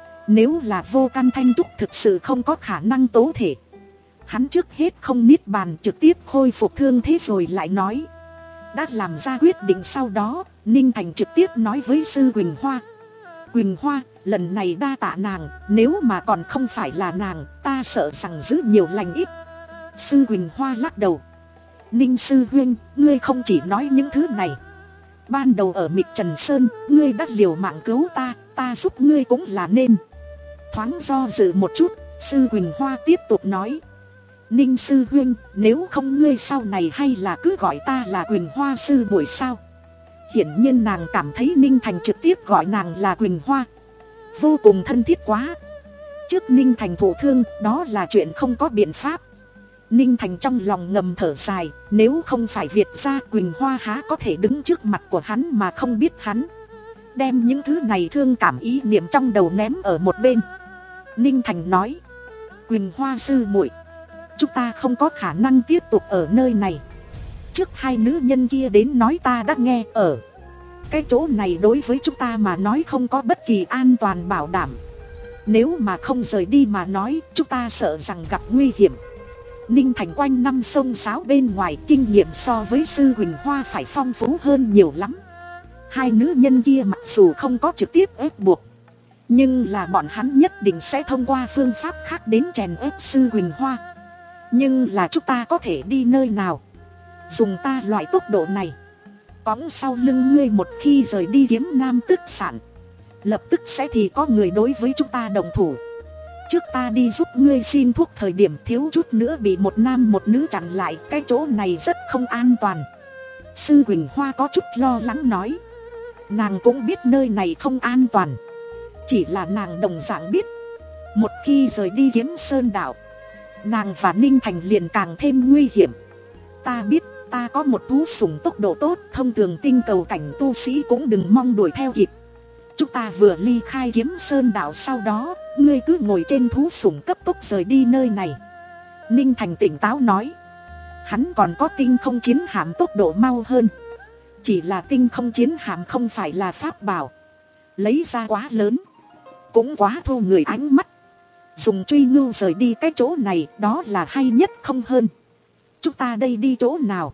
A: Nếu là vô căn thanh trúc thực sự không có khả năng tố thể, hắn trước hết không niết bàn, trực tiếp khôi phục thương thế rồi lại nói. Đã làm ra quyết định sau đó, Ninh Thành trực tiếp nói với sư Huỳnh Hoa. Huỳnh Hoa, lần này đa tạ nàng, nếu mà còn không phải là nàng, ta sợ rằng giữ nhiều lành ít. Sư Huỳnh Hoa lắc đầu. Ninh sư huynh, ngươi không chỉ nói những thứ này. Ban đầu ở Mịch Trần Sơn, ngươi đã liều mạng cứu ta, ta giúp ngươi cũng là nên. Thoáng do dự một chút, sư Huỳnh Hoa tiếp tục nói. Ninh sư huynh, nếu không ngươi sau này hay là cứ gọi ta là Huỳnh Hoa sư muội sao? Hiển nhiên nàng cảm thấy Ninh Thành trực tiếp gọi nàng là Huỳnh Hoa vô cùng thân thiết quá. Trước Ninh Thành thụ thương, đó là chuyện không có biện pháp. Ninh Thành trong lòng ngầm thở dài, nếu không phải Việt gia, Huỳnh Hoa há có thể đứng trước mặt của hắn mà không biết hắn. Đem những thứ này thương cảm ý niệm trong đầu ném ở một bên, Ninh Thành nói. Huỳnh Hoa sư muội, chúng ta không có khả năng tiếp tục ở nơi này. Trước hai nữ nhân kia đến nói ta đã nghe, ở cái chỗ này đối với chúng ta mà nói không có bất kỳ an toàn bảo đảm. Nếu mà không rời đi mà nói, chúng ta sợ rằng gặp nguy hiểm. Ninh Thành quanh năm sông sáo bên ngoài, kinh nghiệm so với Sư Huỳnh Hoa phải phong phú hơn nhiều lắm. Hai nữ nhân kia mặc dù không có trực tiếp ép buộc, nhưng là bọn hắn nhất định sẽ thông qua phương pháp khác đến chèn ép Sư Huỳnh Hoa. Nhưng là chúng ta có thể đi nơi nào? Dùng ta loại tốc độ này, cõng sau lưng ngươi một khi rời đi Kiếm Nam Tức Sản, lập tức sẽ thì có người đối với chúng ta đồng thủ. Trước ta đi giúp ngươi xin thuốc thời điểm thiếu chút nữa bị một nam một nữ chặn lại, cái chỗ này rất không an toàn. Sư Huỳnh Hoa có chút lo lắng nói. Nàng cũng biết nơi này không an toàn, chỉ là nàng đồng dạng biết, một khi rời đi Kiếm Sơn đảo, nàng và Ninh Thành liền càng thêm nguy hiểm. Ta biết, ta có một thú sủng tốc độ tốt, thông thường tinh cầu cảnh tu sĩ cũng đừng mong đuổi theo kịp. Chúng ta vừa ly khai Kiếm Sơn đảo, sau đó ngươi cứ ngồi trên thú sủng cấp tốc rời đi nơi này. Ninh Thành tỉnh táo nói. Hắn còn có tinh không chiến hạm tốc độ mau hơn, chỉ là tinh không chiến hạm không phải là pháp bảo, lấy ra quá lớn, cũng quá thu người ánh mắt. Dùng truy ngưu rời đi cái chỗ này, đó là hay nhất không hơn. Chúng ta đây đi chỗ nào?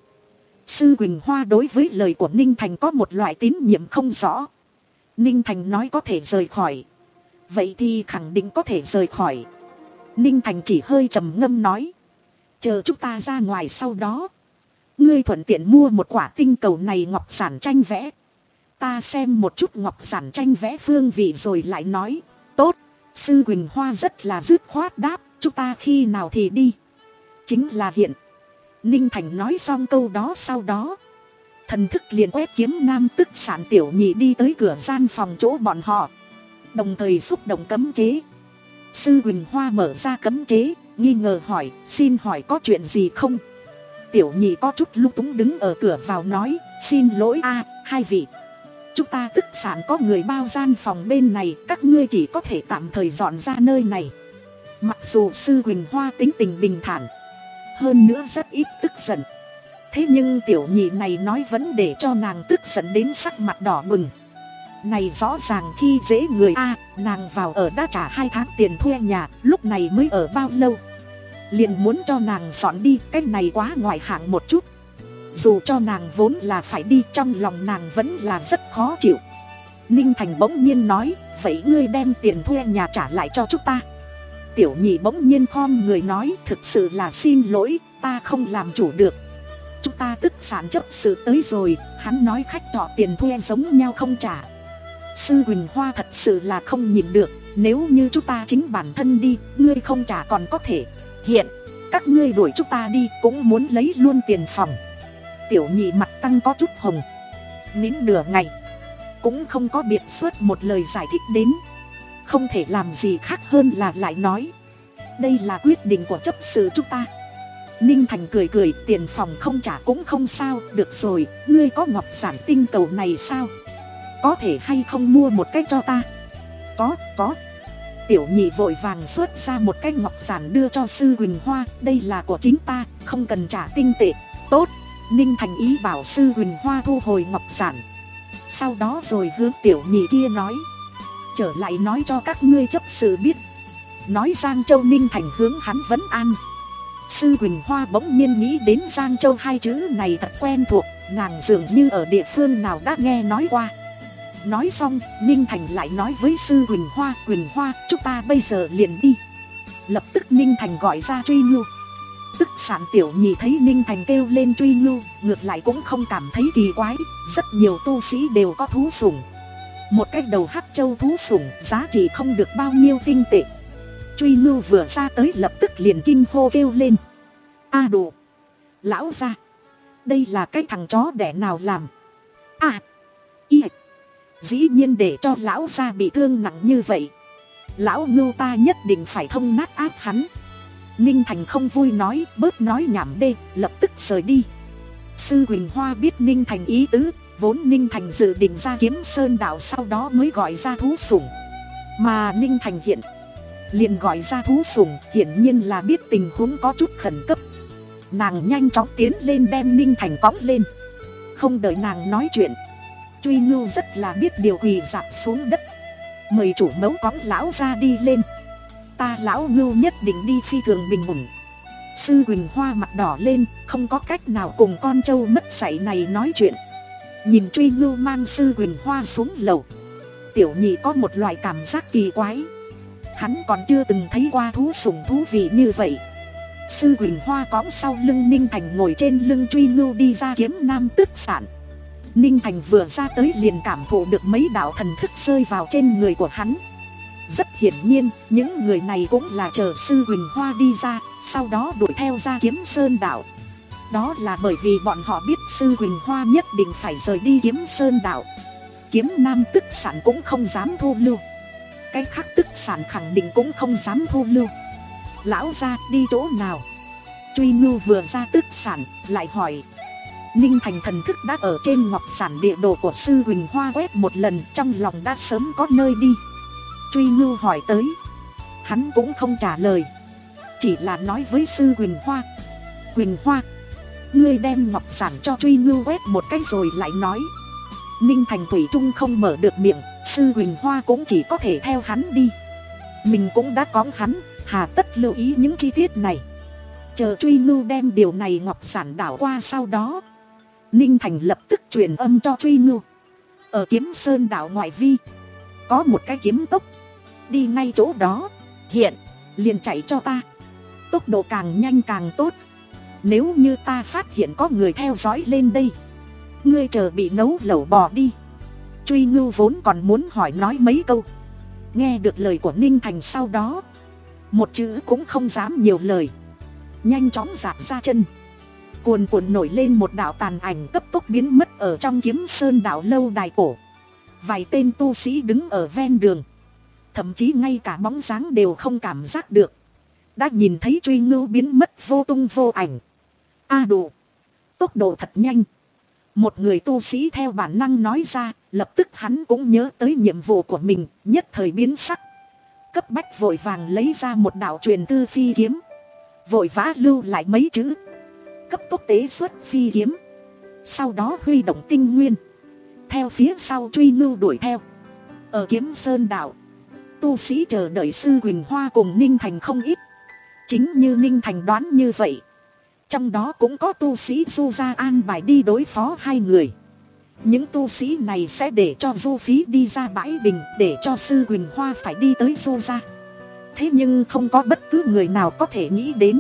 A: Sư Huỳnh Hoa đối với lời của Ninh Thành có một loại tín nhiệm không rõ. Ninh Thành nói có thể rời khỏi, vậy thì khẳng định có thể rời khỏi. Ninh Thành chỉ hơi trầm ngâm nói. Chờ chúng ta ra ngoài sau đó, ngươi thuận tiện mua một quả tinh cầu này ngọc giản tranh vẽ. Ta xem một chút ngọc giản tranh vẽ phương vị rồi lại nói. Tốt. Sư Huỳnh Hoa rất là dứt khoát đáp. Chúng ta khi nào thì đi? Chính là hiện. Ninh Thành nói xong câu đó, sau đó thần thức liền quét Kiếm Nam Tức Sản tiểu nhị đi tới cửa gian phòng chỗ bọn họ, đồng thời xúc động cấm chế. Sư Huỳnh Hoa mở ra cấm chế, nghi ngờ hỏi. Xin hỏi có chuyện gì không? Tiểu nhị có chút lung túng đứng ở cửa vào nói. Xin lỗi a, hai vị, chúng ta Tức Sản có người bao gian phòng bên này, các ngươi chỉ có thể tạm thời dọn ra nơi này. Mặc dù Sư Huỳnh Hoa tính tình bình thản, hơn nữa rất ít tức giận, thế nhưng tiểu nhị này nói vấn đề cho nàng tức giận đến sắc mặt đỏ bừng. Này rõ ràng khi dễ người a, nàng vào ở đã trả hai tháng tiền thuê nhà, lúc này mới ở bao lâu, liền muốn cho nàng dọn đi, cái này quá ngoại hạng một chút. Dù cho nàng vốn là phải đi, trong lòng nàng vẫn là rất khó chịu. Ninh Thành bỗng nhiên nói. Vậy ngươi đem tiền thuê nhà trả lại cho chúng ta. Tiểu nhị bỗng nhiên khom người nói. Thực sự là xin lỗi, ta không làm chủ được. Chúng ta Tức Sản chấp sự tới rồi, hắn nói khách trọ tiền thuê giống nhau không trả. Sư Huỳnh Hoa thật sự là không nhìn được. Nếu như chúng ta chính bản thân đi, ngươi không trả còn có thể. Hiện các ngươi đuổi chúng ta đi cũng muốn lấy luôn tiền phòng. Tiểu nhị mặt tăng có chút hồng, nín nửa ngày cũng không có biệt xuất một lời giải thích đến. Không thể làm gì khác hơn là lại nói. Đây là quyết định của chấp sự chúng ta. Ninh Thành cười cười. Tiền phòng không trả cũng không sao. Được rồi, ngươi có ngọc giản tinh cầu này sao? Có thể hay không mua một cái cho ta? Có, có. Tiểu nhị vội vàng xuất ra một cái ngọc giản đưa cho Sư Huỳnh Hoa. Đây là của chính ta, không cần trả tinh tệ. Tốt. Ninh Thành ý bảo Sư Huỳnh Hoa thu hồi ngọc giản. Sau đó rồi hướng tiểu nhị kia nói. Trở lại nói cho các ngươi chấp sự biết, nói Giang Châu. Ninh Thành hướng hắn vấn an. Sư Huỳnh Hoa bỗng nhiên nghĩ đến Giang Châu hai chữ này thật quen thuộc. Nàng dường như ở địa phương nào đã nghe nói qua. Nói xong, Ninh Thành lại nói với Sư Huỳnh Hoa. Huỳnh Hoa, chúng ta bây giờ liền đi. Lập tức Ninh Thành gọi ra truy ngưu. Tức Sản tiểu nhị thấy Ninh Thành kêu lên truy ngưu, ngược lại cũng không cảm thấy kỳ quái. Rất nhiều tu sĩ đều có thú sủng. Một cái đầu hắc châu thú sủng giá trị không được bao nhiêu tinh tệ. Truy ngưu vừa ra tới lập tức liền kinh hô kêu lên. A đồ, lão gia, đây là cái thằng chó đẻ nào làm? À, y, dĩ nhiên để cho lão gia bị thương nặng như vậy. Lão ngưu ta nhất định phải thông nát áp hắn. Ninh Thành không vui nói. Bớt nói nhảm đê, lập tức rời đi. Sư Huỳnh Hoa biết Ninh Thành ý tứ. Vốn Ninh Thành dự định ra Kiếm Sơn đảo, sau đó mới gọi ra thú sủng. Mà Ninh Thành hiện liền gọi ra thú sủng, hiển nhiên là biết tình huống có chút khẩn cấp. Nàng nhanh chóng tiến lên đem Ninh Thành cõng lên. Không đợi nàng nói chuyện, truy ngưu rất là biết điều quỳ dạp xuống đất. Mời chủ mẫu cõng lão ra đi lên. Ta lão ngưu nhất định đi phi thường bình ổn. Sư Huỳnh Hoa mặt đỏ lên, không có cách nào cùng con trâu mất dạy này nói chuyện. Nhìn Truy Ngưu mang Sư Huỳnh Hoa xuống lầu, tiểu nhị có một loại cảm giác kỳ quái. Hắn còn chưa từng thấy qua thú sủng thú vị như vậy. Sư Huỳnh Hoa cõng sau lưng Ninh Thành ngồi trên lưng Truy Ngưu đi ra kiếm nam tức sản. Ninh Thành vừa ra tới liền cảm thụ được mấy đạo thần thức rơi vào trên người của hắn. Rất hiển nhiên, những người này cũng là chờ Sư Huỳnh Hoa đi ra, sau đó đuổi theo ra Kiếm Sơn đảo. Đó là bởi vì bọn họ biết Sư Huỳnh Hoa nhất định phải rời đi Kiếm Sơn đảo. Kiếm nam tức sản cũng không dám thu lưu, cái khác tức sản khẳng định cũng không dám thu lưu. Lão gia đi chỗ nào? Truy Ngưu vừa ra tức sản, lại hỏi. Ninh Thành thần thức đã ở trên ngọc sản địa đồ của Sư Huỳnh Hoa quét một lần, trong lòng đã sớm có nơi đi. Truy Ngưu hỏi tới, hắn cũng không trả lời, chỉ là nói với Sư Huỳnh Hoa. Huỳnh Hoa, ngươi đem ngọc sản cho Truy Ngưu quét một cái rồi lại nói. Ninh Thành thủy chung không mở được miệng, Sư Huỳnh Hoa cũng chỉ có thể theo hắn đi. Mình cũng đã có hắn, hà tất lưu ý những chi tiết này. Chờ Truy Ngưu đem điều này ngọc sản đảo qua sau đó, Ninh Thành lập tức truyền âm cho Truy Ngưu. Ở Kiếm Sơn đảo ngoại vi có một cái kiếm tốc, đi ngay chỗ đó, hiện liền chạy cho ta. Tốc độ càng nhanh càng tốt. Nếu như ta phát hiện có người theo dõi lên đây, ngươi chờ bị nấu lẩu bò đi. Truy Ngưu vốn còn muốn hỏi nói mấy câu, nghe được lời của Ninh Thành sau đó, một chữ cũng không dám nhiều lời, nhanh chóng giạt ra chân. Cuồn cuộn nổi lên một đạo tàn ảnh cấp tốc biến mất ở trong Kiếm Sơn đảo lâu đài cổ. Vài tên tu sĩ đứng ở ven đường, thậm chí ngay cả bóng dáng đều không cảm giác được, đã nhìn thấy Truy Ngưu biến mất vô tung vô ảnh. A đủ, tốc độ thật nhanh. Một người tu sĩ theo bản năng nói ra, lập tức hắn cũng nhớ tới nhiệm vụ của mình, nhất thời biến sắc. Cấp bách vội vàng lấy ra một đạo truyền tư phi kiếm, vội vã lưu lại mấy chữ, cấp tốc tế xuất phi kiếm. Sau đó huy động tinh nguyên, theo phía sau Truy Ngưu đuổi theo. Ở Kiếm Sơn đảo, tu sĩ chờ đợi Sư Huỳnh Hoa cùng Ninh Thành không ít. Chính như Ninh Thành đoán như vậy, trong đó cũng có tu sĩ Du ra an bài đi đối phó hai người. Những tu sĩ này sẽ để cho Du Phí đi ra bãi bình, để cho Sư Huỳnh Hoa phải đi tới Du ra. Thế nhưng không có bất cứ người nào có thể nghĩ đến,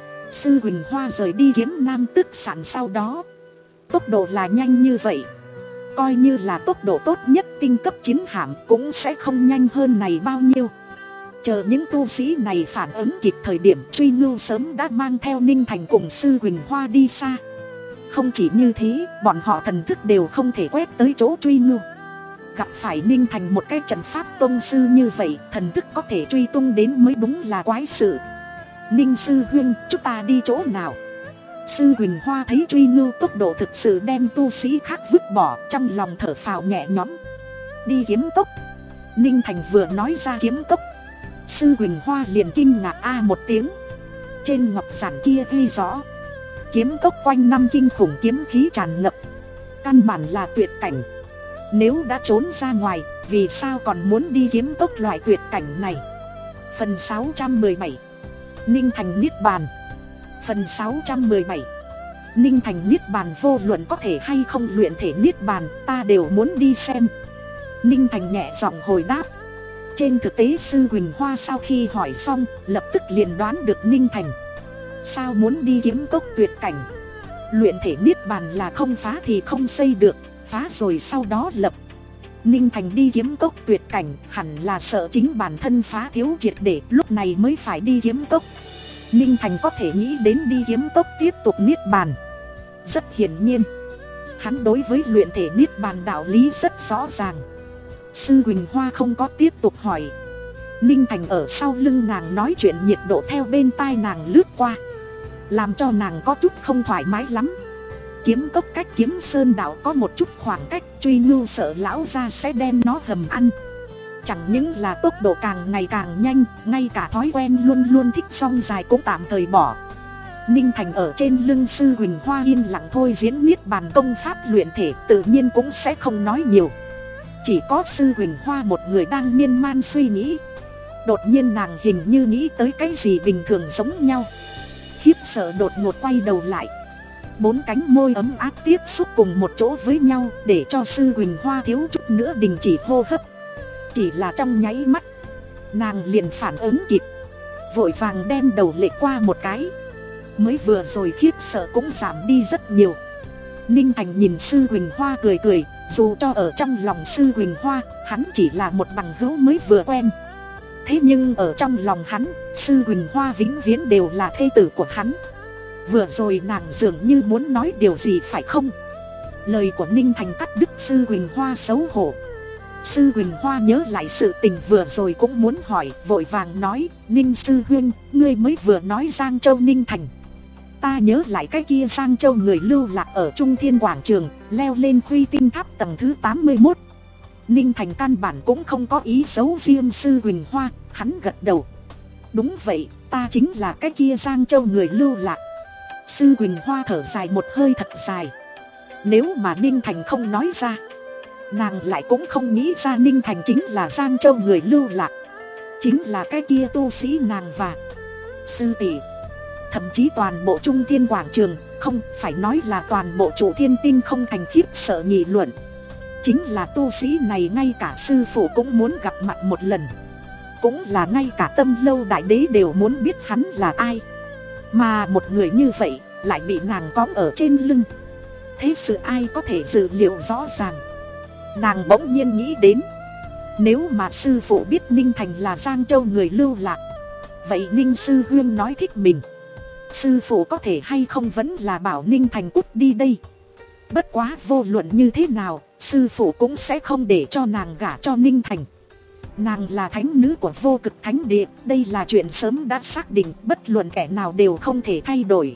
A: Sư Huỳnh Hoa rời đi Kiếm Nam tức sản sau đó, tốc độ là nhanh như vậy. Coi như là tốc độ tốt nhất tinh cấp chiến hạm cũng sẽ không nhanh hơn này bao nhiêu. Chờ những tu sĩ này phản ứng kịp thời điểm, Truy Ngưu sớm đã mang theo Ninh Thành cùng Sư Huỳnh Hoa đi xa. Không chỉ như thế, bọn họ thần thức đều không thể quét tới chỗ Truy Ngưu. Gặp phải Ninh Thành một cái trận pháp tông sư như vậy, thần thức có thể truy tung đến mới đúng là quái sự. Ninh sư huynh, chúng ta đi chỗ nào? Sư Huỳnh Hoa thấy Truy Ngưu tốc độ thực sự đem tu sĩ khác vứt bỏ, trong lòng thở phào nhẹ nhõm. Đi kiếm cốc. Ninh Thành vừa nói ra kiếm cốc, Sư Huỳnh Hoa liền kinh ngạc a một tiếng. Trên ngọc giản kia ghi rõ, kiếm cốc quanh năm kinh khủng kiếm khí tràn ngập, căn bản là tuyệt cảnh. Nếu đã trốn ra ngoài, vì sao còn muốn đi kiếm cốc loại tuyệt cảnh này? Phần sáu trăm mười bảy, Ninh Thành Niết Bàn. Phần sáu trăm mười bảy, Ninh Thành Niết Bàn. Vô luận có thể hay không luyện thể Niết Bàn, ta đều muốn đi xem. Ninh Thành nhẹ giọng hồi đáp. Trên thực tế Sư Huỳnh Hoa sau khi hỏi xong, lập tức liền đoán được Ninh Thành sao muốn đi kiếm cốc tuyệt cảnh. Luyện thể Niết Bàn là không phá thì không xây được, phá rồi sau đó lập. Ninh Thành đi kiếm cốc tuyệt cảnh hẳn là sợ chính bản thân phá thiếu triệt để, lúc này mới phải đi kiếm cốc. Ninh Thành có thể nghĩ đến đi kiếm cốc tiếp tục Niết Bàn. Rất hiển nhiên, hắn đối với luyện thể Niết Bàn đạo lý rất rõ ràng. Sư Huỳnh Hoa không có tiếp tục hỏi. Ninh Thành ở sau lưng nàng nói chuyện, nhiệt độ theo bên tai nàng lướt qua, làm cho nàng có chút không thoải mái lắm. Kiếm cốc cách Kiếm Sơn đảo có một chút khoảng cách, Truy Ngưu sợ lão gia sẽ đem nó hầm ăn. Chẳng những là tốc độ càng ngày càng nhanh, ngay cả thói quen luôn luôn thích song dài cũng tạm thời bỏ. Ninh Thành ở trên lưng Sư Huỳnh Hoa yên lặng thôi diễn Niết Bàn công pháp luyện thể, tự nhiên cũng sẽ không nói nhiều. Chỉ có Sư Huỳnh Hoa một người đang miên man suy nghĩ. Đột nhiên nàng hình như nghĩ tới cái gì bình thường giống nhau. khiếp sợ đột ngột quay đầu lại. Bốn cánh môi ấm áp tiếp xúc cùng một chỗ với nhau, để cho Sư Huỳnh Hoa thiếu chút nữa đình chỉ hô hấp. Chỉ là trong nháy mắt, nàng liền phản ứng kịp, vội vàng đem đầu lệ qua một cái. Mới vừa rồi khiếp sợ cũng giảm đi rất nhiều. Ninh Thành nhìn Sư Huỳnh Hoa cười cười, dù cho ở trong lòng Sư Huỳnh Hoa, hắn chỉ là một bằng hữu mới vừa quen. Thế nhưng ở trong lòng hắn, Sư Huỳnh Hoa vĩnh viễn đều là thê tử của hắn. Vừa rồi nàng dường như muốn nói điều gì phải không? Lời của Ninh Thành cắt đứt Sư Huỳnh Hoa xấu hổ. Sư Huỳnh Hoa nhớ lại sự tình vừa rồi cũng muốn hỏi, vội vàng nói, Ninh Sư Huynh, ngươi mới vừa nói Giang Châu. Ninh Thành, ta nhớ lại cái kia Giang Châu người lưu lạc ở Trung Thiên Quảng Trường, leo lên Khuy Tinh Tháp tầng thứ tám mươi mốt. Ninh Thành căn bản cũng không có ý xấu riêng Sư Huỳnh Hoa, hắn gật đầu. Đúng vậy, ta chính là cái kia Giang Châu người lưu lạc. Sư Huỳnh Hoa thở dài một hơi thật dài. Nếu mà Ninh Thành không nói ra, nàng lại cũng không nghĩ ra Ninh Thành chính là Giang Châu người lưu lạc, chính là cái kia tu sĩ nàng và sư tỷ. Thậm chí toàn bộ Trung Thiên Quảng Trường, không phải nói là toàn bộ Trụ Thiên Tinh không thành khiếp sợ nghị luận. Chính là tu sĩ này ngay cả sư phụ cũng muốn gặp mặt một lần, cũng là ngay cả Tâm Lâu đại đế đều muốn biết hắn là ai. Mà một người như vậy lại bị nàng cõng ở trên lưng, thế sự ai có thể dự liệu rõ ràng. Nàng bỗng nhiên nghĩ đến, nếu mà sư phụ biết Ninh Thành là Giang Châu người lưu lạc, vậy Ninh Sư Huyên nói thích mình, sư phụ có thể hay không vẫn là bảo Ninh Thành cút đi đây. Bất quá vô luận như thế nào, sư phụ cũng sẽ không để cho nàng gả cho Ninh Thành. Nàng là thánh nữ của Vô Cực Thánh Địa, đây là chuyện sớm đã xác định, bất luận kẻ nào đều không thể thay đổi.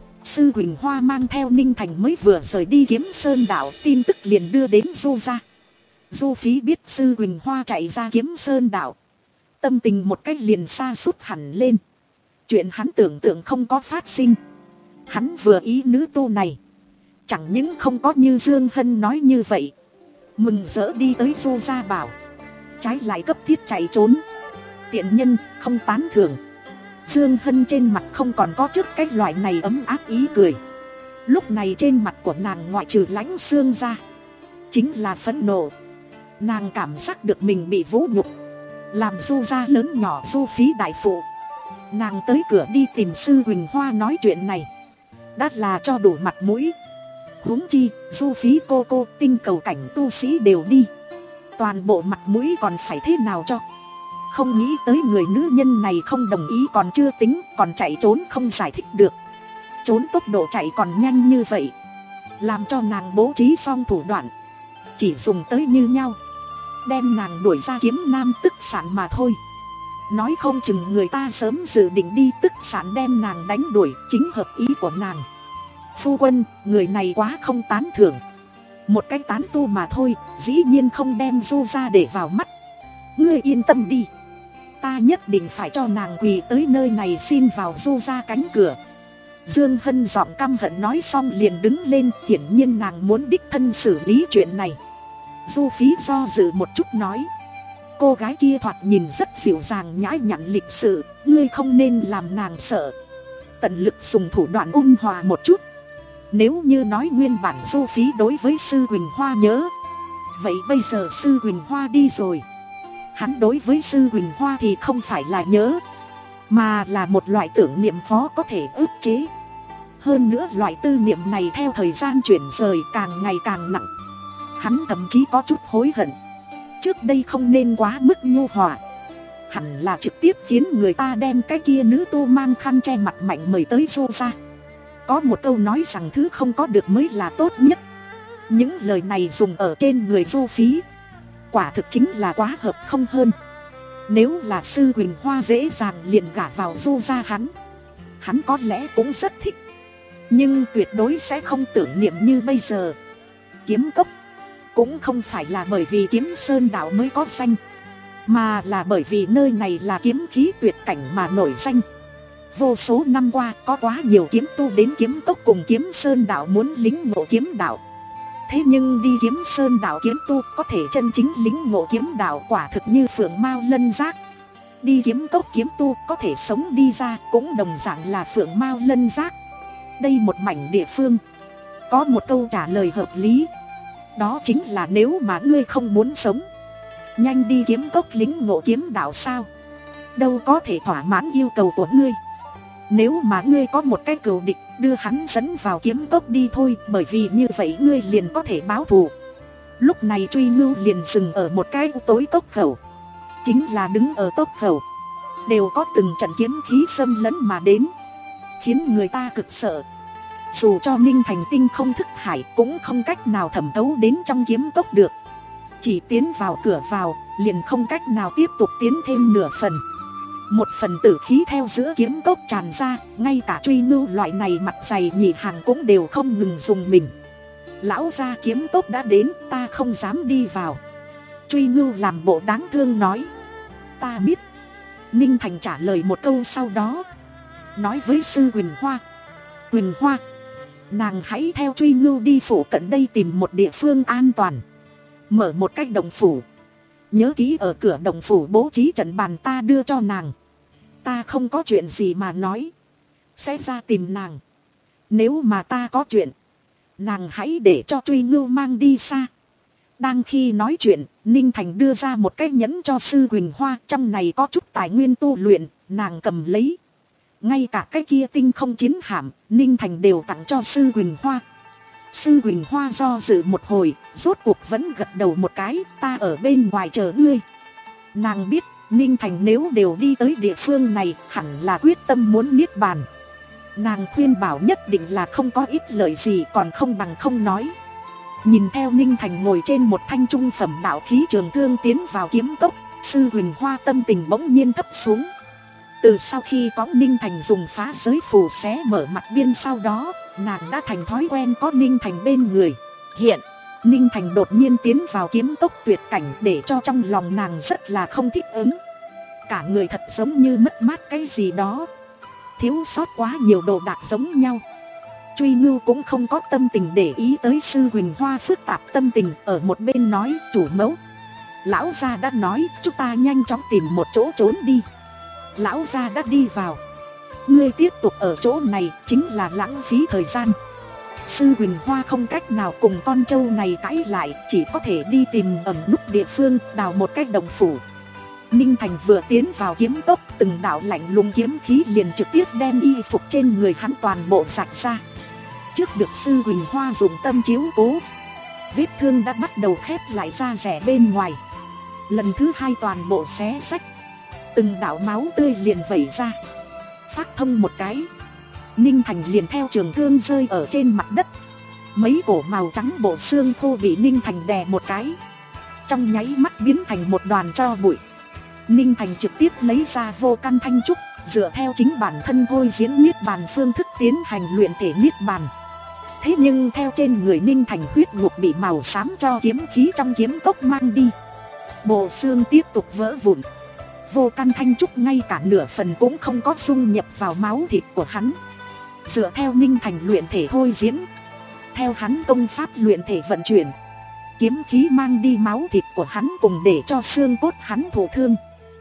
A: Sư Huỳnh Hoa mang theo Ninh Thành mới vừa rời đi Kiếm Sơn Đảo, tin tức liền đưa đến Du gia. Du Phí biết Sư Huỳnh Hoa chạy ra Kiếm Sơn Đảo, tâm tình một cách liền sa sút hẳn lên. Chuyện hắn tưởng tượng không có phát sinh. Hắn vừa ý nữ tu này, chẳng những không có như Dương Hân nói như vậy mừng rỡ đi tới Du gia bảo, trái lại cấp thiết chạy trốn. Tiện nhân, không tán thưởng. Dương Hân trên mặt không còn có trước cái loại này ấm áp ý cười. Lúc này trên mặt của nàng ngoại trừ lãnh xương ra, chính là phẫn nộ. Nàng cảm giác được mình bị vũ nhục, làm Du gia lớn nhỏ Du Phí đại phụ. Nàng tới cửa đi tìm Sư Huỳnh Hoa nói chuyện này, đã là cho đủ mặt mũi. Huống chi, Du Phí cô cô, tinh cầu cảnh tu sĩ đều đi, toàn bộ mặt mũi còn phải thế nào cho. Không nghĩ tới người nữ nhân này không đồng ý còn chưa tính, còn chạy trốn không giải thích được. Trốn tốc độ chạy còn nhanh như vậy, làm cho nàng bố trí xong thủ đoạn, chỉ dùng tới như nhau, đem nàng đuổi ra Kiếm Nam Tức Sản mà thôi. Nói không chừng người ta sớm dự định đi Tức Sản đem nàng đánh đuổi, chính hợp ý của nàng. Phu quân, người này quá không tán thưởng. Một cái tán tu mà thôi, dĩ nhiên không đem Du gia để vào mắt. Ngươi yên tâm đi, ta nhất định phải cho nàng quỳ tới nơi này xin vào Du gia cánh cửa. Dương Hân giọng căm hận nói xong liền đứng lên, hiển nhiên nàng muốn đích thân xử lý chuyện này. Du Phí do dự một chút nói, cô gái kia thoạt nhìn rất dịu dàng nhã nhặn lịch sự, ngươi không nên làm nàng sợ. Tận lực dùng thủ đoạn ôn hòa một chút. Nếu như nói nguyên bản Du Phí đối với Sư Huỳnh Hoa nhớ, vậy bây giờ Sư Huỳnh Hoa đi rồi, hắn đối với Sư Huỳnh Hoa thì không phải là nhớ, mà là một loại tưởng niệm khó có thể ức chế. Hơn nữa loại tư niệm này theo thời gian chuyển rời càng ngày càng nặng. Hắn thậm chí có chút hối hận, trước đây không nên quá mức nhu hòa, hẳn là trực tiếp khiến người ta đem cái kia nữ tu mang khăn che mặt mạnh mời tới Du gia. Có một câu nói rằng thứ không có được mới là tốt nhất. Những lời này dùng ở trên người Du Phí, quả thực chính là quá hợp không hơn. Nếu là Sư Huỳnh Hoa dễ dàng liền gả vào Du gia hắn, hắn có lẽ cũng rất thích, nhưng tuyệt đối sẽ không tưởng niệm như bây giờ. Kiếm Cốc cũng không phải là bởi vì Kiếm Sơn Đảo mới có danh, mà là bởi vì nơi này là kiếm khí tuyệt cảnh mà nổi danh. Vô số năm qua có quá nhiều kiếm tu đến Kiếm Cốc cùng Kiếm Sơn Đảo muốn lính ngộ kiếm đạo. Thế nhưng đi Kiếm Sơn Đảo kiếm tu có thể chân chính lính ngộ kiếm đạo quả thực như phượng mao lân giác. Đi kiếm cốc kiếm tu có thể sống đi ra cũng đồng dạng là phượng mao lân giác. Đây một mảnh địa phương có một câu trả lời hợp lý. Đó chính là nếu mà ngươi không muốn sống, nhanh đi kiếm cốc lĩnh ngộ kiếm đạo sao. Đâu có thể thỏa mãn yêu cầu của ngươi. Nếu mà ngươi có một cái cừu địch, đưa hắn dẫn vào kiếm cốc đi thôi, bởi vì như vậy ngươi liền có thể báo thù. Lúc này Truy Ngưu liền dừng ở một cái tối cốc khẩu. Chính là đứng ở cốc khẩu, đều có từng trận kiếm khí xâm lấn mà đến, khiến người ta cực sợ. Dù cho Ninh Thành tinh không thức hải cũng không cách nào thẩm thấu đến trong kiếm cốc được. Chỉ tiến vào cửa vào, liền không cách nào tiếp tục tiến thêm nửa phần. Một phần tử khí theo giữa kiếm cốc tràn ra, ngay cả Truy Ngưu loại này mặt dày nhị hàng cũng đều không ngừng dùng mình. Lão gia kiếm cốc đã đến, ta không dám đi vào. Truy Ngưu làm bộ đáng thương nói. Ta biết. Ninh Thành trả lời một câu sau đó, nói với sư Quỳnh Hoa. Quỳnh Hoa, nàng hãy theo Truy Ngưu đi phủ cận đây tìm một địa phương an toàn, mở một cách động phủ. Nhớ kỹ ở cửa động phủ bố trí trận bàn, ta đưa cho nàng. Ta không có chuyện gì mà nói, sẽ ra tìm nàng. Nếu mà ta có chuyện, nàng hãy để cho Truy Ngưu mang đi xa. Đang khi nói chuyện, Ninh Thành đưa ra một cái nhẫn cho sư Quỳnh Hoa. Trong này có chút tài nguyên tu luyện, nàng cầm lấy. Ngay cả cái kia tinh không chiến hạm, Ninh Thành đều tặng cho sư Quỳnh Hoa. Sư Quỳnh Hoa do dự một hồi, rốt cuộc vẫn gật đầu một cái. Ta ở bên ngoài chờ ngươi. Nàng biết Ninh Thành nếu đều đi tới địa phương này, hẳn là quyết tâm muốn niết bàn. Nàng khuyên bảo nhất định là không có ích lợi gì, còn không bằng không nói. Nhìn theo Ninh Thành ngồi trên một thanh trung phẩm đạo khí trường thương tiến vào kiếm cốc, sư Quỳnh Hoa tâm tình bỗng nhiên thấp xuống. Từ sau khi có Ninh Thành dùng phá giới phù xé mở mặt biên sau đó, nàng đã thành thói quen có Ninh Thành bên người. Hiện, Ninh Thành đột nhiên tiến vào kiếm cốc tuyệt cảnh để cho trong lòng nàng rất là không thích ứng. Cả người thật giống như mất mát cái gì đó, thiếu sót quá nhiều đồ đạc giống nhau. Truy Ngưu cũng không có tâm tình để ý tới sư Quỳnh Hoa phức tạp tâm tình, ở một bên nói. Chủ mẫu, lão gia đã nói chúng ta nhanh chóng tìm một chỗ trốn đi. Lão gia đã đi vào, ngươi tiếp tục ở chỗ này chính là lãng phí thời gian. Sư Quỳnh Hoa không cách nào cùng con trâu này cãi lại, chỉ có thể đi tìm ẩn núp địa phương, đào một cái động phủ. Ninh Thành vừa tiến vào kiếm cốc, từng đạo lạnh lùng kiếm khí liền trực tiếp đem y phục trên người hắn toàn bộ rạch ra. Trước được sư Quỳnh Hoa dùng tâm chiếu cố, vết thương đã bắt đầu khép lại da rẻ bên ngoài. Lần thứ hai toàn bộ xé rách, từng đạo máu tươi liền vẩy ra. Phát thông một cái, Ninh Thành liền theo trường thương rơi ở trên mặt đất. Mấy cổ màu trắng bộ xương khô bị Ninh Thành đè một cái, trong nháy mắt biến thành một đoàn tro bụi. Ninh Thành trực tiếp lấy ra vô căn thanh trúc, dựa theo chính bản thân thôi diễn niết bàn phương thức tiến hành luyện thể niết bàn. Thế nhưng theo trên người Ninh Thành huyết nhục bị màu xám cho kiếm khí trong kiếm cốc mang đi, bộ xương tiếp tục vỡ vụn. Vô căn thanh trúc ngay cả nửa phần cũng không có dung nhập vào máu thịt của hắn. Dựa theo Ninh Thành luyện thể thôi diễn, theo hắn công pháp luyện thể vận chuyển, kiếm khí mang đi máu thịt của hắn cùng để cho xương cốt hắn thụ thương.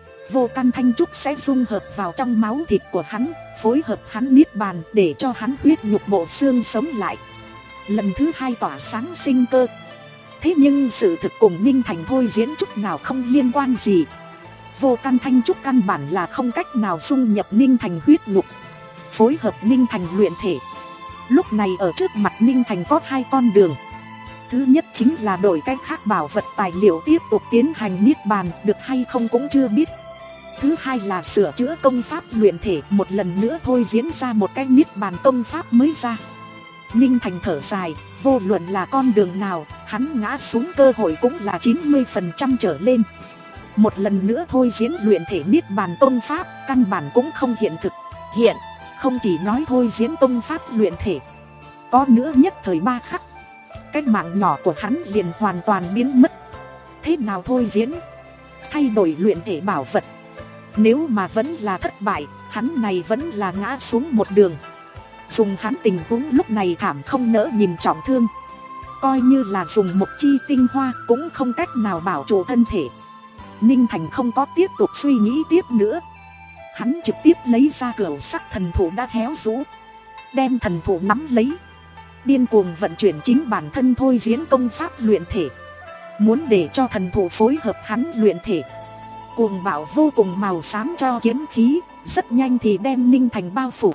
A: Vô căn thanh trúc sẽ dung hợp vào trong máu thịt của hắn, phối hợp hắn niết bàn để cho hắn huyết nhục bộ xương sống lại, lần thứ hai tỏa sáng sinh cơ. Thế nhưng sự thực cùng Ninh Thành thôi diễn chút nào không liên quan gì. Vô căn thanh trúc căn bản là không cách nào dung nhập Ninh Thành huyết nhục, phối hợp Ninh Thành luyện thể. Lúc này ở trước mặt Ninh Thành có hai con đường. Thứ nhất chính là đổi cách khác bảo vật tài liệu tiếp tục tiến hành niết bàn, được hay không cũng chưa biết. Thứ hai là sửa chữa công pháp luyện thể, một lần nữa thôi diễn ra một cái niết bàn công pháp mới ra. Ninh Thành thở dài, vô luận là con đường nào, hắn ngã xuống cơ hội cũng là chín mươi phần trăm trở lên. Một lần nữa thôi diễn luyện thể niết bàn công pháp, căn bản cũng không hiện thực. Hiện, không chỉ nói thôi diễn công pháp luyện thể, có nữa nhất thời ba khắc, cái mạng nhỏ của hắn liền hoàn toàn biến mất. Thế nào thôi diễn? Thay đổi luyện thể bảo vật. Nếu mà vẫn là thất bại, hắn này vẫn là ngã xuống một đường. Dùng hắn tình huống lúc này thảm không nỡ nhìn trọng thương, coi như là dùng một chi tinh hoa cũng không cách nào bảo trụ thân thể. Ninh Thành không có tiếp tục suy nghĩ tiếp nữa. Hắn trực tiếp lấy ra cửu sắc thần thụ đã héo rũ, đem thần thụ nắm lấy, điên cuồng vận chuyển chính bản thân thôi diễn công pháp luyện thể, muốn để cho thần thụ phối hợp hắn luyện thể. Cuồng bạo vô cùng màu xám cho kiếm khí, rất nhanh thì đem Ninh Thành bao phủ.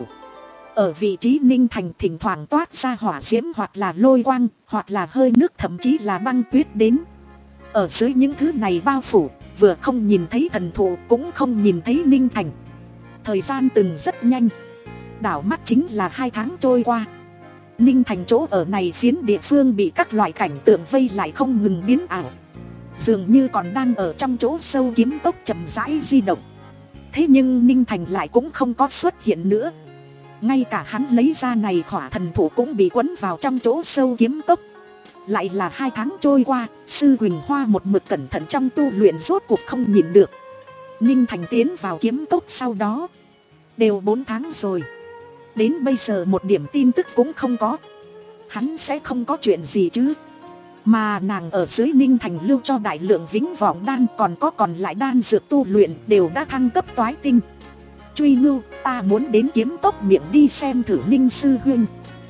A: Ở vị trí Ninh Thành thỉnh thoảng toát ra hỏa diễm hoặc là lôi quang, hoặc là hơi nước, thậm chí là băng tuyết đến. Ở dưới những thứ này bao phủ, vừa không nhìn thấy thần thụ cũng không nhìn thấy Ninh Thành. Thời gian từng rất nhanh, đảo mắt chính là hai tháng trôi qua. Ninh Thành chỗ ở này phiến địa phương bị các loại cảnh tượng vây lại không ngừng biến ảo, dường như còn đang ở trong chỗ sâu kiếm tốc chậm rãi di động. Thế nhưng Ninh Thành lại cũng không có xuất hiện nữa. Ngay cả hắn lấy ra này khỏa thần thụ cũng bị quấn vào trong chỗ sâu kiếm tốc. Lại là hai tháng trôi qua, Sư Huỳnh Hoa một mực cẩn thận trong tu luyện rốt cuộc không nhịn được. Ninh Thành tiến vào kiếm tốc sau đó đều bốn tháng rồi, đến bây giờ một điểm tin tức cũng không có. Hắn sẽ không có chuyện gì chứ? Mà nàng ở dưới Ninh Thành lưu cho đại lượng vĩnh vọng đan, còn có còn lại đan dược tu luyện đều đã thăng cấp toái tinh. Truy Ngưu, ta muốn đến kiếm tốc miệng đi xem thử Ninh sư huynh.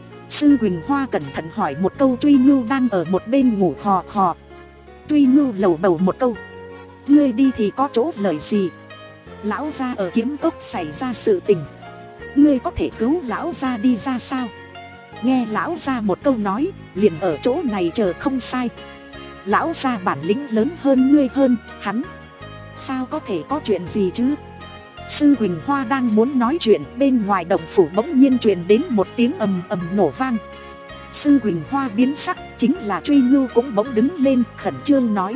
A: Sư Huỳnh Hoa cẩn thận hỏi một câu. Truy Ngưu đang ở một bên ngủ khò khò. Truy Ngưu lầu bầu một câu, ngươi đi thì có chỗ lời gì? Lão gia ở kiếm tốc xảy ra sự tình, ngươi có thể cứu lão gia đi ra sao? Nghe lão gia một câu nói, liền ở chỗ này chờ không sai. Lão gia bản lĩnh lớn hơn ngươi hơn, hắn sao có thể có chuyện gì chứ? Sư Huỳnh Hoa đang muốn nói chuyện, bên ngoài động phủ bỗng nhiên truyền đến một tiếng ầm ầm nổ vang. Sư Huỳnh Hoa biến sắc, chính là Truy Ngưu cũng bỗng đứng lên khẩn trương nói,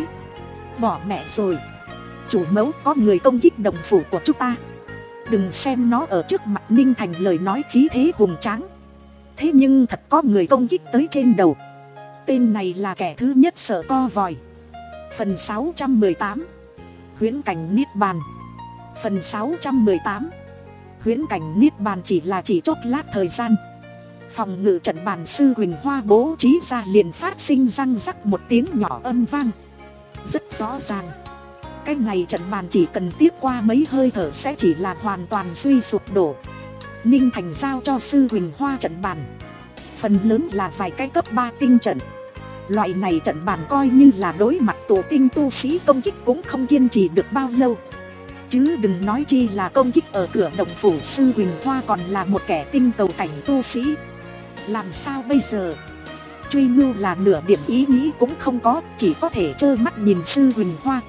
A: bỏ mẹ rồi, chủ mẫu có người công kích động phủ của chúng ta. Đừng xem nó ở trước mặt Ninh Thành lời nói khí thế hùng tráng, thế nhưng thật có người công kích tới trên đầu. Tên này là kẻ thứ nhất sợ co vòi. Phần sáu trăm mười tám, huyễn cảnh niết bàn. Phần sáu trăm mười tám, huyễn cảnh niết bàn chỉ là chỉ chốc lát thời gian. Phòng ngự trận bàn Sư Huỳnh Hoa bố trí ra liền phát sinh răng rắc một tiếng nhỏ âm vang. Rất rõ ràng, cái này trận bàn chỉ cần tiếp qua mấy hơi thở sẽ chỉ là hoàn toàn suy sụp đổ. Ninh Thành giao cho Sư Huỳnh Hoa trận bàn, phần lớn là vài cái cấp ba tinh trận. Loại này trận bàn coi như là đối mặt tổ tinh tu sĩ công kích cũng không kiên trì được bao lâu, chứ đừng nói chi là công kích ở cửa động phủ. Sư Huỳnh Hoa còn là một kẻ tinh cầu cảnh tu sĩ, làm sao bây giờ? Truy Ngưu là nửa điểm ý nghĩ cũng không có, chỉ có thể trơ mắt nhìn Sư Huỳnh Hoa.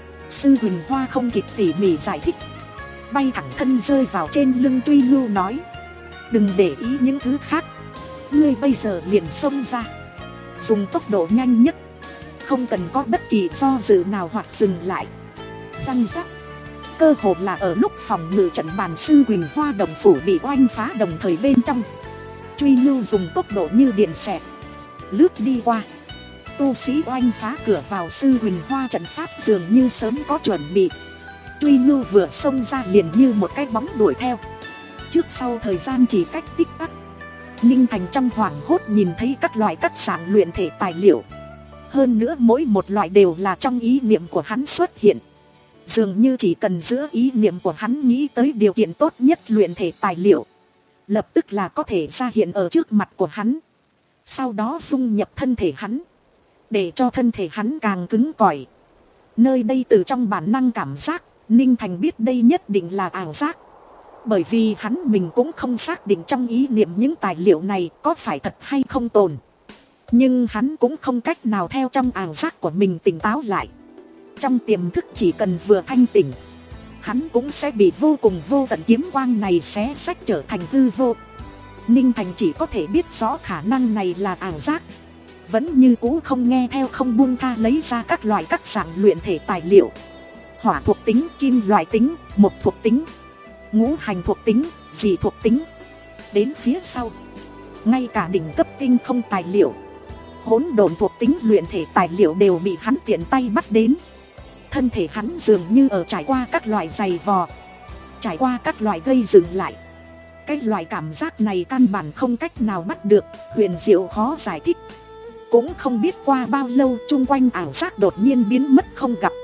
A: Sư Huỳnh Hoa không kịp tỉ mỉ giải thích, bay thẳng thân rơi vào trên lưng Truy Ngưu nói, đừng để ý những thứ khác, ngươi bây giờ liền xông ra, dùng tốc độ nhanh nhất, không cần có bất kỳ do dự nào hoặc dừng lại. Răng rắc, cơ hồ là ở lúc phòng ngự trận bàn Sư Huỳnh Hoa đồng phủ bị oanh phá đồng thời bên trong, Truy Ngưu dùng tốc độ như điện xẹt lướt đi qua. Tu sĩ oanh phá cửa vào Sư Huỳnh Hoa trận pháp dường như sớm có chuẩn bị. Truy Ngưu vừa xông ra liền như một cái bóng đuổi theo, trước sau thời gian chỉ cách tích tắc. Ninh Thành trong hoảng hốt nhìn thấy các loại các dạng luyện thể tài liệu, hơn nữa mỗi một loại đều là trong ý niệm của hắn xuất hiện. Dường như chỉ cần giữa ý niệm của hắn nghĩ tới điều kiện tốt nhất luyện thể tài liệu, lập tức là có thể ra hiện ở trước mặt của hắn, sau đó dung nhập thân thể hắn, để cho thân thể hắn càng cứng cỏi. Nơi đây từ trong bản năng cảm giác, Ninh Thành biết đây nhất định là ảo giác, bởi vì hắn mình cũng không xác định trong ý niệm những tài liệu này có phải thật hay không tồn. Nhưng hắn cũng không cách nào theo trong ảo giác của mình tỉnh táo lại. Trong tiềm thức chỉ cần vừa thanh tỉnh, hắn cũng sẽ bị vô cùng vô tận kiếm quang này xé xách trở thành hư vô. Ninh Thành chỉ có thể biết rõ khả năng này là ảo giác, vẫn như cũ không nghe theo, không buông tha lấy ra các loại các dạng luyện thể tài liệu. Hỏa thuộc tính, kim loại tính, mộc thuộc tính, ngũ hành thuộc tính, dị thuộc tính. Đến phía sau, ngay cả đỉnh cấp tinh không tài liệu, hỗn độn thuộc tính luyện thể tài liệu đều bị hắn tiện tay bắt đến. Thân thể hắn dường như ở trải qua các loại giày vò, trải qua các loại gây dừng lại. Cái loại cảm giác này căn bản không cách nào bắt được, huyền diệu khó giải thích. Cũng không biết qua bao lâu chung quanh ảo giác đột nhiên biến mất không gặp.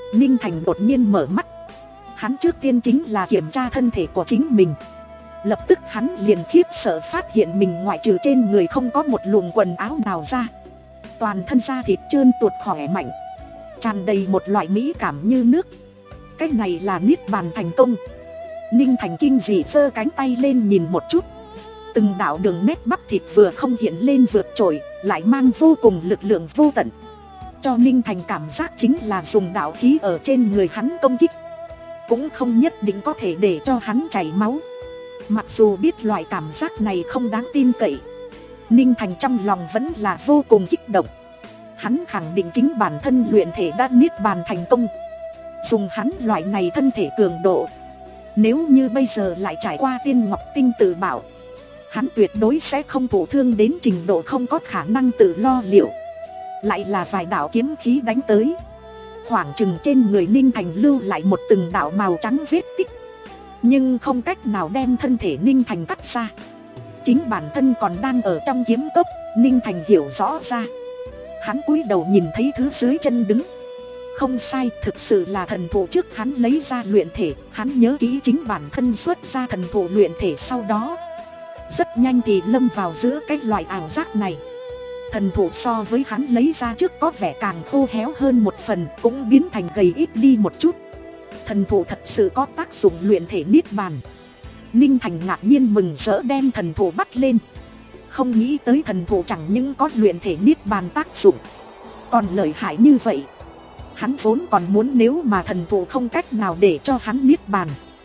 A: Ninh Thành đột nhiên mở mắt. Hắn trước tiên chính là kiểm tra thân thể của chính mình. Lập tức hắn liền khiếp sợ phát hiện mình ngoại trừ trên người không có một luồng quần áo nào ra. Toàn thân da thịt trơn tuột khỏe mạnh, tràn đầy một loại mỹ cảm như nước. Cái này là niết bàn thành công. Ninh Thành kinh dị giơ cánh tay lên nhìn một chút. Từng đạo đường nét bắp thịt vừa không hiện lên vượt trội, lại mang vô cùng lực lượng vô tận. Cho Ninh Thành cảm giác chính là dùng đạo khí ở trên người hắn công kích, cũng không nhất định có thể để cho hắn chảy máu. Mặc dù biết loại cảm giác này không đáng tin cậy, Ninh Thành trong lòng vẫn là vô cùng kích động. Hắn khẳng định chính bản thân luyện thể đã niết bàn thành công. Dùng hắn loại này thân thể cường độ, nếu như bây giờ lại trải qua tiên ngọc tinh tự bảo, hắn tuyệt đối sẽ không thụ thương đến trình độ không có khả năng tự lo liệu. Lại là vài đạo kiếm khí đánh tới, khoảng chừng trên người Ninh Thành lưu lại một từng đạo màu trắng vết tích, nhưng không cách nào đem thân thể Ninh Thành cắt ra. Chính bản thân còn đang ở trong kiếm cốc, Ninh Thành hiểu rõ ra. Hắn cúi đầu nhìn thấy thứ dưới chân đứng. Không sai, thực sự là thần thụ trước hắn lấy ra luyện thể. Hắn nhớ kỹ chính bản thân xuất ra thần thụ luyện thể sau đó, rất nhanh thì lâm vào giữa cái loại ảo giác này. Thần thụ so với hắn lấy ra trước có vẻ càng khô héo hơn một phần, cũng biến thành gầy ít đi một chút. Thần thụ thật sự có tác dụng luyện thể niết bàn. Ninh Thành ngạc nhiên mừng rỡ đem thần thụ bắt lên. Không nghĩ tới thần thụ chẳng những có luyện thể niết bàn tác dụng, còn lợi hại như vậy. Hắn vốn còn muốn nếu mà thần thụ không cách nào để cho hắn niết bàn,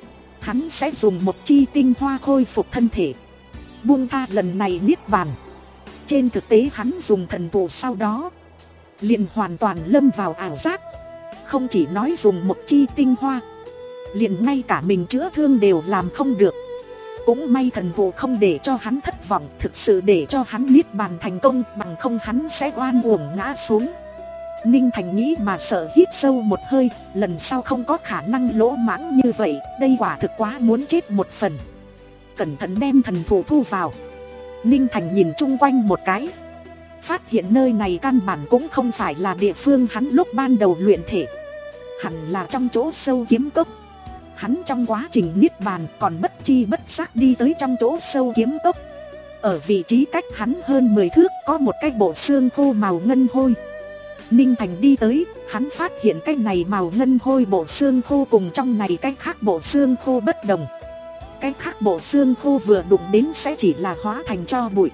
A: hắn sẽ dùng một chi tinh hoa khôi phục thân thể, buông tha lần này niết bàn. Trên thực tế hắn dùng thần thụ sau đó, liền hoàn toàn lâm vào ảo giác. Không chỉ nói dùng một chi tinh hoa, liền ngay cả mình chữa thương đều làm không được. Cũng may thần thụ không để cho hắn thất vọng, thực sự để cho hắn niết bàn thành công, bằng không hắn sẽ oan uổng ngã xuống. Ninh Thành nghĩ mà sợ hít sâu một hơi, lần sau không có khả năng lỗ mãng như vậy, đây quả thực quá muốn chết một phần. Cẩn thận đem thần thụ thu vào, Ninh Thành nhìn chung quanh một cái, phát hiện nơi này căn bản cũng không phải là địa phương hắn lúc ban đầu luyện thể, hẳn là trong chỗ sâu kiếm cốc. Hắn trong quá trình niết bàn còn bất chi bất giác đi tới trong chỗ sâu kiếm cốc. Ở vị trí cách hắn hơn mười thước có một cái bộ xương khô màu ngân hôi. Ninh Thành đi tới, hắn phát hiện cái này màu ngân hôi bộ xương khô cùng trong này cái khác bộ xương khô bất đồng. Cái khác bộ xương khô vừa đụng đến sẽ chỉ là hóa thành tro bụi,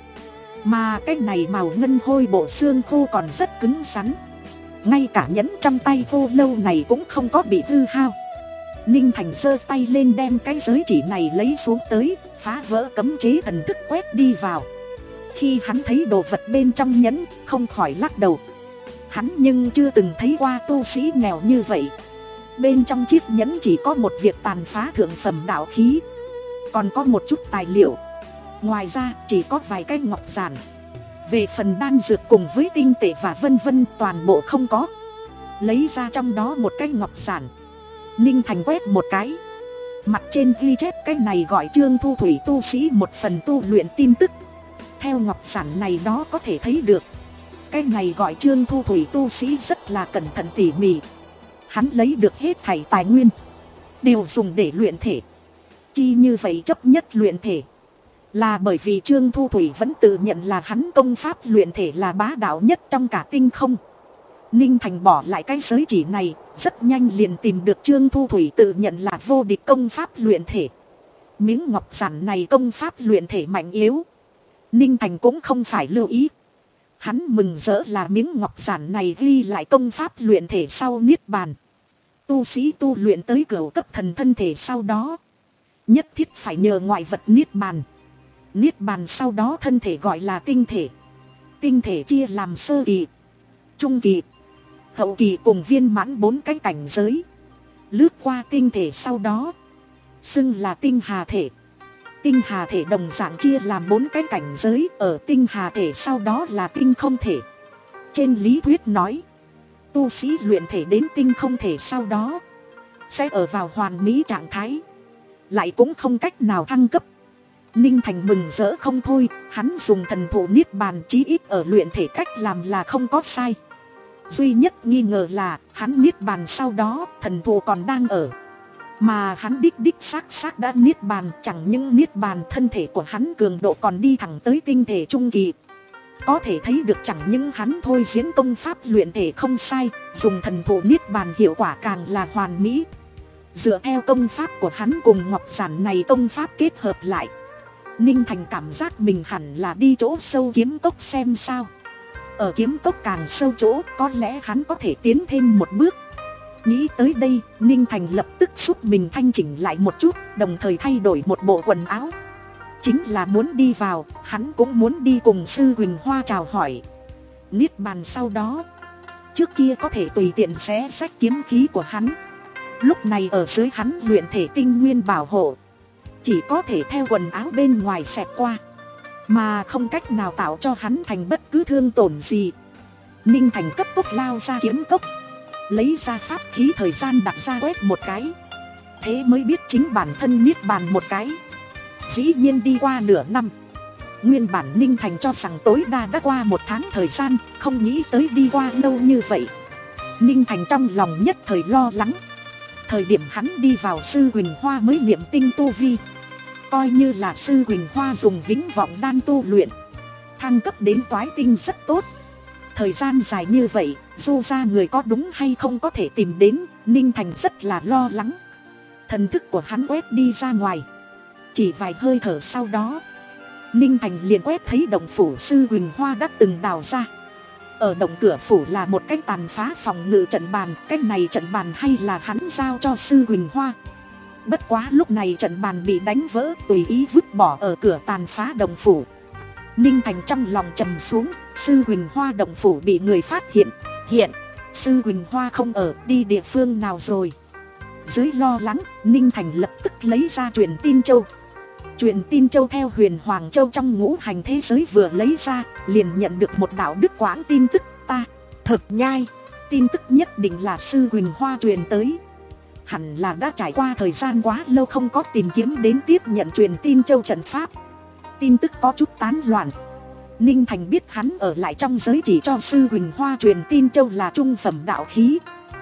A: mà cái này màu ngân hôi bộ xương khô còn rất cứng rắn. Ngay cả nhẫn trong tay khô lâu này cũng không có bị hư hao. Ninh Thành giơ tay lên đem cái giới chỉ này lấy xuống tới, phá vỡ cấm chế thần thức quét đi vào. Khi hắn thấy đồ vật bên trong nhẫn, không khỏi lắc đầu. Hắn nhưng chưa từng thấy qua tu sĩ nghèo như vậy. Bên trong chiếc nhẫn chỉ có một việc tàn phá thượng phẩm đạo khí, còn có một chút tài liệu. Ngoài ra chỉ có vài cái ngọc giản. Về phần đan dược cùng với tinh tệ và vân vân toàn bộ không có. Lấy ra trong đó một cái ngọc giản, Ninh Thành quét một cái, mặt trên ghi chép cái này gọi Trương Thu Thủy tu sĩ một phần tu luyện tin tức. Theo ngọc giản này đó có thể thấy được, cái này gọi Trương Thu Thủy tu sĩ rất là cẩn thận tỉ mỉ. Hắn lấy được hết thảy tài nguyên đều dùng để luyện thể. Chi như vậy chấp nhất luyện thể, là bởi vì Trương Thu Thủy vẫn tự nhận là hắn công pháp luyện thể là bá đạo nhất trong cả tinh không. Ninh Thành bỏ lại cái giới chỉ này, rất nhanh liền tìm được Trương Thu Thủy tự nhận là vô địch công pháp luyện thể. Miếng ngọc giản này công pháp luyện thể mạnh yếu, Ninh Thành cũng không phải lưu ý. Hắn mừng rỡ là miếng ngọc giản này ghi lại công pháp luyện thể sau niết bàn. Tu sĩ tu luyện tới cửu cấp thần thân thể sau đó, nhất thiết phải nhờ ngoại vật niết bàn. Niết bàn sau đó thân thể gọi là tinh thể. Tinh thể chia làm sơ kỳ, trung kỳ, hậu kỳ cùng viên mãn bốn cái cảnh giới. Lướt qua tinh thể sau đó xưng là tinh hà thể. Tinh hà thể đồng dạng chia làm bốn cái cảnh giới. Ở tinh hà thể sau đó là tinh không thể. Trên lý thuyết nói, tu sĩ luyện thể đến tinh không thể sau đó sẽ ở vào hoàn mỹ trạng thái, lại cũng không cách nào thăng cấp. Ninh Thành mừng rỡ không thôi, hắn dùng thần thụ niết bàn chí ít ở luyện thể cách làm là không có sai. Duy nhất nghi ngờ là hắn niết bàn sau đó thần thù còn đang ở. Mà hắn đích đích xác xác đã niết bàn, chẳng những niết bàn, thân thể của hắn cường độ còn đi thẳng tới tinh thể trung kỳ. Có thể thấy được chẳng những hắn thôi diễn công pháp luyện thể không sai, dùng thần thụ niết bàn hiệu quả càng là hoàn mỹ. Dựa theo công pháp của hắn cùng ngọc giản này công pháp kết hợp lại, Ninh Thành cảm giác mình hẳn là đi chỗ sâu kiếm cốc xem sao. Ở kiếm cốc càng sâu chỗ, có lẽ hắn có thể tiến thêm một bước. Nghĩ tới đây, Ninh Thành lập tức giúp mình thanh chỉnh lại một chút, đồng thời thay đổi một bộ quần áo. Chính là muốn đi vào, hắn cũng muốn đi cùng sư Huỳnh Hoa chào hỏi. Niết bàn sau đó, trước kia có thể tùy tiện xé xách kiếm khí của hắn, lúc này ở dưới hắn luyện thể tinh nguyên bảo hộ, chỉ có thể theo quần áo bên ngoài xẹt qua, mà không cách nào tạo cho hắn thành bất cứ thương tổn gì. Ninh Thành cấp tốc lao ra kiếm cốc, lấy ra pháp khí thời gian đặt ra quét một cái. Thế mới biết chính bản thân niết bàn một cái. Dĩ nhiên đi qua nửa năm. Nguyên bản Ninh Thành cho rằng tối đa đã qua một tháng thời gian, không nghĩ tới đi qua lâu như vậy. Ninh Thành trong lòng nhất thời lo lắng. Thời điểm hắn đi vào sư Huỳnh Hoa mới niệm tinh tu vi, coi như là sư Huỳnh Hoa dùng vĩnh vọng đan tu luyện, thăng cấp đến toái tinh rất tốt. Thời gian dài như vậy, dù ra người có đúng hay không có thể tìm đến, Ninh Thành rất là lo lắng. Thần thức của hắn quét đi ra ngoài, chỉ vài hơi thở sau đó, Ninh Thành liền quét thấy động phủ sư Huỳnh Hoa đã từng đào ra. Ở động cửa phủ là một cái tàn phá phòng ngự trận bàn, cái này trận bàn hay là hắn giao cho sư Huỳnh Hoa. Bất quá lúc này trận bàn bị đánh vỡ, tùy ý vứt bỏ ở cửa tàn phá động phủ. Ninh Thành trong lòng trầm xuống, sư Huỳnh Hoa động phủ bị người phát hiện. Hiện, sư Huỳnh Hoa không ở, đi địa phương nào rồi? Dưới lo lắng, Ninh Thành lập tức lấy ra truyền tin châu. Truyền tin châu theo Huyền Hoàng Châu trong ngũ hành thế giới vừa lấy ra, liền nhận được một đạo đức quãng tin tức. Ta, thật nhai, tin tức nhất định là sư Huỳnh Hoa truyền tới. Hẳn là đã trải qua thời gian quá lâu không có tìm kiếm đến tiếp nhận truyền tin châu trận pháp. Tin tức có chút tán loạn. Ninh Thành biết hắn ở lại trong giới chỉ cho sư Huỳnh Hoa truyền tin châu là trung phẩm đạo khí,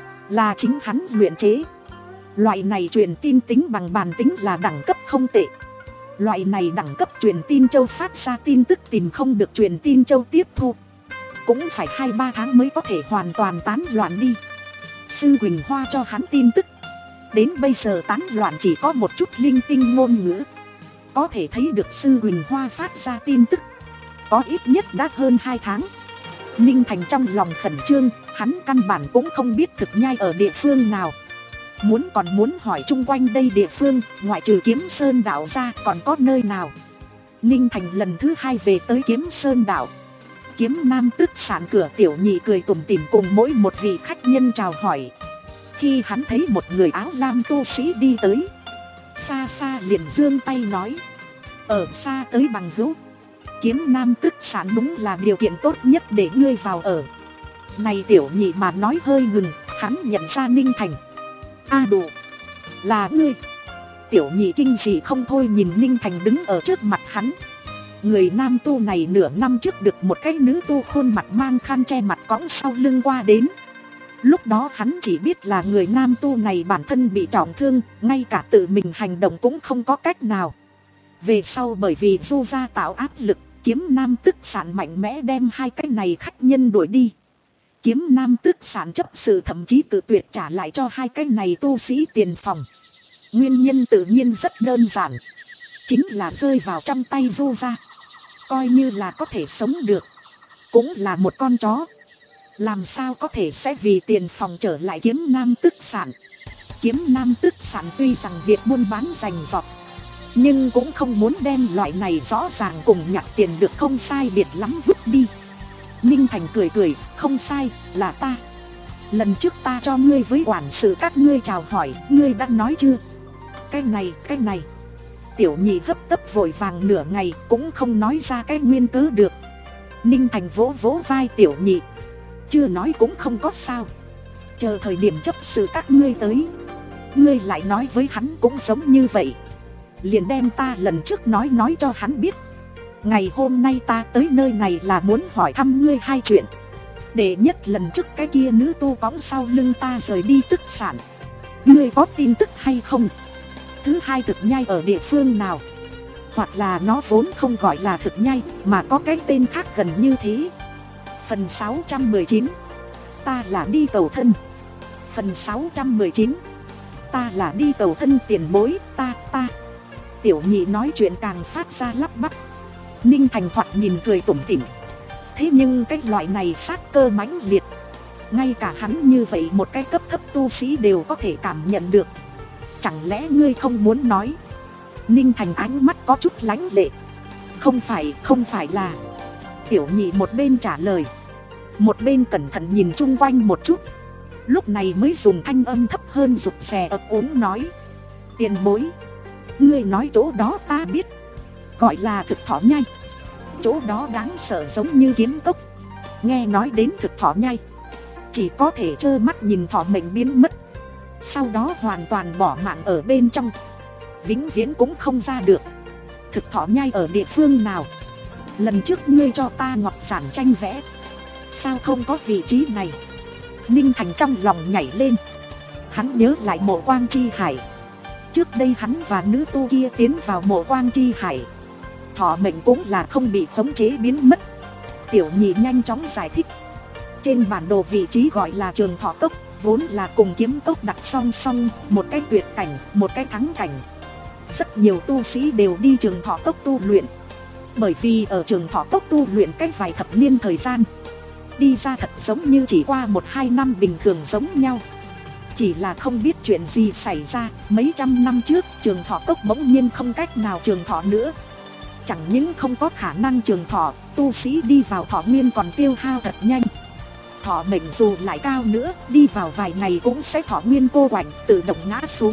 A: là chính hắn luyện chế. Loại này truyền tin tính bằng bản tính là đẳng cấp không tệ. Loại này đẳng cấp truyền tin châu phát ra tin tức tìm không được truyền tin châu tiếp thu, cũng phải hai ba tháng mới có thể hoàn toàn tán loạn đi. Sư Huỳnh Hoa cho hắn tin tức, đến bây giờ tán loạn chỉ có một chút linh tinh ngôn ngữ. Có thể thấy được sư Huỳnh Hoa phát ra tin tức có ít nhất đã hơn hai tháng. Ninh Thành trong lòng khẩn trương, hắn căn bản cũng không biết thực nhai ở địa phương nào. Muốn còn muốn hỏi chung quanh đây địa phương, ngoại trừ Kiếm Sơn đảo ra còn có nơi nào. Ninh Thành lần thứ hai về tới Kiếm Sơn đảo. Kiếm Nam Tức Sản cửa tiểu nhị cười tủm tỉm cùng mỗi một vị khách nhân chào hỏi. Khi hắn thấy một người áo lam tu sĩ đi tới, xa xa liền giương tay nói: ở xa tới bằng hữu, Kiếm Nam Tức Sản đúng là điều kiện tốt nhất để ngươi vào ở. Này tiểu nhị mà nói hơi ngừng, hắn nhận ra Ninh Thành. A đủ, là ngươi. Tiểu nhị kinh dị không thôi nhìn Ninh Thành đứng ở trước mặt hắn. Người nam tu này nửa năm trước được một cái nữ tu khuôn mặt mang khăn che mặt cõng sau lưng qua đến. Lúc đó hắn chỉ biết là người nam tu này bản thân bị trọng thương, ngay cả tự mình hành động cũng không có cách nào. Về sau bởi vì Du gia tạo áp lực, Kiếm Nam Tức Sản mạnh mẽ đem hai cái này khách nhân đuổi đi. Kiếm Nam Tức Sản chấp sự thậm chí tự tuyệt trả lại cho hai cái này tu sĩ tiền phòng. Nguyên nhân tự nhiên rất đơn giản, chính là rơi vào trong tay Du gia, coi như là có thể sống được, cũng là một con chó. Làm sao có thể sẽ vì tiền phòng trở lại Kiếm Nam Tức Sản. Kiếm Nam Tức Sản tuy rằng việc buôn bán rành rọt, nhưng cũng không muốn đem loại này rõ ràng cùng nhặt tiền được không sai biệt lắm vứt đi. Ninh Thành cười cười, không sai, là ta. Lần trước ta cho ngươi với quản sự các ngươi chào hỏi, ngươi đã nói chưa? Cái này, cái này. Tiểu nhị hấp tấp vội vàng nửa ngày cũng không nói ra cái nguyên cớ được. Ninh Thành vỗ vỗ vai tiểu nhị, chưa nói cũng không có sao. Chờ thời điểm chấp sự các ngươi tới, ngươi lại nói với hắn cũng giống như vậy. Liền đem ta lần trước nói nói cho hắn biết. Ngày hôm nay ta tới nơi này là muốn hỏi thăm ngươi hai chuyện. Đệ nhất lần trước cái kia nữ tu cõng sau lưng ta rời đi tức sản. Ngươi có tin tức hay không? Thứ hai, thực nhai ở địa phương nào? Hoặc là nó vốn không gọi là thực nhai mà có cái tên khác gần như thế. Phần sáu trăm mười chín. Ta là đi cầu thân. Phần sáu trăm mười chín. Ta là đi cầu thân tiền bối. Ta ta Tiểu nhị nói chuyện càng phát ra lắp bắp. Ninh Thành thoạt nhìn cười tủm tỉm. Thế nhưng cái loại này sát cơ mãnh liệt, ngay cả hắn như vậy một cái cấp thấp tu sĩ đều có thể cảm nhận được. Chẳng lẽ ngươi không muốn nói? Ninh Thành ánh mắt có chút lánh lệ. Không phải, không phải là. Tiểu nhị một bên trả lời, một bên cẩn thận nhìn chung quanh một chút. Lúc này mới dùng thanh âm thấp hơn rụt rè ấp úng nói: tiền bối, ngươi nói chỗ đó ta biết, gọi là thực thỏ nhai. Chỗ đó đáng sợ giống như kiếm cốc. Nghe nói đến thực thỏ nhai, chỉ có thể trơ mắt nhìn thỏ mệnh biến mất, sau đó hoàn toàn bỏ mạng ở bên trong, vĩnh viễn cũng không ra được. Thực thỏ nhai ở địa phương nào? Lần trước ngươi cho ta ngọc giản tranh vẽ, sao không có vị trí này? Ninh Thành trong lòng nhảy lên. Hắn nhớ lại mộ Quang Chi Hải. Trước đây hắn và nữ tu kia tiến vào mộ Quang Chi Hải, thọ mệnh cũng là không bị khống chế biến mất. Tiểu nhị nhanh chóng giải thích. Trên bản đồ vị trí gọi là Trường Thọ Cốc, vốn là cùng kiếm cốc đặt song song, một cái tuyệt cảnh, một cái thắng cảnh. Rất nhiều tu sĩ đều đi Trường Thọ Cốc tu luyện. Bởi vì ở Trường Thọ Cốc tu luyện cách vài thập niên thời gian, đi ra thật giống như chỉ qua một hai năm bình thường giống nhau. Chỉ là không biết chuyện gì xảy ra, mấy trăm năm trước Trường Thọ Cốc bỗng nhiên không cách nào trường thọ nữa. Chẳng những không có khả năng trường thọ, tu sĩ đi vào thọ nguyên còn tiêu hao thật nhanh. Thọ mệnh dù lại cao nữa, đi vào vài ngày cũng sẽ thọ nguyên cô quạnh, tự động ngã xuống.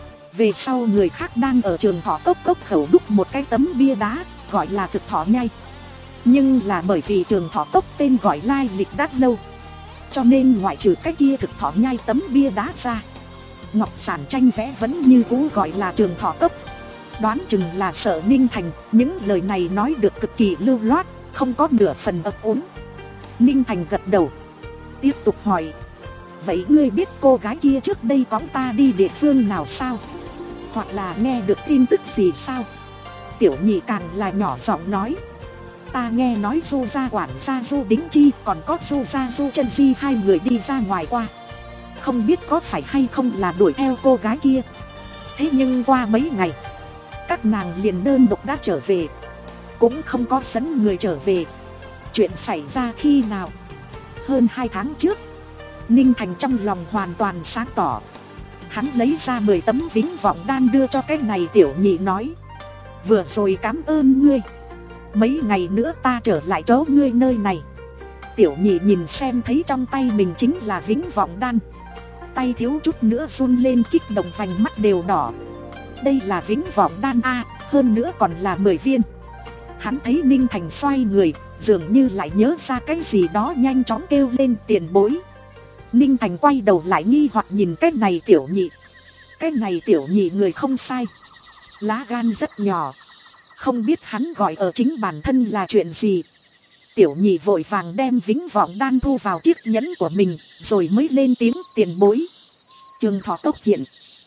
A: Về sau người khác đang ở Trường Thọ Cốc cốc khẩu đúc một cái tấm bia đá, gọi là thực thọ nhai. Nhưng là bởi vì Trường Thọ Cốc tên gọi lai lịch đã lâu, cho nên ngoại trừ cái kia thực thọ nhai tấm bia đá ra, ngọc sản tranh vẽ vẫn như cũ gọi là Trường Thọ Cốc. Đoán chừng là sợ Ninh Thành những lời này nói được cực kỳ lưu loát, không có nửa phần ấp úng. Ninh Thành gật đầu, tiếp tục hỏi: vậy ngươi biết cô gái kia trước đây cõng ta đi địa phương nào sao? Hoặc là nghe được tin tức gì sao? Tiểu nhị càng là nhỏ giọng nói: ta nghe nói Du gia quản gia Du Đính Chi còn có Du gia Du Chân Di hai người đi ra ngoài qua, không biết có phải hay không là đuổi theo cô gái kia. Thế nhưng qua mấy ngày các nàng liền đơn độc đã trở về, cũng không có dẫn người trở về. Chuyện xảy ra khi nào? Hơn hai tháng trước. Ninh Thành trong lòng hoàn toàn sáng tỏ. Hắn lấy ra mười tấm vĩnh vọng đan đưa cho cái này tiểu nhị nói: vừa rồi cảm ơn ngươi, mấy ngày nữa ta trở lại chỗ ngươi nơi này. Tiểu nhị nhìn xem thấy trong tay mình chính là vĩnh vọng đan, tay thiếu chút nữa run lên, kích động vành mắt đều đỏ. Đây là vĩnh vọng đan a, hơn nữa còn là mười viên. Hắn thấy Ninh Thành xoay người, dường như lại nhớ ra cái gì đó, nhanh chóng kêu lên: tiền bối. Ninh Thành quay đầu lại nghi hoặc nhìn cái này tiểu nhị. Cái này tiểu nhị người không sai, lá gan rất nhỏ, không biết hắn gọi ở chính bản thân là chuyện gì. Tiểu nhị vội vàng đem vĩnh vọng đan thu vào chiếc nhẫn của mình, rồi mới lên tiếng: tiền bối, Trường Thọ Cốc hiện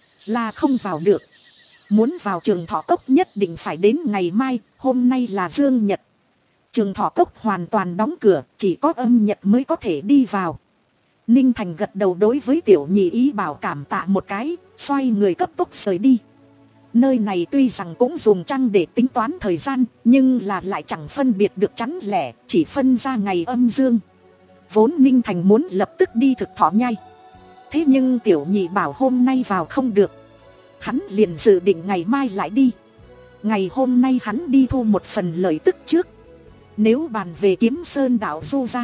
A: là không vào được. Muốn vào Trường Thọ Cốc nhất định phải đến ngày mai, hôm nay là dương nhật. Trường Thọ Cốc hoàn toàn đóng cửa, chỉ có âm nhật mới có thể đi vào. Ninh Thành gật đầu đối với tiểu nhị ý bảo cảm tạ một cái, xoay người cấp tốc rời đi. Nơi này tuy rằng cũng dùng trăng để tính toán thời gian, nhưng là lại chẳng phân biệt được chắn lẻ, chỉ phân ra ngày âm dương. Vốn Ninh Thành muốn lập tức đi thực thọ nhai, thế nhưng tiểu nhị bảo hôm nay vào không được. Hắn liền dự định ngày mai lại đi. Ngày hôm nay hắn đi thu một phần lợi tức trước. Nếu bàn về Kiếm Sơn đạo Du gia,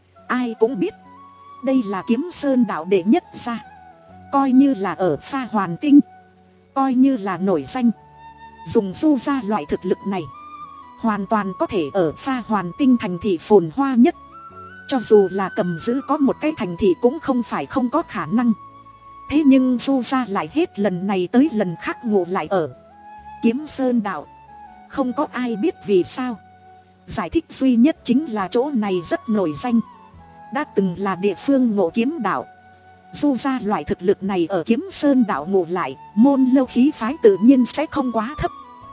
A: ai cũng biết đây là Kiếm Sơn đạo đệ nhất gia, coi như là ở Pha Hoàn Tinh, coi như là nổi danh. Dùng Du gia loại thực lực này, hoàn toàn có thể ở Pha Hoàn Tinh thành thị phồn hoa nhất. Cho dù là cầm giữ có một cái thành thị cũng không phải không có khả năng. Thế nhưng Du gia lại hết lần này tới lần khác ngủ lại ở Kiếm Sơn đạo. Không có ai biết vì sao. Giải thích duy nhất chính là chỗ này rất nổi danh. đã từng là địa phương ngộ kiếm đạo. Du gia loại thực lực này ở Kiếm Sơn đạo ngộ lại, môn lâu khí phái tự nhiên sẽ không quá thấp.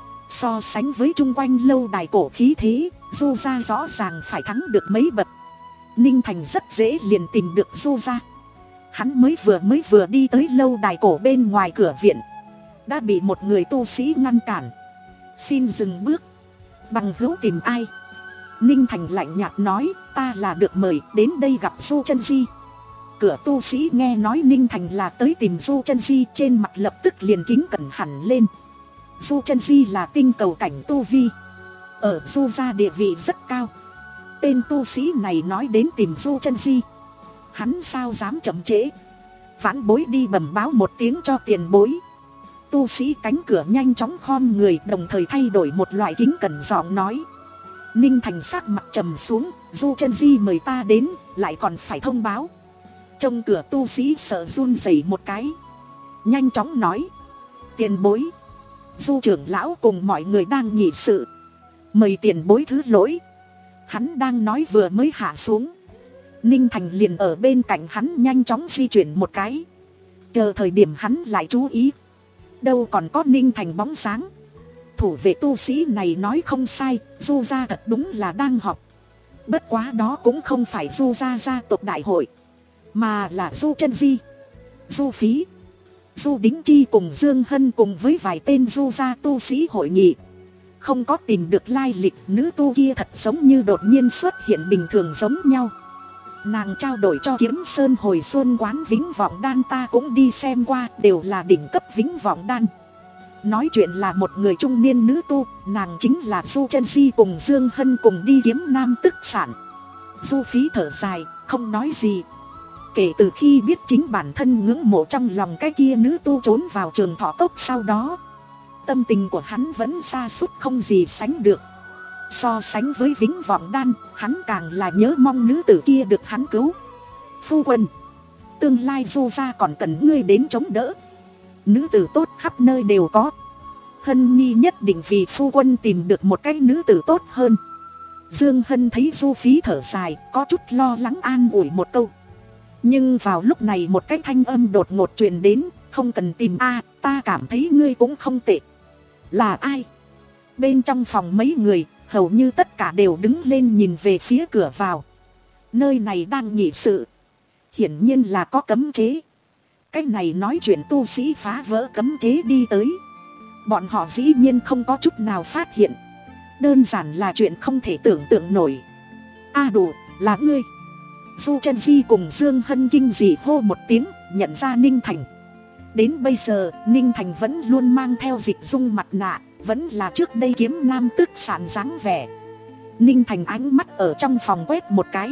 A: So sánh với chung quanh lâu đài cổ khí thế, Du gia rõ ràng phải thắng được mấy bậc. Ninh Thành rất dễ liền tìm được Du gia. Hắn mới vừa mới vừa đi tới lâu đài cổ bên ngoài cửa viện, đã bị một người tu sĩ ngăn cản. Xin dừng bước. Bằng hữu tìm ai? Ninh Thành lạnh nhạt nói, ta là được mời đến đây gặp Du Chân Di. Cửa tu sĩ nghe nói Ninh Thành là tới tìm Du Chân Di, trên mặt lập tức liền kính cẩn hẳn lên. Du Chân Di là tinh cầu cảnh tu vi, ở Du gia địa vị rất cao. Tên tu sĩ này nói đến tìm Du Chân Di, hắn sao dám chậm trễ. Vãn bối đi bẩm báo một tiếng cho tiền bối. Tu sĩ cánh cửa nhanh chóng khom người, đồng thời thay đổi một loại kính cẩn giọng nói. Ninh Thành sắc mặt trầm xuống, Du Chân Di mời ta đến, lại còn phải thông báo. Trong cửa tu sĩ sợ run rẩy một cái, nhanh chóng nói, tiền bối, Du trưởng lão cùng mọi người đang nghị sự, mời tiền bối thứ lỗi. Hắn đang nói vừa mới hạ xuống, Ninh Thành liền ở bên cạnh hắn nhanh chóng di chuyển một cái, chờ thời điểm hắn lại chú ý, đâu còn có Ninh Thành bóng sáng. Thủ vệ tu sĩ này nói không sai, Du gia thật đúng là đang họp. Bất quá đó cũng không phải Du gia gia tộc đại hội, mà là Du Chân Di, Du Phí, Du Đính Chi cùng Dương Hân cùng với vài tên Du gia tu sĩ hội nghị. Không có tìm được lai lịch, nữ tu kia thật giống như đột nhiên xuất hiện bình thường giống nhau. Nàng trao đổi cho Kiếm Sơn hồi xuân quán Vĩnh Vọng Đan ta cũng đi xem qua, đều là đỉnh cấp Vĩnh Vọng Đan. Nói chuyện là một người trung niên nữ tu, nàng chính là Du Chân Di cùng Dương Hân cùng đi kiếm nam tức sản. Du Phí thở dài, không nói gì. Kể từ khi biết chính bản thân ngưỡng mộ trong lòng cái kia nữ tu trốn vào Trường Thọ Cốc sau đó, tâm tình của hắn vẫn sa sút không gì sánh được. So sánh với Vĩnh Vọng Đan, hắn càng là nhớ mong nữ tử kia được hắn cứu. Phu quân, tương lai Du gia còn cần ngươi đến chống đỡ. Nữ tử tốt khắp nơi đều có, Hân Nhi nhất định vì phu quân tìm được một cái nữ tử tốt hơn. Dương Hân thấy Du Phí thở dài, có chút lo lắng an ủi một câu. Nhưng vào lúc này một cái thanh âm đột ngột truyền đến, không cần tìm a, ta cảm thấy ngươi cũng không tệ. Là ai? Bên trong phòng mấy người, hầu như tất cả đều đứng lên nhìn về phía cửa vào. Nơi này đang nghị sự, hiển nhiên là có cấm chế. Cái này nói chuyện tu sĩ phá vỡ cấm chế đi tới, bọn họ dĩ nhiên không có chút nào phát hiện. Đơn giản là chuyện không thể tưởng tượng nổi. A đủ, là ngươi. Du Chân Di cùng Dương Hân kinh dị hô một tiếng, nhận ra Ninh Thành. Đến bây giờ, Ninh Thành vẫn luôn mang theo dịch dung mặt nạ, vẫn là trước đây kiếm nam tức sản dáng vẻ. Ninh Thành ánh mắt ở trong phòng quét một cái,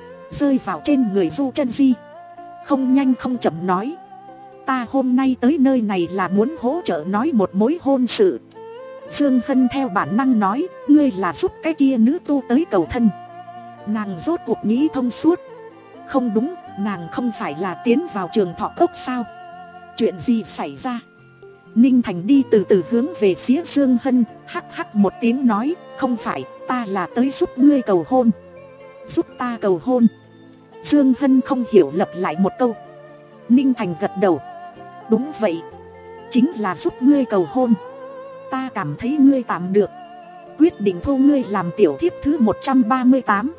A: rơi vào trên người Du Chân Di, không nhanh không chậm nói, ta hôm nay tới nơi này là muốn hỗ trợ nói một mối hôn sự. Dương Hân theo bản năng nói, ngươi là giúp cái kia nữ tu tới cầu thân. Nàng rốt cuộc nghĩ thông suốt. Không đúng, nàng không phải là tiến vào Trường Thọ Cốc sao? Chuyện gì xảy ra? Ninh Thành đi từ từ hướng về phía Dương Hân, hắc hắc một tiếng nói, không phải, ta là tới giúp ngươi cầu hôn. Giúp ta cầu hôn? Dương Hân không hiểu lặp lại một câu. Ninh Thành gật đầu. Đúng vậy, chính là giúp ngươi cầu hôn. Ta cảm thấy ngươi tạm được, quyết định thu ngươi làm tiểu thiếp thứ một trăm ba mươi tám.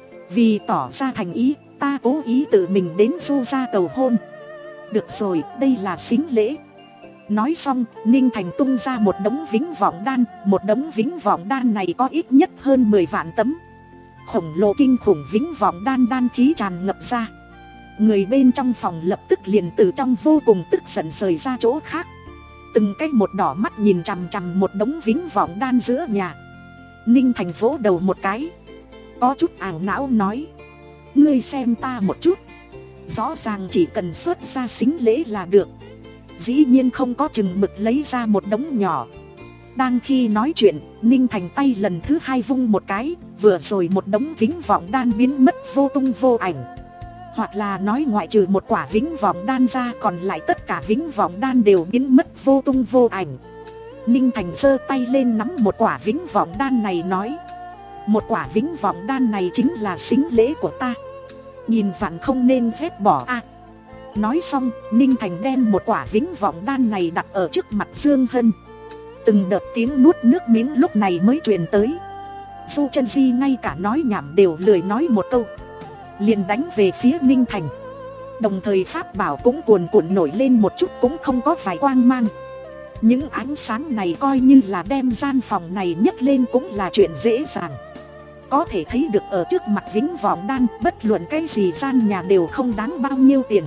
A: Vì tỏ ra thành ý, ta cố ý tự mình đến Du gia cầu hôn. Được rồi, đây là sính lễ. Nói xong, Ninh Thành tung ra một đống Vĩnh Vọng Đan. Một đống Vĩnh Vọng Đan này có ít nhất hơn mười vạn tấm. Khổng lồ kinh khủng Vĩnh Vọng Đan đan khí tràn ngập ra. Người bên trong phòng lập tức liền từ trong vô cùng tức giận rời ra chỗ khác, từng cái một đỏ mắt nhìn chằm chằm một đống Vĩnh Vọng Đan giữa nhà. Ninh Thành vỗ đầu một cái, có chút ảo não nói, ngươi xem ta một chút, rõ ràng chỉ cần xuất ra sính lễ là được, dĩ nhiên không có chừng mực lấy ra một đống nhỏ. Đang khi nói chuyện, Ninh Thành tay lần thứ hai vung một cái, vừa rồi một đống Vĩnh Vọng Đan biến mất vô tung vô ảnh. Hoặc là nói ngoại trừ một quả Vĩnh Vọng Đan ra, còn lại tất cả Vĩnh Vọng Đan đều biến mất vô tung vô ảnh. Ninh Thành giơ tay lên nắm một quả Vĩnh Vọng Đan này nói, một quả Vĩnh Vọng Đan này chính là sính lễ của ta. Nhìn vặn không nên ghét bỏ a. Nói xong, Ninh Thành đem một quả vĩnh vọng đan này đặt ở trước mặt Dương Hân. Từng đợt tiếng nuốt nước miếng lúc này mới truyền tới. Du Chân Di ngay cả nói nhảm đều lười nói một câu, liền đánh về phía Ninh Thành. Đồng thời pháp bảo cũng cuồn cuộn nổi lên một chút, cũng không có vài quang mang. Những ánh sáng này coi như là đem gian phòng này nhấc lên cũng là chuyện dễ dàng. Có thể thấy được ở trước mặt vĩnh vọng đan, bất luận cái gì gian nhà đều không đáng bao nhiêu tiền.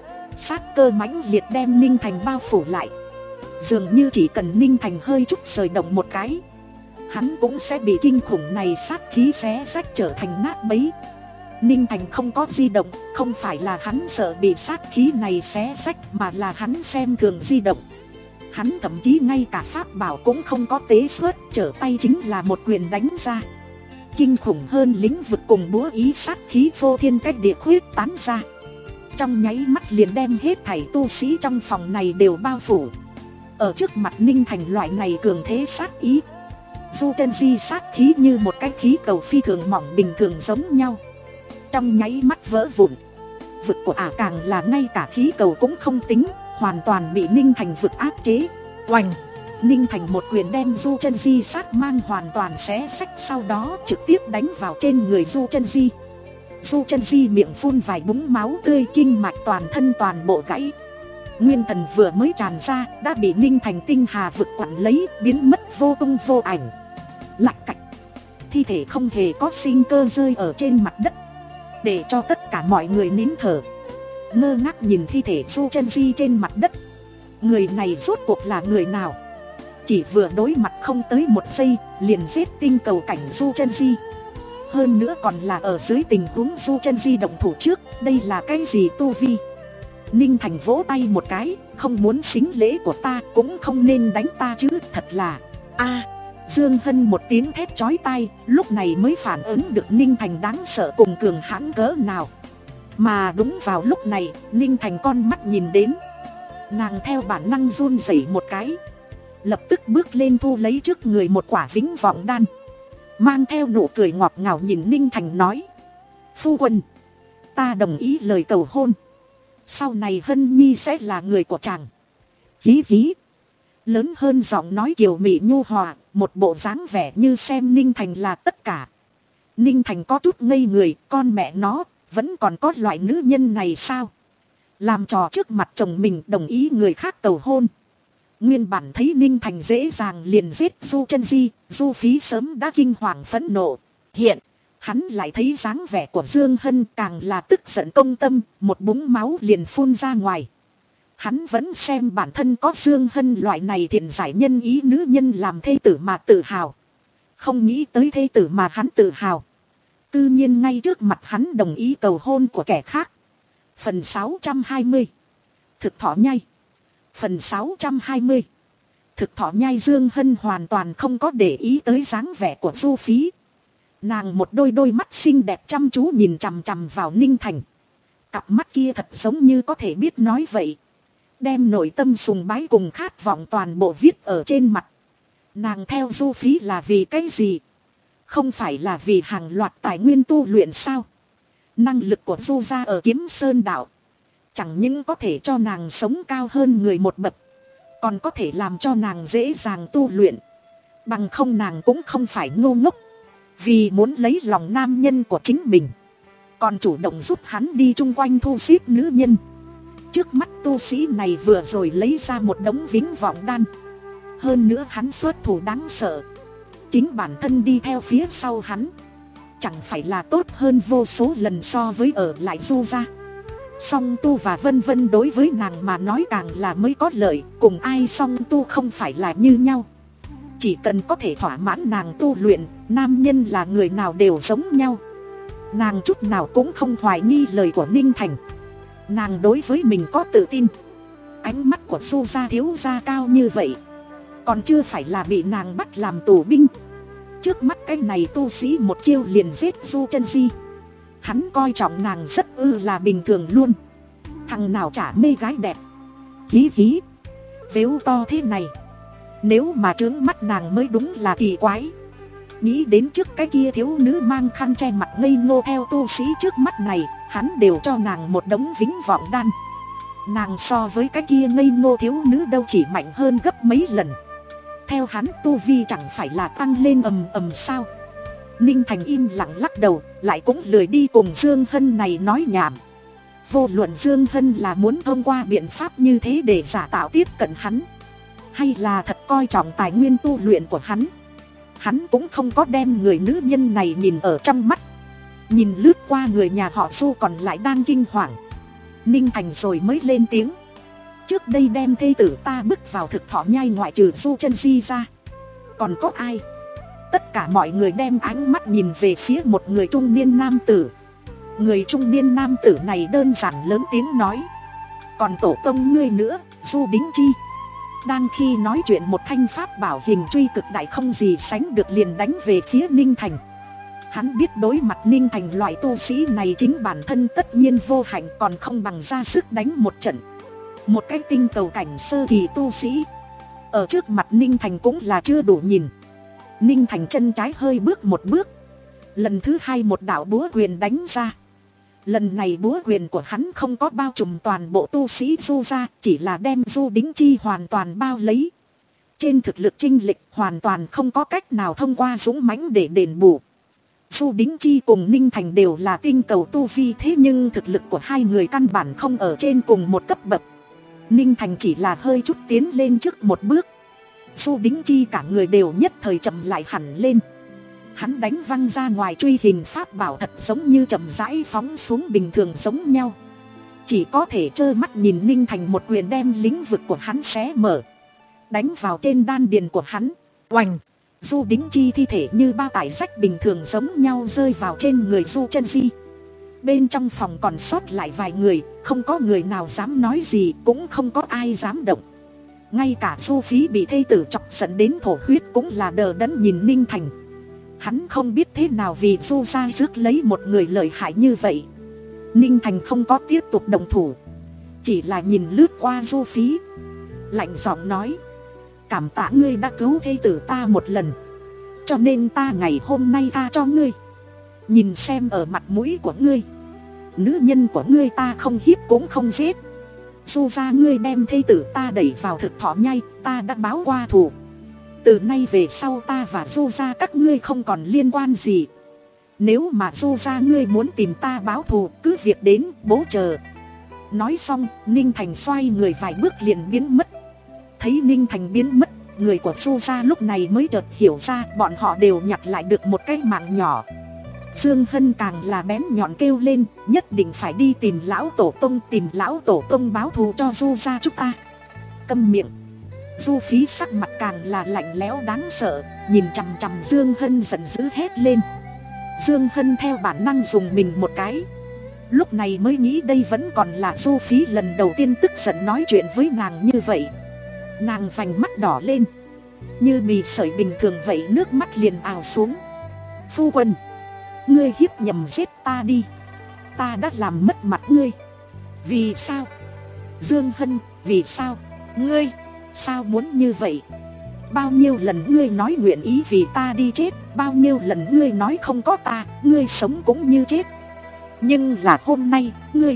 A: Sát cơ mãnh liệt đem Ninh Thành bao phủ lại. Dường như chỉ cần Ninh Thành hơi chút rời động một cái, hắn cũng sẽ bị kinh khủng này sát khí xé rách trở thành nát bấy. Ninh Thành không có di động, không phải là hắn sợ bị sát khí này xé rách, mà là hắn xem thường di động. Hắn thậm chí ngay cả pháp bảo cũng không có tế xuất, trở tay chính là một quyền đánh ra. Kinh khủng hơn lĩnh vực cùng búa ý sát khí vô thiên cách địa khuyết tán ra. Trong nháy mắt liền đem hết thảy tu sĩ trong phòng này đều bao phủ. Ở trước mặt Ninh Thành loại này cường thế sát ý, Du Chân Di sát khí như một cái khí cầu phi thường mỏng bình thường giống nhau, trong nháy mắt vỡ vụn. Vực của ả càng là ngay cả khí cầu cũng không tính, hoàn toàn bị Ninh Thành vực áp chế. Oành! Ninh Thành một quyền đem Du Chân Di sát mang hoàn toàn xé xách, sau đó trực tiếp đánh vào trên người Du Chân Di. Du Chân Di miệng phun vài búng máu tươi, kinh mạch toàn thân toàn bộ gãy. Nguyên thần vừa mới tràn ra đã bị Ninh Thành tinh hà vực quản lấy, biến mất vô tung vô ảnh. Lạch cạch! Thi thể không hề có sinh cơ rơi ở trên mặt đất, để cho tất cả mọi người nín thở, ngơ ngác nhìn thi thể Du Chân Di trên mặt đất. Người này rốt cuộc là người nào? Chỉ vừa đối mặt không tới một giây liền giết tinh cầu cảnh Du Chân Di, hơn nữa còn là ở dưới tình huống Du Chân Di động thủ trước. Đây là cái gì tu vi? Ninh Thành vỗ tay một cái, không muốn xính lễ của ta cũng không nên đánh ta chứ, thật là a. Dương Hân một tiếng thét chói tai, lúc này mới phản ứng được Ninh Thành đáng sợ cùng cường hãn cỡ nào. Mà đúng vào lúc này, Ninh Thành con mắt nhìn đến, nàng theo bản năng run rẩy một cái, lập tức bước lên thu lấy trước người một quả vĩnh vọng đan, mang theo nụ cười ngọt ngào nhìn Ninh Thành nói: phu quân, ta đồng ý lời cầu hôn, sau này Hân Nhi sẽ là người của chàng. Hí hí. Lớn hơn giọng nói kiều mị nhu hòa, một bộ dáng vẻ như xem Ninh Thành là tất cả. Ninh Thành có chút ngây người, con mẹ nó, vẫn còn có loại nữ nhân này sao? Làm trò trước mặt chồng mình đồng ý người khác cầu hôn. Nguyên bản thấy Ninh Thành dễ dàng liền giết Du Chân Di, Du Phí sớm đã kinh hoàng phẫn nộ. Hiện, hắn lại thấy dáng vẻ của Dương Hân càng là tức giận công tâm, một búng máu liền phun ra ngoài. Hắn vẫn xem bản thân có Dương Hân loại này thiện giải nhân ý nữ nhân làm thê tử mà tự hào. Không nghĩ tới thê tử mà hắn tự hào, tự nhiên ngay trước mặt hắn đồng ý cầu hôn của kẻ khác. Phần sáu trăm hai mươi. Thực thọ nhai. Phần sáu trăm hai mươi. Thực thọ nhai. Dương Hân hoàn toàn không có để ý tới dáng vẻ của Du Phí. Nàng một đôi đôi mắt xinh đẹp chăm chú nhìn chằm chằm vào Ninh Thành. Cặp mắt kia thật giống như có thể biết nói vậy, đem nội tâm sùng bái cùng khát vọng toàn bộ viết ở trên mặt. Nàng theo Du Phí là vì cái gì? Không phải là vì hàng loạt tài nguyên tu luyện sao? Năng lực của Du gia ở Kiếm Sơn Đạo chẳng những có thể cho nàng sống cao hơn người một bậc, còn có thể làm cho nàng dễ dàng tu luyện. Bằng không nàng cũng không phải ngu ngốc, vì muốn lấy lòng nam nhân của chính mình, còn chủ động giúp hắn đi chung quanh thu xếp nữ nhân. Trước mắt tu sĩ này vừa rồi lấy ra một đống vĩnh vọng đan, hơn nữa hắn xuất thủ đáng sợ, chính bản thân đi theo phía sau hắn, chẳng phải là tốt hơn vô số lần so với ở lại Du gia. Song tu và vân vân đối với nàng mà nói càng là mới có lợi, cùng ai song tu không phải là như nhau. Chỉ cần có thể thỏa mãn nàng tu luyện, nam nhân là người nào đều giống nhau. Nàng chút nào cũng không hoài nghi lời của Ninh Thành. Nàng đối với mình có tự tin. Ánh mắt của Du gia thiếu gia cao như vậy, còn chưa phải là bị nàng bắt làm tù binh. Trước mắt cái này tu sĩ một chiêu liền giết Du Chân Di, hắn coi trọng nàng rất ư là bình thường luôn. Thằng nào chả mê gái đẹp. Hí hí. Vếu to thế này, nếu mà trướng mắt nàng mới đúng là kỳ quái. Nghĩ đến trước cái kia thiếu nữ mang khăn che mặt ngây ngô theo tu sĩ trước mắt này, hắn đều cho nàng một đống vĩnh vọng đan. Nàng so với cái kia ngây ngô thiếu nữ đâu chỉ mạnh hơn gấp mấy lần. Theo hắn tu vi chẳng phải là tăng lên ầm ầm sao. Ninh Thành im lặng lắc đầu, lại cũng lười đi cùng Dương Hân này nói nhảm. Vô luận Dương Hân là muốn thông qua biện pháp như thế để giả tạo tiếp cận hắn, hay là thật coi trọng tài nguyên tu luyện của hắn, hắn cũng không có đem người nữ nhân này nhìn ở trong mắt. Nhìn lướt qua người nhà họ Du còn lại đang kinh hoàng, Ninh Thành rồi mới lên tiếng. Trước đây đem thê tử ta bước vào thực thọ nhai ngoại trừ Du Chân Di ra, còn có ai? Tất cả mọi người đem ánh mắt nhìn về phía một người trung niên nam tử. Người trung niên nam tử này đơn giản lớn tiếng nói. Còn tổ tông ngươi nữa, Du Đính Chi. Đang khi nói chuyện, một thanh pháp bảo hình truy cực đại không gì sánh được liền đánh về phía Ninh Thành. Hắn biết đối mặt Ninh Thành loại tu sĩ này chính bản thân tất nhiên vô hạnh, còn không bằng ra sức đánh một trận. Một cái tinh cầu cảnh sơ kỳ tu sĩ ở trước mặt Ninh Thành cũng là chưa đủ nhìn. Ninh Thành chân trái hơi bước một bước, lần thứ hai một đạo búa quyền đánh ra. Lần này búa quyền của hắn không có bao trùm toàn bộ tu sĩ Du ra, chỉ là đem Du Đính Chi hoàn toàn bao lấy. Trên thực lực chênh lệch hoàn toàn không có cách nào thông qua dũng mãnh để đền bù. Du Đính Chi cùng Ninh Thành đều là tinh cầu tu vi, thế nhưng thực lực của hai người căn bản không ở trên cùng một cấp bậc. Ninh Thành chỉ là hơi chút tiến lên trước một bước, Du Đính Chi cả người đều nhất thời chậm lại hẳn lên. Hắn đánh văng ra ngoài truy hình pháp bảo thật giống như chậm rãi phóng xuống bình thường giống nhau. Chỉ có thể trơ mắt nhìn Ninh Thành một quyền đem lĩnh vực của hắn xé mở, đánh vào trên đan điền của hắn. Oành! Du Đính Chi thi thể như bao tải rách bình thường giống nhau rơi vào trên người Du Chân Di. Bên trong phòng còn sót lại vài người, không có người nào dám nói gì, cũng không có ai dám động. Ngay cả Du Phí bị thê tử chọc giận đến thổ huyết cũng là đờ đẫn nhìn Ninh Thành. Hắn không biết thế nào vì Du ra rước lấy một người lợi hại như vậy. Ninh Thành không có tiếp tục động thủ, chỉ là nhìn lướt qua Du Phí, lạnh giọng nói. Cảm tạ ngươi đã cứu thê tử ta một lần, cho nên ta ngày hôm nay tha cho ngươi. Nhìn xem ở mặt mũi của ngươi, nữ nhân của ngươi ta không hiếp cũng không giết. Du ra ngươi đem thê tử ta đẩy vào thực thọ nhai, ta đã báo qua thù. Từ nay về sau ta và Du ra các ngươi không còn liên quan gì. Nếu mà Du ra ngươi muốn tìm ta báo thù, cứ việc đến, bố chờ. Nói xong, Ninh Thành xoay người vài bước liền biến mất. Thấy Ninh Thành biến mất, người của Du ra lúc này mới chợt hiểu ra bọn họ đều nhặt lại được một cái mạng nhỏ. Dương Hân càng là bén nhọn kêu lên, nhất định phải đi tìm lão tổ tông, tìm lão tổ tông báo thù cho Du ra chúng ta. Câm miệng! Du Phí sắc mặt càng là lạnh lẽo đáng sợ, nhìn chằm chằm Dương Hân giận dữ hét lên. Dương Hân theo bản năng dùng mình một cái, lúc này mới nghĩ đây vẫn còn là Du Phí lần đầu tiên tức giận nói chuyện với nàng như vậy. Nàng vành mắt đỏ lên, như mì sợi bình thường vậy, nước mắt liền ào xuống. Phu quân, ngươi hiếp nhầm giết ta đi, ta đã làm mất mặt ngươi. Vì sao? Dương Hân, vì sao? Ngươi, sao muốn như vậy? Bao nhiêu lần ngươi nói nguyện ý vì ta đi chết, bao nhiêu lần ngươi nói không có ta, ngươi sống cũng như chết. Nhưng là hôm nay, ngươi...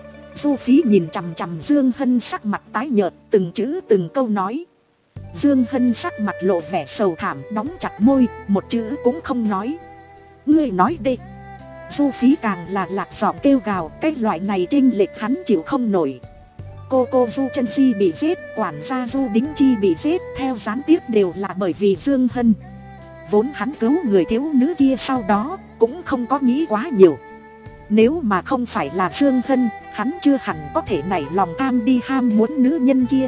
A: Du Phí nhìn chằm chằm Dương Hân sắc mặt tái nhợt, từng chữ từng câu nói. Dương Hân sắc mặt lộ vẻ sầu thảm, đóng chặt môi, một chữ cũng không nói. Ngươi nói đi. Du Phí càng là lạc giọng kêu gào, cái loại này chênh lệch hắn chịu không nổi. Cô cô Du Chân Si bị giết, quản gia Du Đính Chi bị giết, theo gián tiếp đều là bởi vì Dương Hân. Vốn hắn cứu người thiếu nữ kia sau đó, cũng không có nghĩ quá nhiều. Nếu mà không phải là Dương Hân, hắn chưa hẳn có thể nảy lòng tham đi ham muốn nữ nhân kia.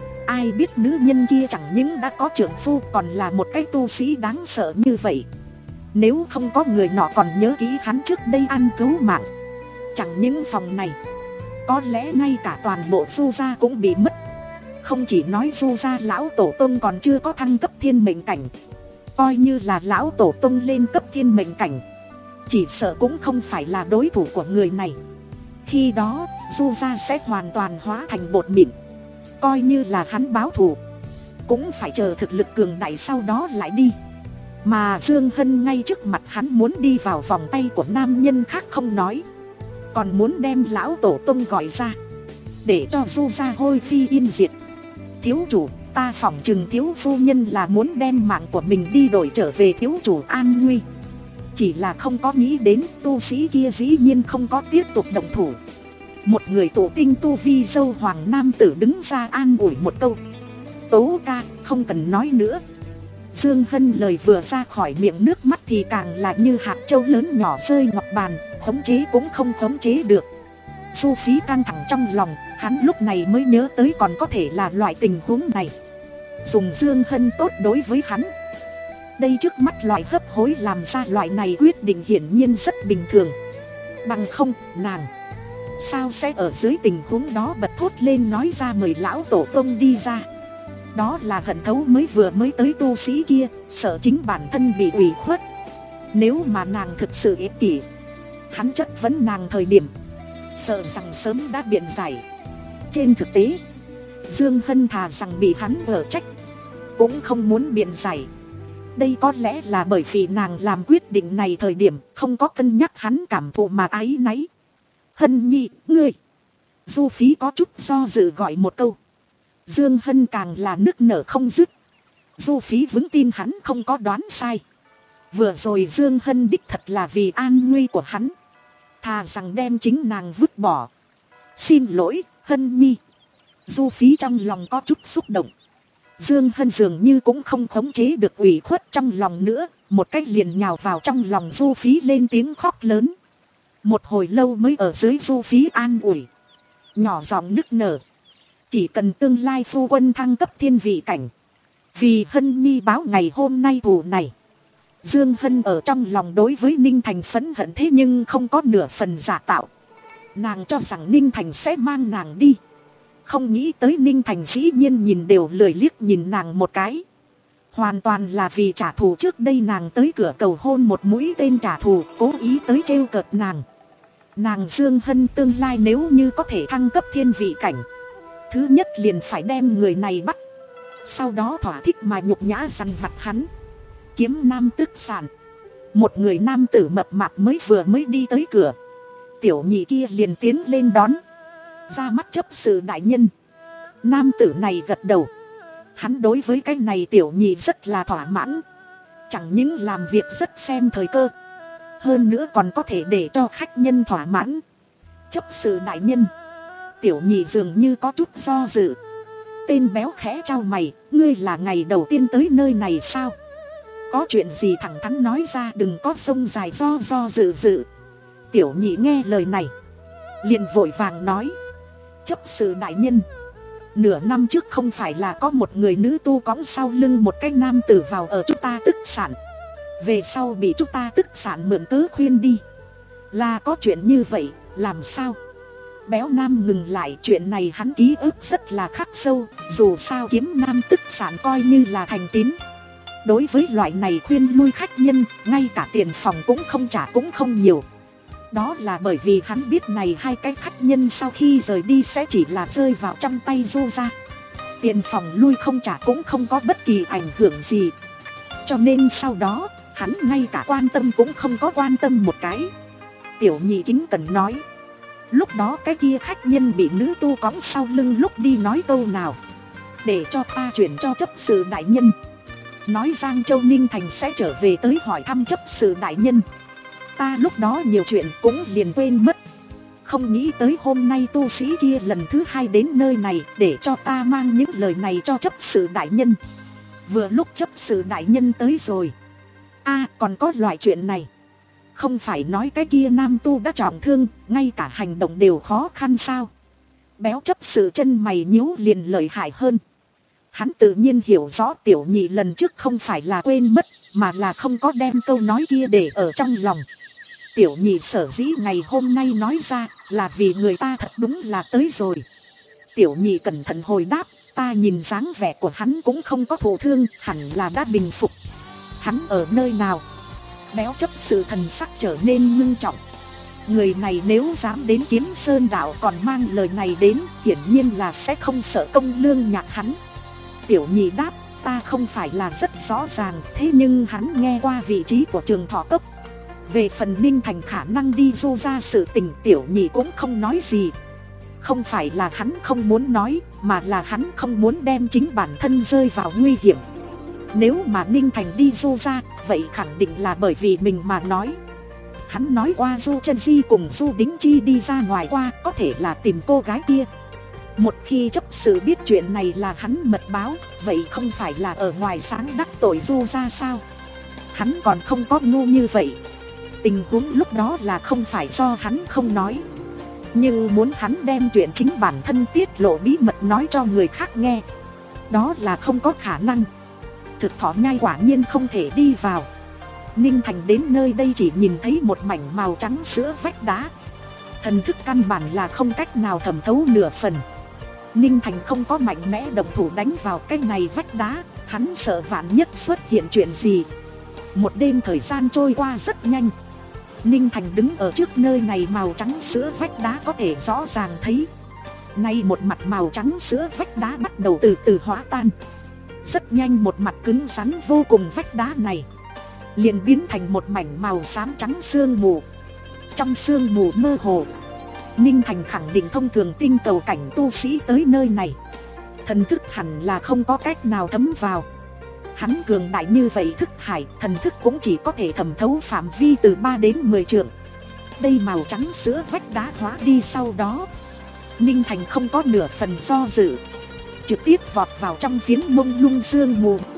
A: Ai biết nữ nhân kia chẳng những đã có trượng phu, còn là một cái tu sĩ đáng sợ như vậy. Nếu không có người nọ còn nhớ kỹ hắn trước đây ăn cứu mạng, chẳng những phòng này, có lẽ ngay cả toàn bộ Du gia cũng bị mất. Không chỉ nói Du gia lão tổ tông còn chưa có thăng cấp thiên mệnh cảnh, coi như là lão tổ tông lên cấp thiên mệnh cảnh, chỉ sợ cũng không phải là đối thủ của người này. Khi đó, Du gia sẽ hoàn toàn hóa thành bột mịn. Coi như là hắn báo thù, cũng phải chờ thực lực cường đại sau đó lại đi. Mà Dương Hân ngay trước mặt hắn muốn đi vào vòng tay của nam nhân khác không nói, còn muốn đem lão tổ tông gọi ra để cho Du gia hôi phi yên diệt. Thiếu chủ, ta phỏng chừng thiếu phu nhân là muốn đem mạng của mình đi đổi trở về thiếu chủ an nguy. Chỉ là không có nghĩ đến tu sĩ kia dĩ nhiên không có tiếp tục động thủ. Một người tổ tinh tu vi dâu hoàng nam tử đứng ra an ủi một câu. Tố ca, không cần nói nữa. Dương Hân lời vừa ra khỏi miệng, nước mắt thì càng là như hạt châu lớn nhỏ rơi ngọc bàn, khống chế cũng không khống chế được. Du Phí căng thẳng trong lòng, hắn lúc này mới nhớ tới còn có thể là loại tình huống này. Dùng Dương Hân tốt đối với hắn, đây trước mắt loại hấp hối làm ra loại này quyết định hiển nhiên rất bình thường. Bằng không, nàng sao sẽ ở dưới tình huống đó bật thốt lên nói ra mời lão tổ tông đi ra. Đó là hận thấu mới vừa mới tới tu sĩ kia, sợ chính bản thân bị ủy khuất. Nếu mà nàng thực sự ích kỷ, hắn chất vấn nàng thời điểm, sợ rằng sớm đã biện giải. Trên thực tế, Dương Hân thà rằng bị hắn ở trách, cũng không muốn biện giải. Đây có lẽ là bởi vì nàng làm quyết định này thời điểm không có cân nhắc hắn cảm thụ mà áy náy. Hân nhi, ngươi. Du Phí có chút do dự gọi một câu. Dương Hân càng là nức nở không dứt. Du Phí vững tin hắn không có đoán sai. Vừa rồi Dương Hân đích thật là vì an nguy của hắn, thà rằng đem chính nàng vứt bỏ. Xin lỗi, Hân nhi. Du Phí trong lòng có chút xúc động. Dương Hân dường như cũng không khống chế được ủy khuất trong lòng nữa, một cách liền nhào vào trong lòng Du Phí lên tiếng khóc lớn. Một hồi lâu mới ở dưới Du Phí an ủi, nhỏ giọng nức nở. Chỉ cần tương lai phu quân thăng cấp thiên vị cảnh, vì Hân nhi báo ngày hôm nay thù này. Dương Hân ở trong lòng đối với Ninh Thành phẫn hận, thế nhưng không có nửa phần giả tạo. Nàng cho rằng Ninh Thành sẽ mang nàng đi, không nghĩ tới Ninh Thành dĩ nhiên nhìn đều lười liếc nhìn nàng một cái. Hoàn toàn là vì trả thù trước đây nàng tới cửa cầu hôn một mũi tên trả thù, cố ý tới trêu cợt nàng. Nàng Dương Hân tương lai nếu như có thể thăng cấp thiên vị cảnh, thứ nhất liền phải đem người này bắt, sau đó thỏa thích mà nhục nhã dằn vặt hắn. Kiếm nam tức sản. Một người nam tử mập mạp mới vừa mới đi tới cửa, tiểu nhị kia liền tiến lên đón. Ra mắt chấp sự đại nhân. Nam tử này gật đầu. Hắn đối với cái này tiểu nhị rất là thỏa mãn. Chẳng những làm việc rất xem thời cơ, hơn nữa còn có thể để cho khách nhân thỏa mãn. Chấp sự đại nhân. Tiểu nhị dường như có chút do dự. Tên béo khẽ trao mày. Ngươi là ngày đầu tiên tới nơi này sao? Có chuyện gì thẳng thắn nói ra, đừng có sông dài do do dự dự. Tiểu nhị nghe lời này liền vội vàng nói. Chấp sự đại nhân, nửa năm trước không phải là có một người nữ tu cõng sau lưng một cái nam tử vào ở chúng ta tức sản, về sau bị chúng ta tức sản mượn cớ khuyên đi. Là có chuyện như vậy, làm sao? Béo nam ngừng lại, chuyện này hắn ký ức rất là khắc sâu. Dù sao kiếm nam tức sản coi như là thành tín. Đối với loại này khuyên lui khách nhân, ngay cả tiền phòng cũng không trả cũng không nhiều. Đó là bởi vì hắn biết này hai cái khách nhân sau khi rời đi sẽ chỉ là rơi vào trong tay Du gia. Tiền phòng lui không trả cũng không có bất kỳ ảnh hưởng gì. Cho nên sau đó, hắn ngay cả quan tâm cũng không có quan tâm một cái. Tiểu nhị kính cẩn nói. Lúc đó cái kia khách nhân bị nữ tu cõng sau lưng lúc đi nói câu nào? Để cho ta chuyển cho chấp sự đại nhân. Nói Giang Châu Ninh Thành sẽ trở về tới hỏi thăm chấp sự đại nhân. Ta lúc đó nhiều chuyện cũng liền quên mất. Không nghĩ tới hôm nay tu sĩ kia lần thứ hai đến nơi này để cho ta mang những lời này cho chấp sự đại nhân. Vừa lúc chấp sự đại nhân tới rồi. À còn có loại chuyện này. Không phải nói cái kia nam tu đã trọng thương, ngay cả hành động đều khó khăn sao? Béo chấp sự chân mày nhíu liền lợi hại hơn. Hắn tự nhiên hiểu rõ tiểu nhị lần trước không phải là quên mất, mà là không có đem câu nói kia để ở trong lòng. Tiểu nhị sở dĩ ngày hôm nay nói ra là vì người ta thật đúng là tới rồi. Tiểu nhị cẩn thận hồi đáp, ta nhìn dáng vẻ của hắn cũng không có thụ thương, hẳn là đã bình phục. Hắn ở nơi nào? Béo chấp sự thần sắc trở nên ngưng trọng. Người này nếu dám đến Kiếm Sơn đảo còn mang lời này đến, hiển nhiên là sẽ không sợ công lương nhạc hắn. Tiểu nhị đáp, ta không phải là rất rõ ràng, thế nhưng hắn nghe qua vị trí của Trường Thọ Cốc. Về phần Ninh Thành khả năng đi du ra sự tình, Tiểu Nhị cũng không nói gì. Không phải là hắn không muốn nói, mà là hắn không muốn đem chính bản thân rơi vào nguy hiểm. Nếu mà Ninh Thành đi du ra, vậy khẳng định là bởi vì mình mà nói. Hắn nói qua Du Chân Di cùng Du Đính Chi đi ra ngoài qua, có thể là tìm cô gái kia. Một khi chấp sự biết chuyện này là hắn mật báo, vậy không phải là ở ngoài sáng đắc tội Du ra sao? Hắn còn không có ngu như vậy. Tình huống lúc đó là không phải do hắn không nói, nhưng muốn hắn đem chuyện chính bản thân tiết lộ bí mật nói cho người khác nghe, đó là không có khả năng. Thực Thọ Nhai quả nhiên không thể đi vào. Ninh Thành đến nơi đây chỉ nhìn thấy một mảnh màu trắng sữa vách đá. Thần thức căn bản là không cách nào thẩm thấu nửa phần. Ninh Thành không có mạnh mẽ động thủ đánh vào cái này vách đá, hắn sợ vạn nhất xuất hiện chuyện gì. Một đêm thời gian trôi qua rất nhanh. Ninh Thành đứng ở trước nơi này, màu trắng sữa vách đá có thể rõ ràng thấy. Nay một mặt màu trắng sữa vách đá bắt đầu từ từ hóa tan. Rất nhanh một mặt cứng rắn vô cùng vách đá này liền biến thành một mảnh màu xám trắng sương mù. Trong sương mù mơ hồ, Ninh Thành khẳng định thông thường tinh cầu cảnh tu sĩ tới nơi này, thần thức hẳn là không có cách nào thấm vào. Hắn cường đại như vậy, thức hải, thần thức cũng chỉ có thể thẩm thấu phạm vi từ ba đến mười trượng. Đây màu trắng sữa vách đá hóa đi sau đó, Ninh Thành không có nửa phần do dự, trực tiếp vọt vào trong phiến mông lung sương mù.